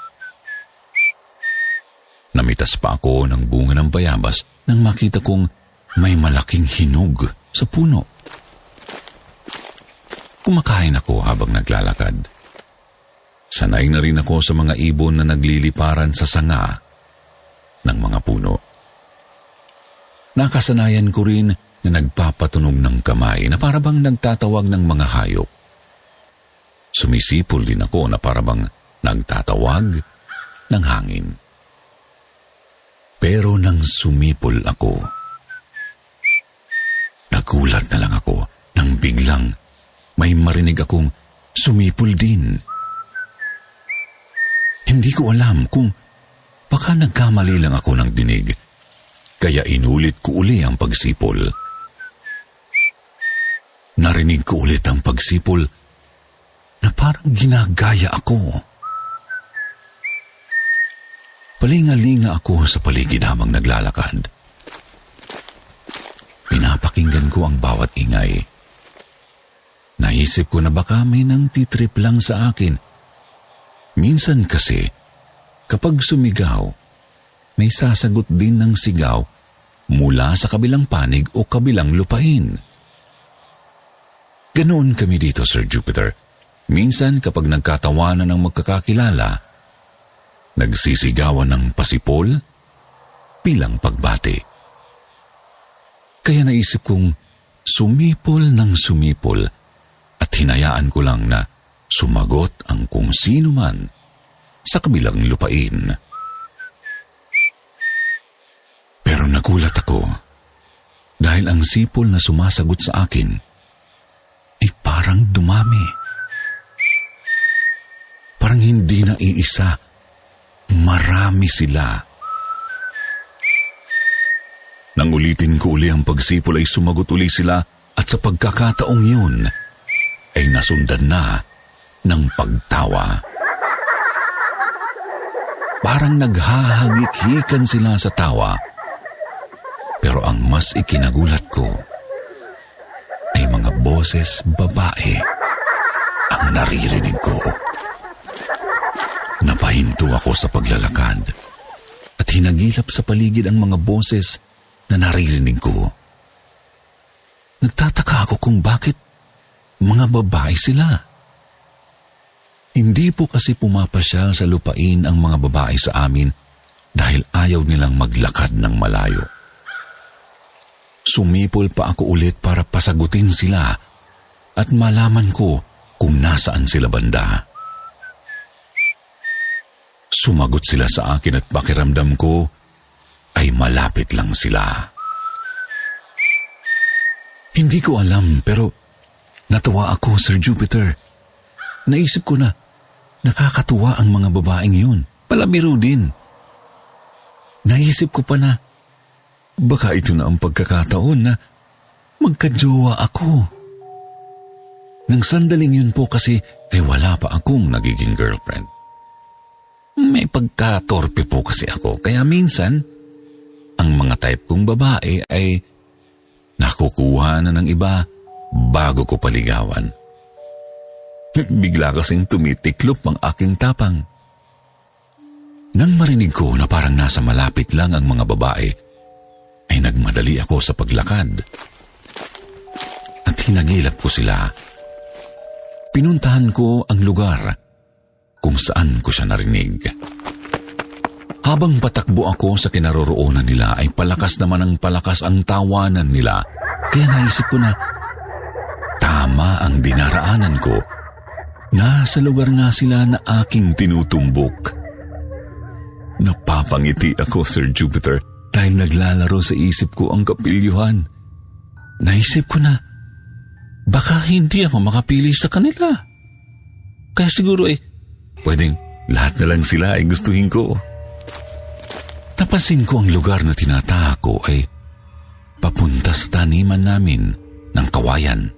Namitas pa ako ng bunga ng bayabas nang makita kong may malaking hinog sa puno. Kumakain ako habang naglalakad. Sanay na rin ako sa mga ibon na nagliliparan sa sanga ng mga puno. Nakasanayan ko rin na nagpapatunog ng kamay na parabang nagtatawag ng mga hayop. Sumisipol din ako na parabang nagtatawag ng hangin. Pero nang sumipol ako, nagulat na lang ako nang biglang may marinig akong sumipol din. Hindi ko alam kung baka nagkamali lang ako ng dinig, kaya inulit ko uli ang pagsipol. Narinig ko ulit ang pagsipol na parang ginagaya ako. Palingalinga ako sa paligid habang naglalakad. Pinapakinggan ko ang bawat ingay. Naisip ko na baka may nang titrip lang sa akin. Minsan kasi, kapag sumigaw, may sasagot din ng sigaw mula sa kabilang panig o kabilang lupain. Ganoon kami dito, Sir Jupiter. Minsan kapag nagkatawanan ng magkakakilala, nagsisigawan ng pasipol bilang pagbati. Kaya naisip kong sumipol ng sumipol at hinayaan ko lang na sumagot ang kung sino man sa kabilang lupain. Pero nagulat ako dahil ang sipol na sumasagot sa akin ay parang dumami. Parang hindi na iisa, marami sila. Nang ulitin ko uli ang pagsipol ay sumagot uli sila at sa pagkakataong yun ay nasundan na ng pagtawa. Parang naghahagik-hikan sila sa tawa. Pero ang mas ikinagulat ko ay mga boses babae ang naririnig ko. Napahinto ako sa paglalakad at hinagilap sa paligid ang mga boses na naririnig ko. Nagtataka ako kung bakit mga babae sila. Hindi po kasi pumapasyal sa lupain ang mga babae sa amin dahil ayaw nilang maglakad ng malayo. Sumipol pa ako ulit para pasagutin sila at malaman ko kung nasaan sila banda. Sumagot sila sa akin at pakiramdam ko ay malapit lang sila. Hindi ko alam pero natawa ako, Sir Jupiter. Naisip ko na nakakatuwa ang mga babaeng yun. Palabiro din. Naisip ko pa na baka ito na ang pagkakataon na magkajowa ako. Nang sandaling yun po kasi ay wala pa akong nagiging girlfriend. May pagkatorpe po kasi ako kaya minsan ang mga type kong babae ay nakukuha na ng iba bago ko paligawan. Bigla kasing tumitiklop ang aking tapang. Nang marinig ko na parang nasa malapit lang ang mga babae, ay nagmadali ako sa paglakad. At hinagilap ko sila. Pinuntahan ko ang lugar kung saan ko siya narinig. Habang patakbo ako sa kinaroroonan nila ay palakas naman ang palakas ang tawanan nila. Kaya naisip ko na tama ang dinaraanan ko. Nasa lugar nga sila na aking tinutumbok. Napapangiti ako, Sir Jupiter, dahil naglalaro sa isip ko ang kapilyuhan. Naisip ko na baka hindi ako makapili sa kanila. Kaya siguro eh, pwedeng lahat na lang sila ay gustuhin ko. Napansin ko ang lugar na tinataha ko ay papunta sa taniman namin ng kawayan.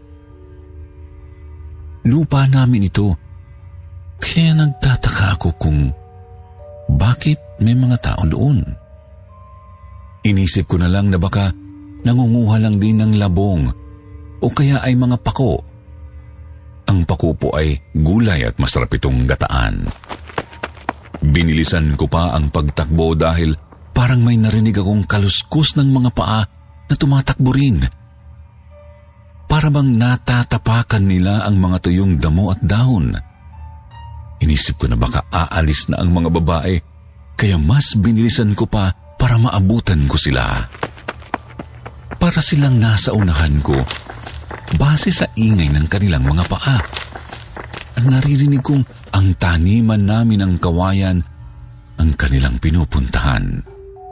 Lupa namin ito, kaya nagtataka ako kung bakit may mga tao doon. Inisip ko na lang na baka nangunguha lang din ng labong o kaya ay mga pako. Ang pako po ay gulay at masarap itong gataan. Binilisan ko pa ang pagtakbo dahil parang may narinig akong kaluskus ng mga paa na tumatakbo rin. para bang natatapakan nila ang mga tuyong damo at dahon. Inisip ko na baka aalis na ang mga babae, kaya mas binilisan ko pa para maabutan ko sila. Para silang nasa unahan ko, base sa ingay ng kanilang mga paa. At naririnig kong ang taniman namin ng kawayan ang kanilang pinupuntahan.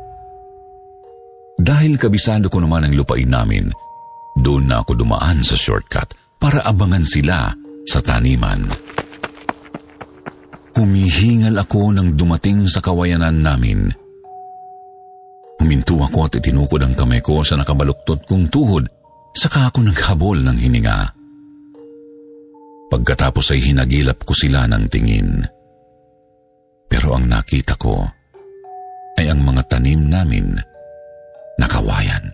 Dahil kabisado ko naman ang lupain namin, doon na ako dumaan sa shortcut para abangan sila sa taniman. Humihingal ako nang dumating sa kawayanan namin. Huminto ako at itinukod ang kamay ko sa nakabaluktot kong tuhod, saka ako naghabol ng hininga. Pagkatapos ay hinagilap ko sila ng tingin. Pero ang nakita ko ay ang mga tanim namin na kawayan.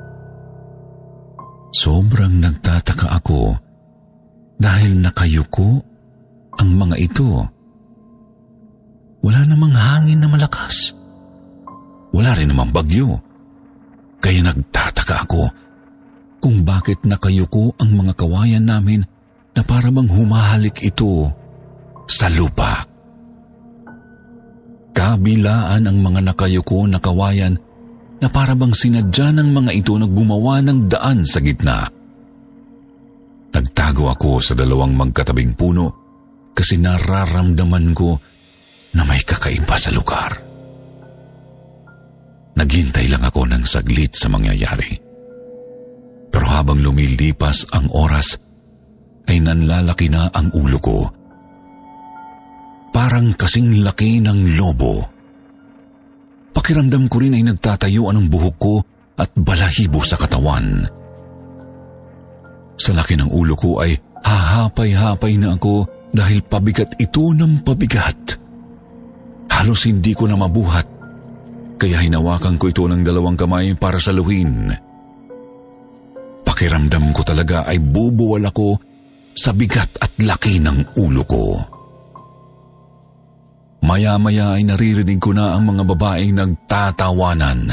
Sobrang nagtataka ako dahil nakayuko ang mga ito. Wala namang hangin na malakas. Wala rin namang bagyo. Kaya nagtataka ako kung bakit nakayuko ang mga kawayan namin na para bang humahalik ito sa lupa. Kabilaan ang mga nakayuko na kawayan na para bang sinadya ng mga ito na gumawa ng daan sa gitna. Nagtago ako sa dalawang magkatabing puno kasi nararamdaman ko na may kakaiba sa lugar. Naghintay lang ako ng saglit sa mangyayari. Pero habang lumilipas ang oras, ay nanlalaki na ang ulo ko. Parang kasing laki ng lobo. Pakiramdam ko rin ay nagtatayuan ang buhok ko at balahibo sa katawan. Sa laki ng ulo ko ay hahapay-hapay na ako dahil pabigat ito ng pabigat. Halos hindi ko na mabuhat, kaya hinawakan ko ito ng dalawang kamay para saluhin. Pakiramdam ko talaga ay bubuwal ako sa bigat at laki ng ulo ko. Maya-maya ay naririnig ko na ang mga babaeng nagtatawanan.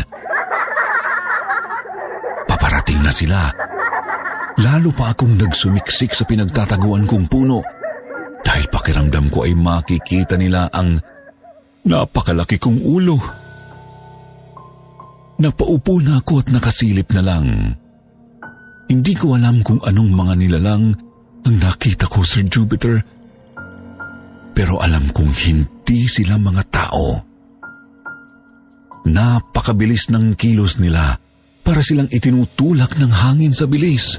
Paparating na sila. Lalo pa akong nagsumiksik sa pinagtataguan kong puno dahil pakiramdam ko ay makikita nila ang napakalaki kong ulo. Napaupo na ako at nakasilip na lang. Hindi ko alam kung anong mga nilalang ang nakita ko, Sir Jupiter. Pero alam kong hindi sila mga tao. Napakabilis ng kilos nila para silang itinutulak ng hangin sa bilis.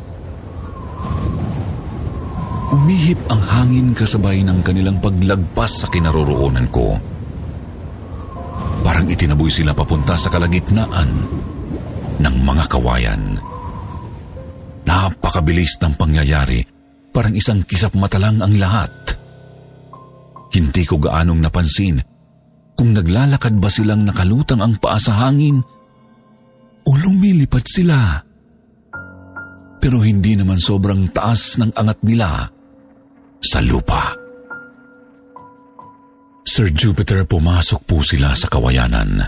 Umihip ang hangin kasabay ng kanilang paglagpas sa kinaroroonan ko. Parang itinaboy sila papunta sa kalagitnaan ng mga kawayan. Napakabilis ng pangyayari, parang isang kisap mata lang ang lahat. Hindi ko gaanong napansin kung naglalakad ba silang nakalutang ang paa sa hangin o lumilipad sila. Pero hindi naman sobrang taas ng angat nila sa lupa. Sir Jupiter, pumasok po sila sa kawayanan.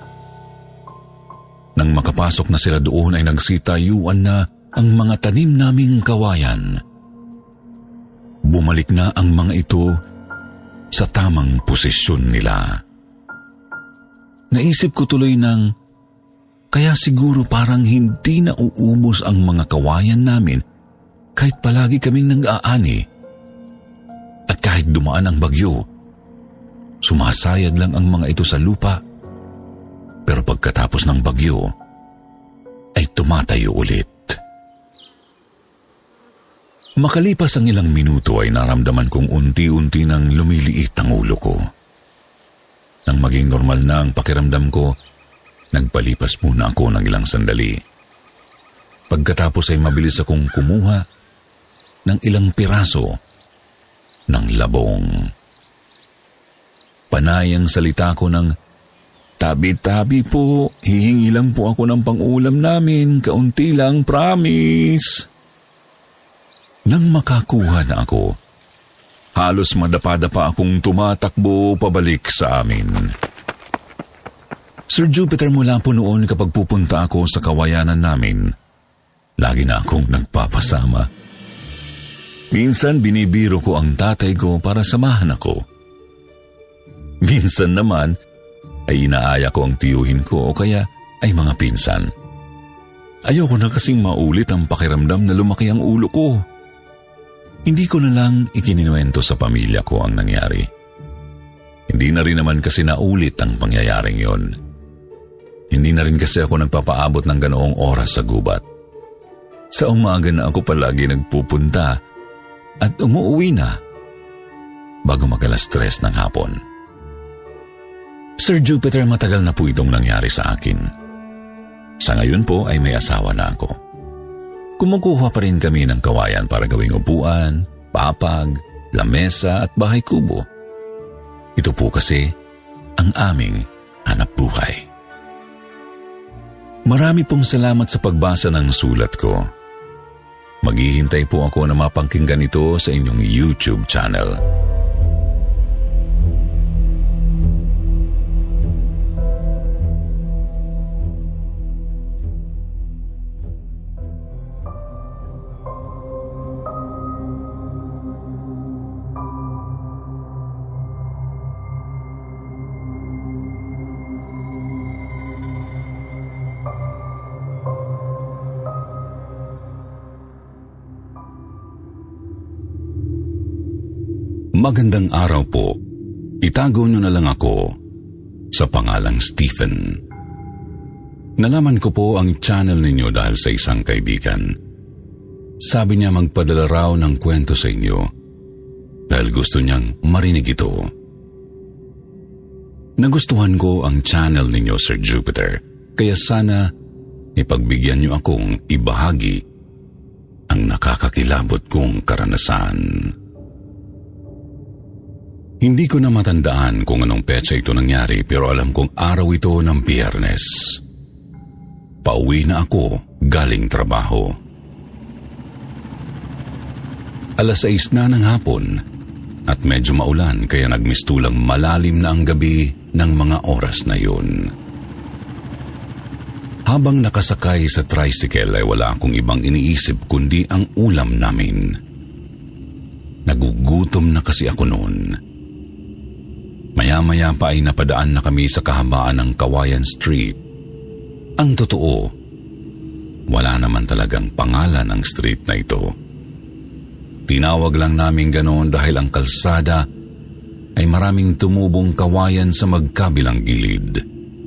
Nang makapasok na sila doon ay nagsitayuan na ang mga tanim naming kawayan. Bumalik na ang mga ito sa tamang posisyon nila. Naisip ko tuloy ng, kaya siguro parang hindi na uubos ang mga kawayan namin kahit palagi kaming nag-aani. At kahit dumaan ang bagyo, sumasayad lang ang mga ito sa lupa, pero pagkatapos ng bagyo, ay tumatayo ulit. Makalipas ang ilang minuto ay naramdaman kong unti-unti nang lumiliit ang ulo ko. Nang maging normal na ang pakiramdam ko, nagpalipas muna ako ng ilang sandali. Pagkatapos ay mabilis akong kumuha ng ilang piraso ng labong. Panay ang salita ko ng, tabi-tabi po, hihingi lang po ako ng pang-ulam namin, kaunti lang, promise. Nang makakuha na ako, halos madapa-dapa akong tumatakbo pabalik sa amin. Sir Jupiter, mula po noon kapag pupunta ako sa kawayanan namin, lagi na akong nagpapasama. Minsan binibiro ko ang tatay ko para samahan ako. Minsan naman ay inaaya ko ang tiyuhin ko o kaya ay mga pinsan. Ayoko na kasing maulit ang pakiramdam na lumaki ang ulo ko. Hindi ko na lang ikininuwento sa pamilya ko ang nangyari. Hindi na rin naman kasi naulit ang pangyayaring yon. Hindi na rin kasi ako nagpapaabot ng ganoong oras sa gubat. Sa umaga na ako palagi nagpupunta at umuwi na bago mag-alas tres ng hapon. Sir Jupiter, matagal na po itong nangyari sa akin. Sa ngayon po ay may asawa na ako. Kumukuha pa rin kami ng kawayan para gawing upuan, papag, lamesa at bahay kubo. Ito po kasi ang aming hanap buhay. Marami pong salamat sa pagbasa ng sulat ko. Maghihintay po ako na mapakinggan ito sa inyong YouTube channel. Magandang araw po. Itago niyo na lang ako sa pangalang Stephen. Nalaman ko po ang channel ninyo dahil sa isang kaibigan. Sabi niya magpadala raw ng kwento sa inyo dahil gusto niyang marinig ito. Nagustuhan ko ang channel ninyo, Sir Jupiter, kaya sana ipagbigyan niyo akong ibahagi ang nakakakilabot kong karanasan. Hindi ko na matandaan kung anong petsa ito nangyari pero alam kong araw ito ng Biyernes. Pauwi na ako galing trabaho. Alas sais na ng hapon at medyo maulan kaya nagmistulang malalim na ang gabi ng mga oras na yun. Habang nakasakay sa tricycle ay wala akong ibang iniisip kundi ang ulam namin. Nagugutom na kasi ako noon. Maya-maya pa ay napadaan na kami sa kahabaan ng Kawayan Street. Ang totoo, wala naman talagang pangalan ang street na ito. Tinawag lang namin ganoon dahil ang kalsada ay maraming tumubong kawayan sa magkabilang gilid.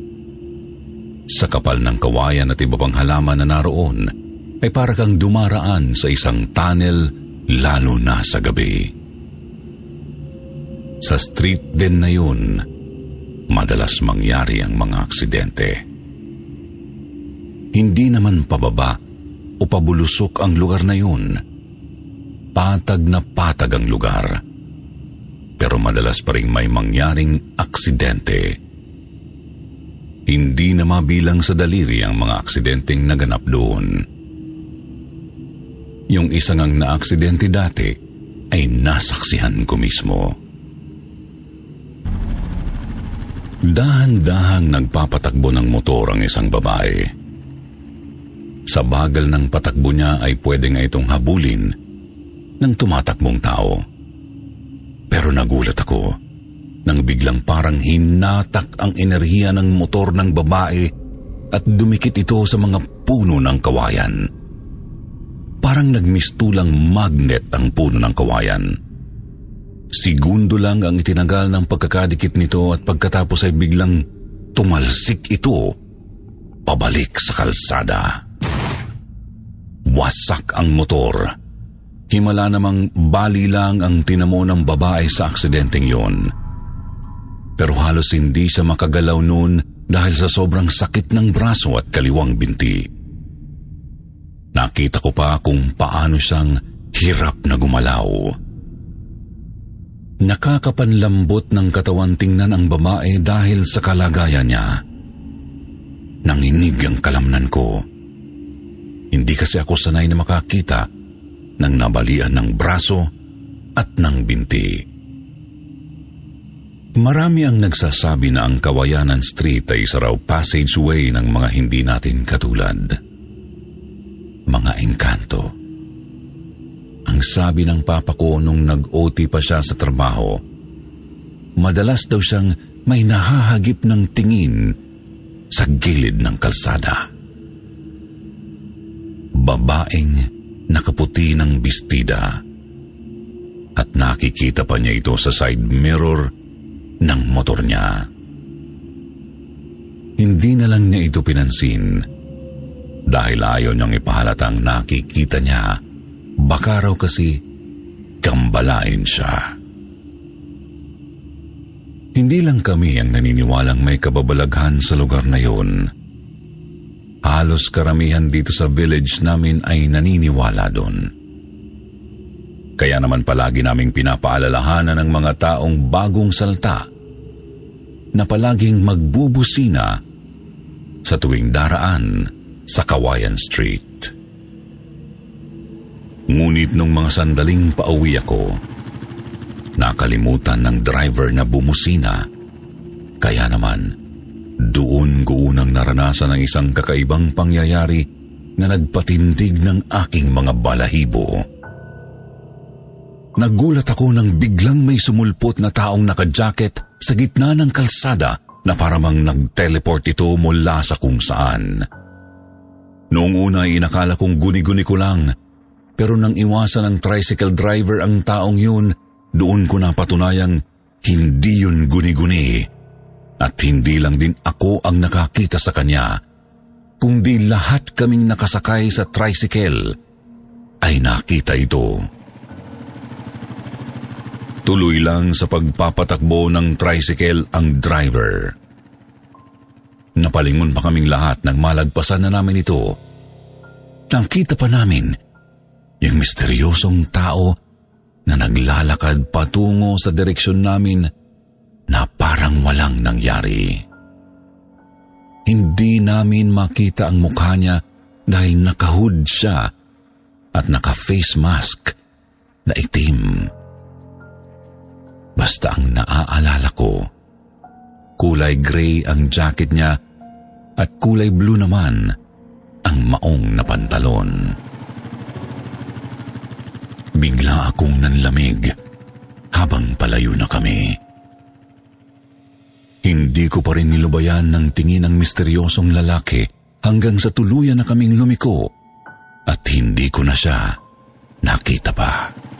Sa kapal ng kawayan at iba pang halaman na naroon, ay para kang dumaraan sa isang tunnel lalo na sa gabi. Sa street din na yun, madalas mangyari ang mga aksidente. Hindi naman pababa o pabulusok ang lugar na yun. Patag na patag ang lugar. Pero madalas pa rin may mangyaring aksidente. Hindi na mabilang sa daliri ang mga aksidenteng naganap doon. Yung isang ang naaksidente dati ay nasaksihan ko mismo. Dahan-dahang nagpapatakbo ng motor ang isang babae. Sa bagal ng patakbo niya ay pwede nga itong habulin ng tumatakbong tao. Pero nagulat ako nang biglang parang hinatak ang enerhiya ng motor ng babae at dumikit ito sa mga puno ng kawayan. Parang nagmistulang magnet ang puno ng kawayan. Segundo lang ang itinagal ng pagkakadikit nito at pagkatapos ay biglang tumalsik ito pabalik sa kalsada. Wasak ang motor. Himala namang bali lang ang tinamo ng babae sa aksidenteng yon. Pero halos hindi siya makagalaw noon dahil sa sobrang sakit ng braso at kaliwang binti. Nakita ko pa kung paano siyang hirap na gumalaw. Nakakapanlambot ng katawan tingnan ang babae dahil sa kalagayan niya. Nanginig ang kalamnan ko. Hindi kasi ako sanay na makakita ng nabalian ng braso at ng binti. Marami ang nagsasabi na ang Kawayanan Street ay isa raw passageway ng mga hindi natin katulad. mga engkanto. Ang sabi ng papa ko nung nag-O T pa siya sa trabaho, madalas daw siyang may nahahagip ng tingin sa gilid ng kalsada. Babaeng nakaputi ng bestida, at nakikita pa niya ito sa side mirror ng motor niya. Hindi na lang niya ito pinansin dahil ayaw niyang ipahalatang nakikita niya, baka raw kasi kambalain siya. Hindi lang kami ang naniniwalang may kababalaghan sa lugar na yun. Halos karamihan dito sa village namin ay naniniwala doon. Kaya naman palagi naming pinapaalalahanan ng mga taong bagong salta na palaging magbubusina sa tuwing daraan sa Kawayan Street. Ngunit nung mga sandaling pauwi ako, nakalimutan ng driver na bumusina. Kaya naman, doon ko unang naranasan ang isang kakaibang pangyayari na nagpatindig ng aking mga balahibo. Nagulat ako nang biglang may sumulpot na taong naka-jacket sa gitna ng kalsada na paramang nag-teleport ito mula sa kung saan. Noong una ay inakala kong guni-guni ko lang, pero nang iwasan ng tricycle driver ang taong yun, doon ko napatunayang hindi yun guni-guni. At hindi lang din ako ang nakakita sa kanya, kundi lahat kaming nakasakay sa tricycle ay nakita ito. Tuloy lang sa pagpapatakbo ng tricycle ang driver. Napalingon pa kaming lahat nang malagpasan na namin ito. Nakita pa namin yung misteryosong tao na naglalakad patungo sa direksyon namin na parang walang nangyari. Hindi namin makita ang mukha niya dahil nakahood siya at naka-face mask na itim. Basta ang naaalala ko, kulay gray ang jacket niya at kulay blue naman ang maong na pantalon. Bigla akong nanlamig habang palayo na kami. Hindi ko pa rin nilubayan ng tingin ang misteryosong lalaki hanggang sa tuluyan na kaming lumiko at hindi ko na siya nakita pa.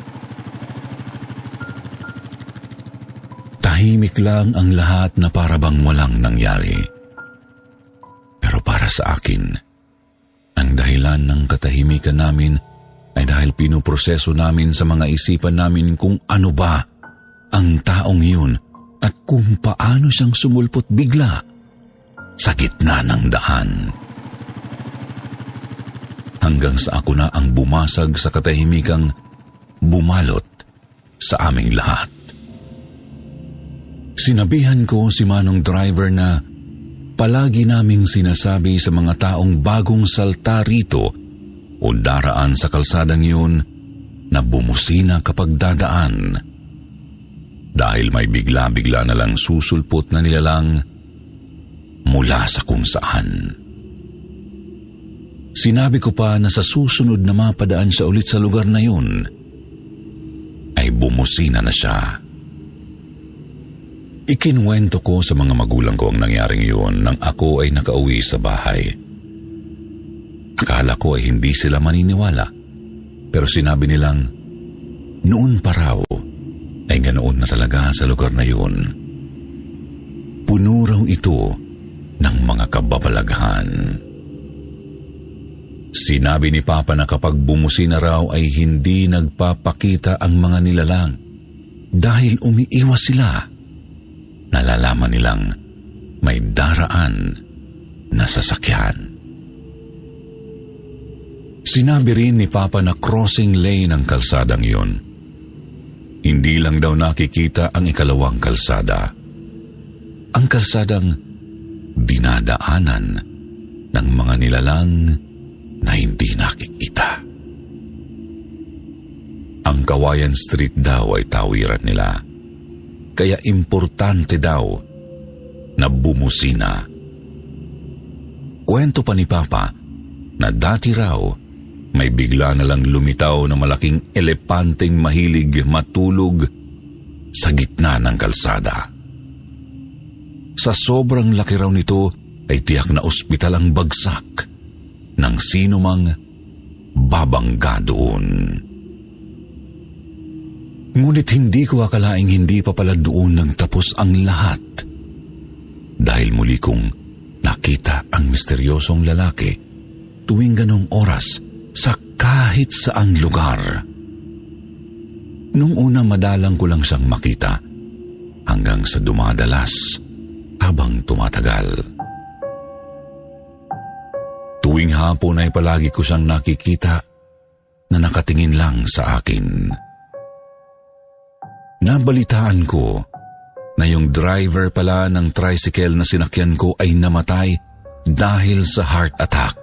Tahimik lang ang lahat na parabang walang nangyari. Pero para sa akin, ang dahilan ng katahimikan namin ay dahil pinuproseso namin sa mga isipan namin kung ano ba ang taong yun at kung paano siyang sumulpot bigla sa gitna ng daan. Hanggang sa ako na ang bumasag sa katahimikang bumalot sa aming lahat. Sinabihan ko si Manong driver na palagi naming sinasabi sa mga taong bagong salta rito o daraan sa kalsadang yun na bumusina kapag dadaan. Dahil may bigla-bigla na lang susulpot na nilalang mula sa kung saan. Sinabi ko pa na sa susunod na mapadaan siya ulit sa lugar na yun, ay bumusina na siya. Ikinwento ko sa mga magulang ko ang nangyaring yun nang ako ay nakauwi sa bahay. Akala ko ay hindi sila maniniwala, pero sinabi nilang noon pa raw ay ganoon na talaga sa lugar na yun. Puno raw ito ng mga kababalaghan. Sinabi ni Papa na kapag bumusina raw ay hindi nagpapakita ang mga nilalang dahil umiiwas sila. Nalalaman nilang may daraan na sasakyan. Sinabi rin ni Papa na crossing lane ang kalsadang yun. Hindi lang daw nakikita ang ikalawang kalsada. Ang kalsadang dinadaanan ng mga nilalang na hindi nakikita. Ang Kawayan Street daw ay tawiran nila. Kaya importante daw na bumusina. Kwento pa ni Papa na dati raw may bigla na lang lumitaw na malaking elepanteng mahilig matulog sa gitna ng kalsada. Sa sobrang laki raw nito ay tiyak na ospital ang bagsak ng sinumang babangga doon. Ngunit hindi ko akalaing hindi pa pala doon nang tapos ang lahat, dahil muli kong nakita ang misteryosong lalaki tuwing ganong oras sa kahit saang lugar. Nung una madalang ko lang siyang makita hanggang sa dumadalas habang tumatagal. Tuwing hapon ay palagi ko siyang nakikita na nakatingin lang sa akin. Nabalitaan ko na yung driver pala ng tricycle na sinakyan ko ay namatay dahil sa heart attack.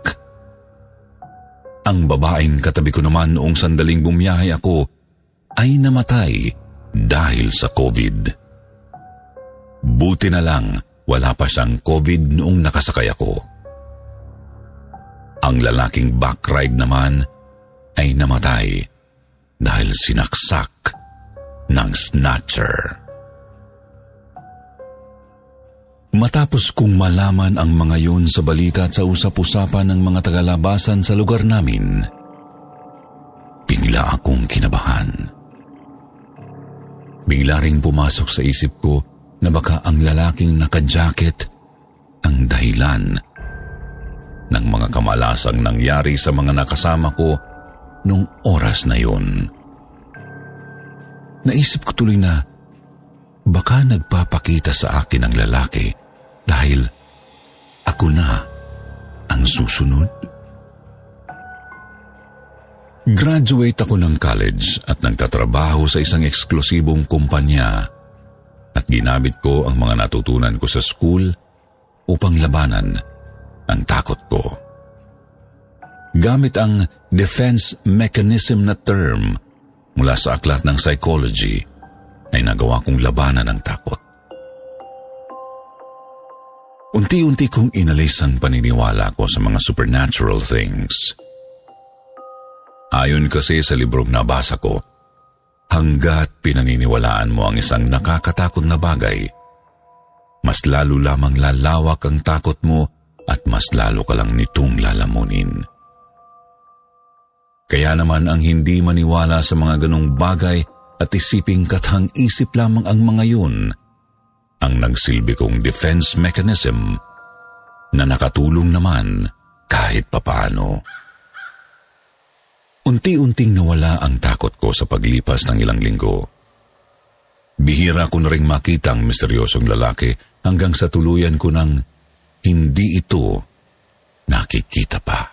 Ang babaeng katabi ko naman noong sandaling bumiyahe ako ay namatay dahil sa COVID. Buti na lang wala pa siyang COVID noong nakasakay ako. Ang lalaking backride naman ay namatay dahil sinaksak ng snatcher. Matapos kong malaman ang mga yun sa balita at sa usap-usapan ng mga tagalabasan sa lugar namin, bigla akong kinabahan. Bigla ring pumasok sa isip ko na baka ang lalaking naka-jacket ang dahilan ng mga kamalasang nangyari sa mga nakasama ko nung oras na yun. Naisip ko tuloy na baka nagpapakita sa akin ang lalaki dahil ako na ang susunod. Graduate ako ng college at nagtatrabaho sa isang eksklusibong kumpanya at ginamit ko ang mga natutunan ko sa school upang labanan ang takot ko. Gamit ang defense mechanism na term mula sa aklat ng psychology ay nagawa kong labanan ang takot. Unti-unti kong inalis ang paniniwala ko sa mga supernatural things. Ayon kasi sa librong nabasa ko, hanggat pinaniniwalaan mo ang isang nakakatakot na bagay, mas lalo lamang lalawak ang takot mo at mas lalo ka lang nitong lalamunin. Kaya naman ang hindi maniwala sa mga ganong bagay at isiping kathang isip lamang ang mga yun, ang nagsilbi kong defense mechanism na nakatulong naman kahit papaano. Unti-unting nawala ang takot ko sa paglipas ng ilang linggo. Bihira ko na ring makita ang misteryosong lalaki hanggang sa tuluyan ko nang hindi ito nakikita pa.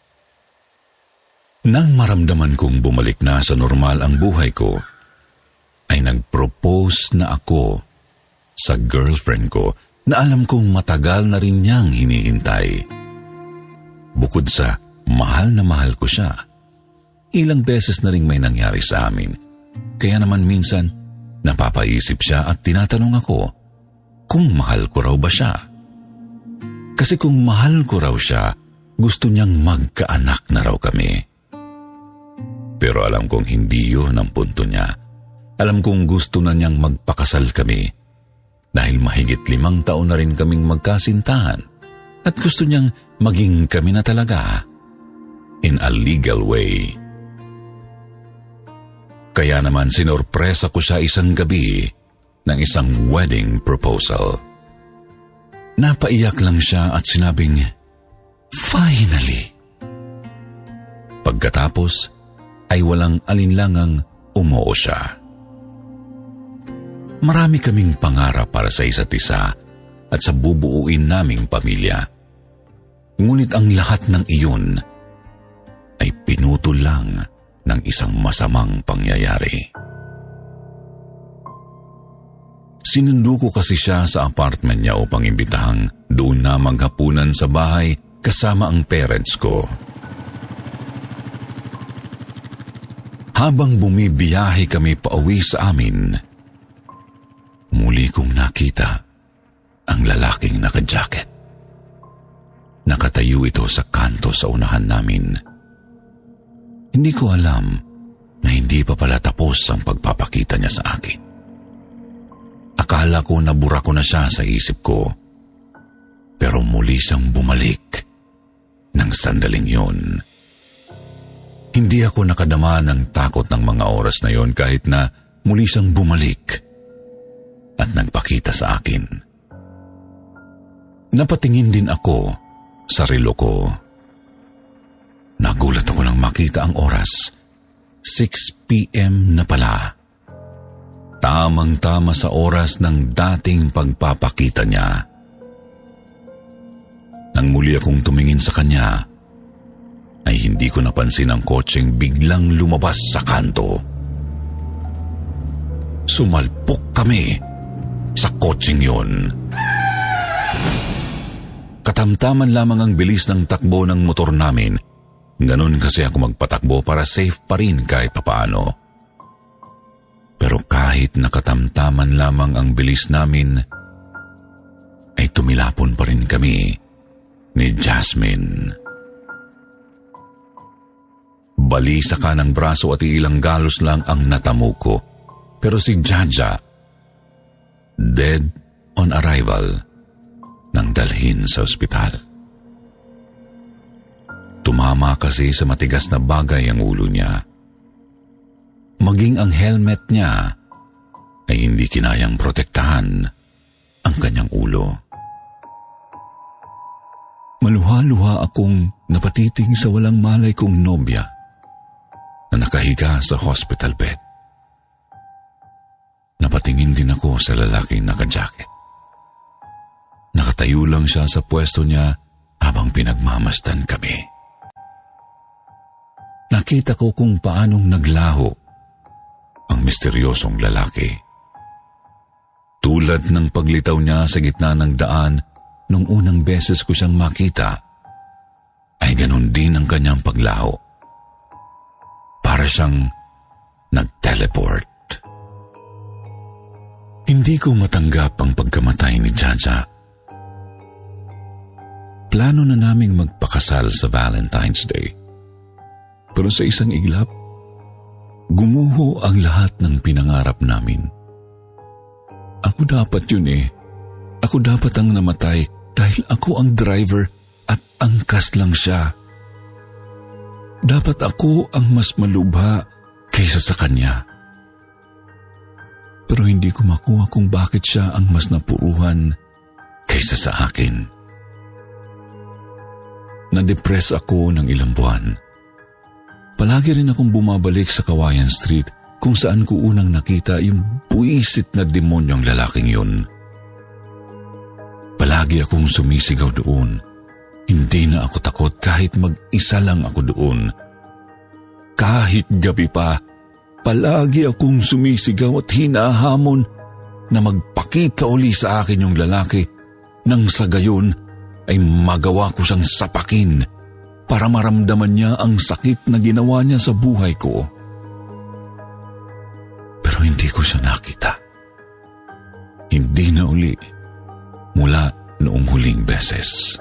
Nang maramdaman kong bumalik na sa normal ang buhay ko, ay nag-propose na ako sa girlfriend ko na alam kong matagal na rin niyang hinihintay. Bukod sa mahal na mahal ko siya, ilang beses na rin may nangyari sa amin. Kaya naman minsan, napapaisip siya at tinatanong ako kung mahal ko raw ba siya. Kasi kung mahal ko raw siya, gusto niyang magkaanak na raw kami. Pero alam kong hindi yun ang punto niya. Alam kong gusto na niyang magpakasal kami dahil mahigit limang taon na rin kaming magkasintahan at gusto niyang maging kami na talaga in a legal way. Kaya naman sinorpresa ko siya isang gabi ng isang wedding proposal. Napaiyak lang siya at sinabing, "Finally!" Pagkatapos ay walang alinlangang umuo siya. Marami kaming pangarap para sa isa't isa at sa bubuuin naming pamilya. Ngunit ang lahat ng iyon ay pinutol lang ng isang masamang pangyayari. Sinundo ko kasi siya sa apartment niya upang imbitahang doon na maghapunan sa bahay kasama ang parents ko. Habang bumibiyahe kami pauwi sa amin, muli kong nakita ang lalaking naka-jacket. Nakatayo ito sa kanto sa unahan namin. Hindi ko alam na hindi pa pala tapos ang pagpapakita niya sa akin. Akala ko nabura ko na siya sa isip ko. Pero muli siyang bumalik ng sandaling yun. Hindi ako nakadama ng takot ng mga oras na yon kahit na muli siyang bumalik at nagpakita sa akin. Napatingin din ako sa relo ko. Nagulat ako nang makita ang oras. six p.m. na pala. Tamang-tama sa oras ng dating pagpapakita niya. Nang muli akong tumingin sa kanya, ay hindi ko napansin ang kotseng biglang lumabas sa kanto. Sumalpok kami sa kotseng yun. Katamtaman lamang ang bilis ng takbo ng motor namin. Ganon kasi ako magpatakbo para safe pa rin kahit papaano. Pero kahit nakatamtaman lamang ang bilis namin, ay tumilapon pa rin kami ni Jasmine. Balisa ka ng braso at ilang galos lang ang natamo ko. Pero si Jaja, dead on arrival, nang dalhin sa ospital. Tumama kasi sa matigas na bagay ang ulo niya. Maging ang helmet niya ay hindi kinayang protektahan ang kanyang ulo. Maluha-luha akong napatiting sa walang malay kong nobya na nakahiga sa hospital bed. Napatingin din ako sa lalaking naka-jacket. Nakatayo lang siya sa pwesto niya habang pinagmamasdan kami. Nakita ko kung paanong naglaho ang misteryosong lalaki. Tulad ng paglitaw niya sa gitna ng daan nung unang beses ko siyang makita, ay ganun din ang kanyang paglaho. Para siyang nag-teleport. Hindi ko matanggap ang pagkamatay ni Jaja. Plano na naming magpakasal sa Valentine's Day. Pero sa isang iglap, gumuho ang lahat ng pinangarap namin. Ako dapat yun eh. Ako dapat ang namatay dahil ako ang driver at angkas lang siya. Dapat ako ang mas malubha kaysa sa kanya. Pero hindi ko makuha kung bakit siya ang mas napuruhan kaysa sa akin. Na-depress ako ng ilang buwan. Palagi rin akong bumabalik sa Kawayan Street kung saan ko unang nakita yung buwisit na demonyong lalaking yun. Palagi akong sumisigaw doon. Hindi na ako takot kahit mag-isa lang ako doon. Kahit gabi pa, palagi akong sumisigaw at hinahamon na magpakita uli sa akin yung lalaki nang sa gayon ay magawa ko siyang sapakin para maramdaman niya ang sakit na ginawa niya sa buhay ko. Pero hindi ko siya nakita. Hindi na uli mula noong huling beses.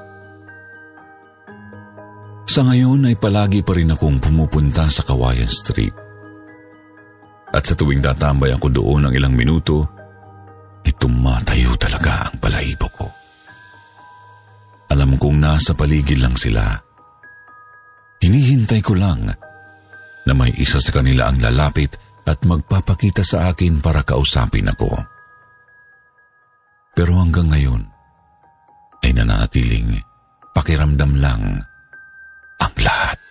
Sa ngayon ay palagi pa rin akong pumupunta sa Kawayan Street. At sa tuwing tatambay ako doon ng ilang minuto, ay tumatayo talaga ang balahibo ko. Alam kong nasa paligid lang sila. Hinihintay ko lang na may isa sa kanila ang lalapit at magpapakita sa akin para kausapin ako. Pero hanggang ngayon ay nananatiling pakiramdam lang ang lahat.